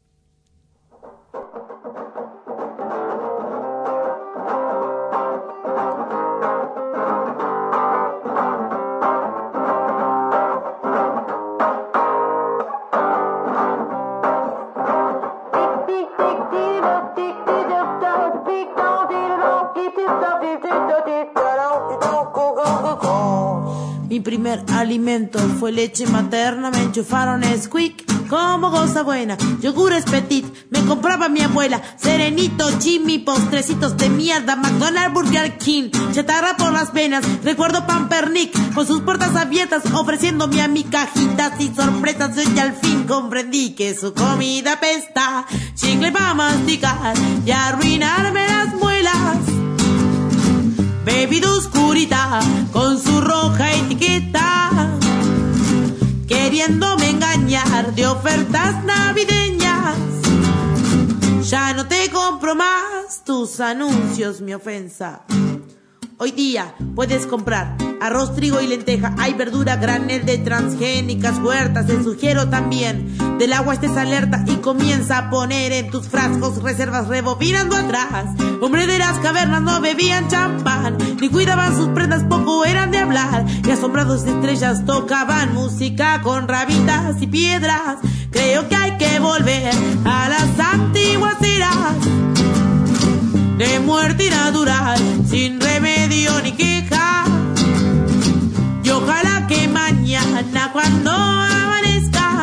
Mi primer alimento fue leche materna, me enchufaron Squeak como cosa buena, yogures petit, me compraba mi abuela, Serenito, Jimmy, postrecitos de mierda, McDonald's, Burger King, chatarra por las venas, recuerdo Pampernick con sus puertas abiertas ofreciéndome a mi cajitas y sorpresas. Yo ya al fin comprendí que su comida apesta, chicle para masticar y arruinarme las muelas. Bebida oscurita con su roja etiqueta, queriéndome engañar de ofertas navideñas. Ya no te compro más tus anuncios, mi ofensa. Hoy día puedes comprar arroz, trigo y lenteja, hay verdura granel de transgénicas huertas. Te sugiero también del agua estés alerta y comienza a poner en tus frascos reservas rebobinando atrás. Hombre de las cavernas no bebían champán, ni cuidaban sus prendas, poco eran de hablar, y asombrados de estrellas tocaban música con rabitas y piedras. Creo que hay que volver a las antiguas eras de muerte natural, sin remedio ni queja. Y ojalá que mañana cuando amanezca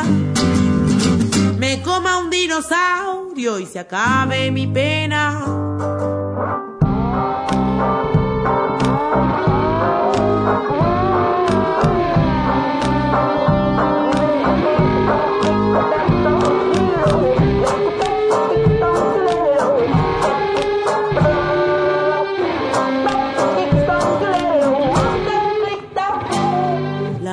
me coma un dinosaurio y se acabe mi pena.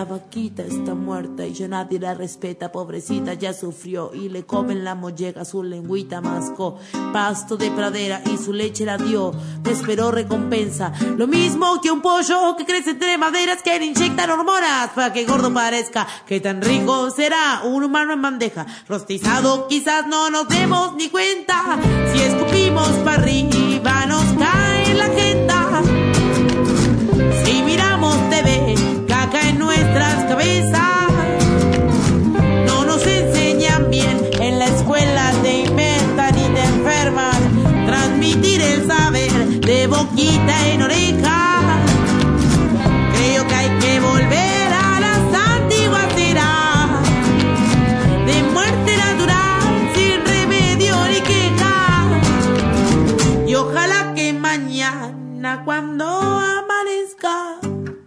La vaquita está muerta y ya nadie la respeta, pobrecita ya sufrió y le comen la molleja, su lengüita mascó, pasto de pradera y su leche la dio, no esperó recompensa, lo mismo que un pollo que crece entre maderas que le inyectan hormonas para que gordo parezca. Qué tan rico será un humano en bandeja, rostizado quizás no nos demos ni cuenta, si escupimos para arriba nos cae la jeta, si miramos TV caca en nuestras cabezas, no nos enseñan bien en la escuela, te inventan y te enferman, transmitir el saber de boquita en oreja, creo que hay que volver a las antiguas eras, de muerte natural sin remedio ni queja, y ojalá que mañana cuando amanezca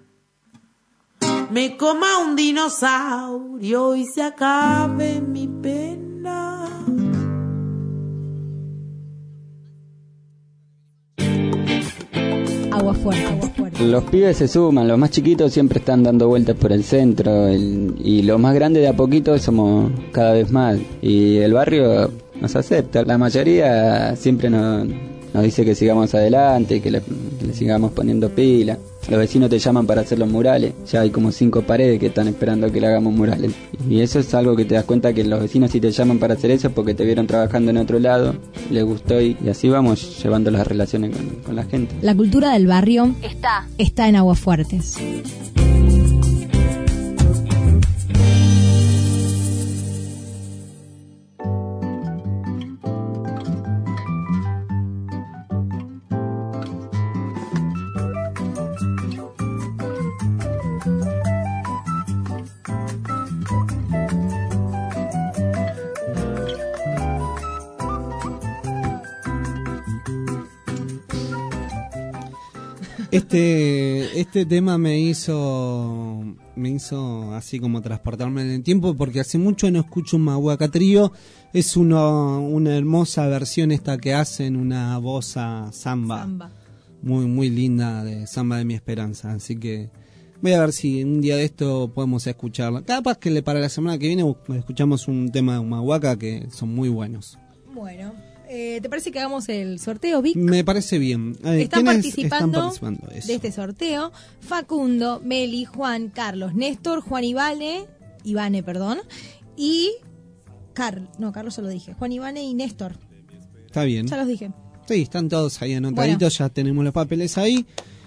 me coma un dinosaurio y se acabe mi pena. Agua fuerte. Los pibes se suman, los más chiquitos siempre están dando vueltas por el centro y los más grandes de a poquito somos cada vez más y el barrio nos acepta. La mayoría siempre nos dice que sigamos adelante, que le sigamos poniendo pila. Los vecinos te llaman para hacer los murales. Ya hay como 5 paredes que están esperando que le hagamos murales. Y eso es algo que te das cuenta que los vecinos si te llaman para hacer eso es porque te vieron trabajando en otro lado, les gustó y así vamos llevando las relaciones con la gente. La cultura del barrio está en Aguafuertes. Este tema me hizo así como transportarme en el tiempo porque hace mucho no escucho un Mahuaca Trío. Es una hermosa versión esta que hacen, una bossa samba. Muy muy linda de Samba de mi Esperanza, así que voy a ver si un día de esto podemos escucharla. Capaz que para la semana que viene escuchamos un tema de Mahuaca que son muy buenos. Bueno, ¿te parece que hagamos el sorteo, Vic? Me parece bien. Están participando de eso? De este sorteo Facundo, Meli, Juan, Carlos, Néstor, Juan Ivane, y Carlos se lo dije, Juan Ivane y Néstor. Está bien. Ya los dije. Sí, están todos ahí anotaditos, bueno. Ya tenemos los papeles ahí.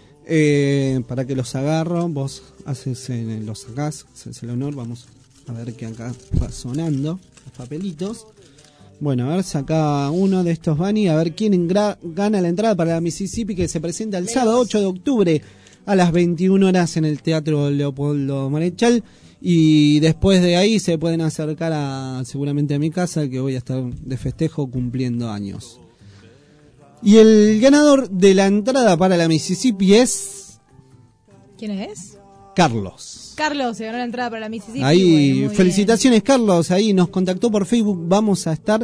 Para que los agarro, vos los sacás, haces el honor, vamos a ver que acá va sonando los papelitos. Bueno, a ver, saca uno de estos Bani, a ver quién gana la entrada para la Mississippi que se presenta el sábado 8 de octubre a las 21 horas en el Teatro Leopoldo Marechal. Y después de ahí se pueden acercar seguramente a mi casa, que voy a estar de festejo cumpliendo años. Y el ganador de la entrada para la Mississippi es... ¿Quién es? Carlos. Carlos se ganó la entrada para la Mississippi. Ahí, bueno, felicitaciones bien. Carlos, ahí nos contactó por Facebook, vamos a estar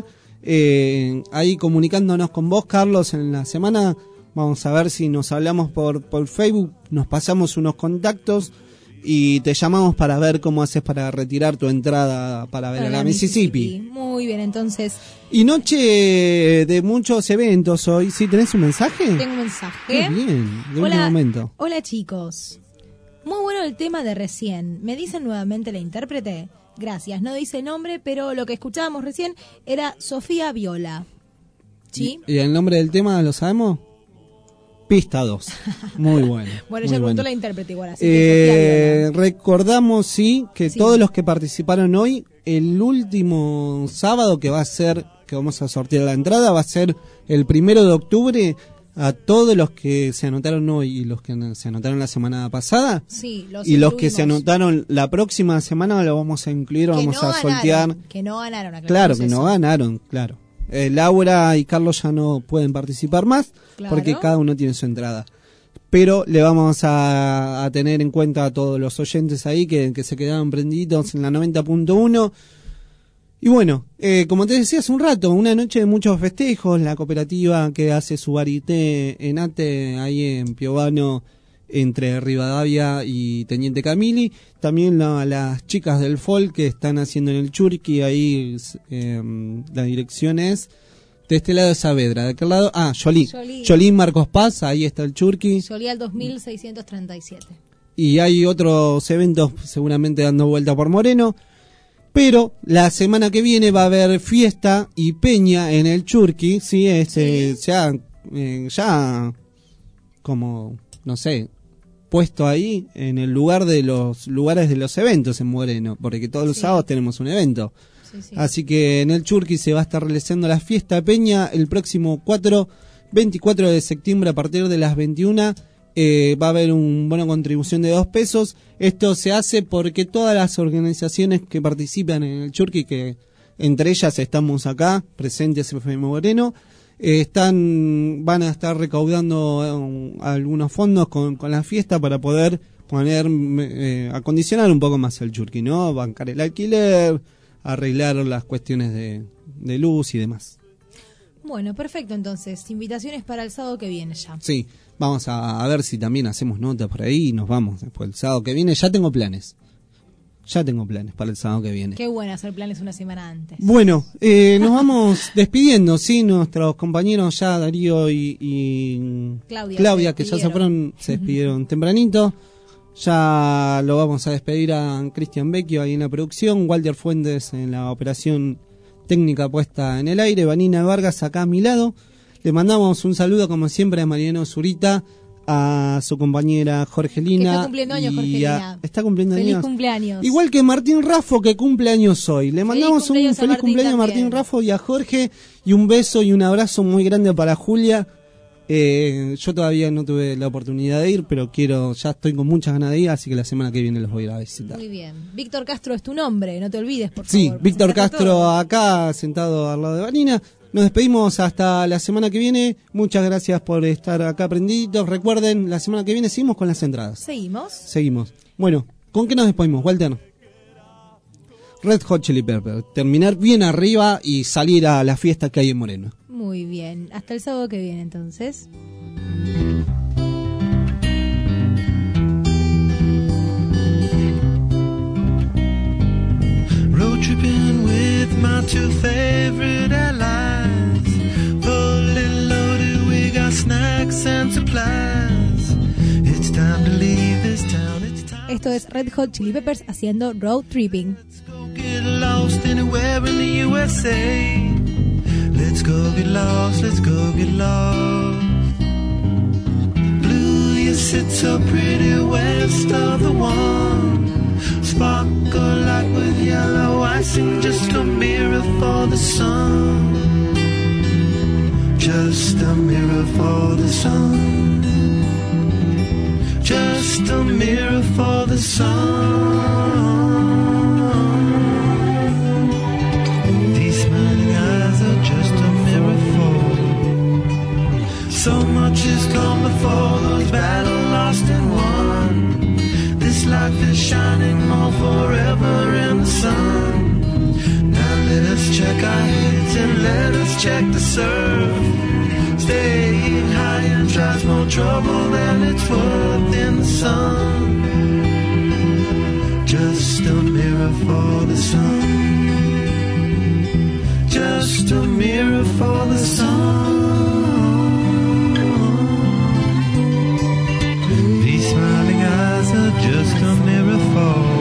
ahí comunicándonos con vos, Carlos, en la semana. Vamos a ver si nos hablamos por Facebook, nos pasamos unos contactos y te llamamos para ver cómo haces para retirar tu entrada para ver a la Mississippi. Muy bien, entonces. Y noche de muchos eventos hoy. ¿Sí tenés un mensaje? Tengo un mensaje. Qué bien, de último momento. Hola chicos. Muy bueno el tema de recién. ¿Me dicen nuevamente la intérprete? Gracias. No dice nombre, pero lo que escuchábamos recién era Sofía Viola. ¿Sí? ¿Y el nombre del tema lo sabemos? Pista 2. Muy bueno. Bueno, ya preguntó la intérprete igual. Así que recordamos, sí, que todos los que participaron hoy, el último sábado que vamos a sortear la entrada, va a ser el 1 de octubre. A todos los que se anotaron hoy y los que se anotaron la semana pasada, sí, los que se anotaron la próxima semana lo vamos a incluir, vamos a sortear. Que no ganaron. Claro, que no ganaron, claro. Laura y Carlos ya no pueden participar más, claro, porque cada uno tiene su entrada. Pero le vamos a tener en cuenta a todos los oyentes ahí que se quedaron prendidos en la 90.1. Y bueno, como te decía hace un rato, una noche de muchos festejos, la cooperativa que hace su varité en Ate, ahí en Piovano, entre Rivadavia y Teniente Camili. También las chicas del folk que están haciendo en el Churqui, ahí la dirección es de este lado de Saavedra, de aquel lado, Yolí. Yolí Marcos Paz, ahí está el Churqui. Yolí al 2637. Y hay otros eventos seguramente dando vuelta por Moreno. Pero la semana que viene va a haber fiesta y peña en el Churqui, ¿sí? Ya como, no sé, puesto ahí en el lugar de los lugares de los eventos en Moreno, porque todos los sábados tenemos un evento. Así que en el Churqui se va a estar realizando la fiesta peña el próximo 24 de septiembre a partir de las 21. Va a haber un bono contribución de 2 pesos. Esto se hace porque todas las organizaciones que participan en el Churqui, que entre ellas estamos acá, presentes FM Moreno, van a estar recaudando algunos fondos con la fiesta para poder acondicionar un poco más el Churqui, ¿no? Bancar el alquiler, arreglar las cuestiones de luz y demás. Bueno, perfecto, entonces, invitaciones para el sábado que viene ya. Sí, vamos a ver si también hacemos nota por ahí y nos vamos después el sábado que viene. Ya tengo planes para el sábado que viene. Qué bueno hacer planes una semana antes. Bueno, nos vamos despidiendo, ¿sí? Nuestros compañeros ya, Darío y Claudia que ya se despidieron tempranito. Ya lo vamos a despedir a Cristian Vecchio ahí en la producción, Walter Fuentes en la operación técnica puesta en el aire, Vanina Vargas acá a mi lado. Le mandamos un saludo como siempre a Mariano Zurita, a su compañera Jorgelina. Que está cumpliendo años, Jorgelina. Está cumpliendo Feliz años. Cumpleaños. Igual que Martín Raffo, que cumple años hoy. Le mandamos un feliz cumpleaños a Martín Raffo y a Jorge, y un beso y un abrazo muy grande para Julia. Yo todavía no tuve la oportunidad de ir, pero ya estoy con muchas ganas de ir, así que la semana que viene los voy a ir a visitar. Muy bien. Víctor Castro es tu nombre, no te olvides, por favor. Sí, Víctor Castro acá, sentado al lado de Vanina. Nos despedimos hasta la semana que viene. Muchas gracias por estar acá prendiditos. Recuerden, la semana que viene seguimos con las entradas. Seguimos. Bueno, ¿con qué nos despedimos, Walter? Red Hot Chili Peppers. Terminar bien arriba y salir a la fiesta que hay en Moreno. Muy bien. Hasta el sábado que viene, entonces. Road tripping with my 2 favorite allies. Full and loaded, we got snacks and supplies. It's time to leave this town. Esto es Red Hot Chili Peppers haciendo Road Tripping. Get lost anywhere in the USA. Let's go get lost, let's go get lost. Blue, you sit so pretty west of the one. Sparkle like with yellow icing, just a mirror for the sun. Just a mirror for the sun. Just a mirror for the sun. These smiling eyes are just a mirror for. So much has come before, those battles lost and won. This life is shining more forever in the sun. Now let us check our heads and let us check the surf. Staying high and tries more trouble than it's worth in the sun. Just a mirror for the sun. Just a mirror for the sun. These smiling eyes are just a mirror for.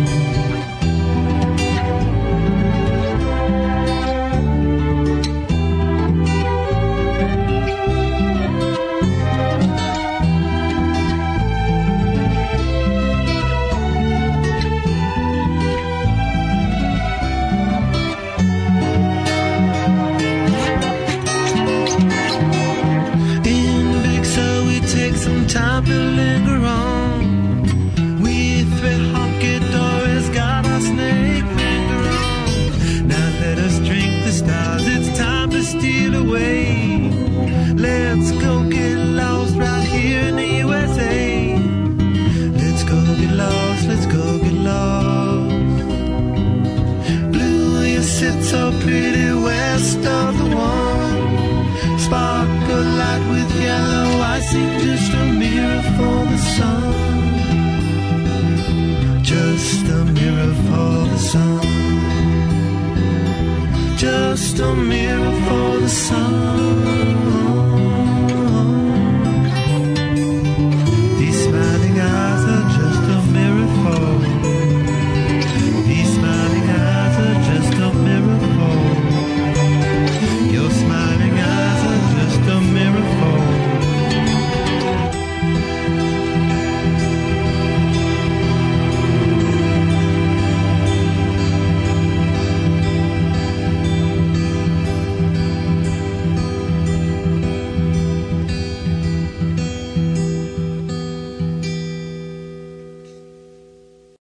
Time to linger on. We thread honky dories, got our snake finger on. Now let us drink the stars, it's time to steal away. Let's go get lost right here in the USA. Let's go get lost, let's go get lost. Blue, you sit so pretty west of the one. Sparkle light with yellow icing, just a mirror for the sun. Just a mirror for the sun. Just a mirror for the sun.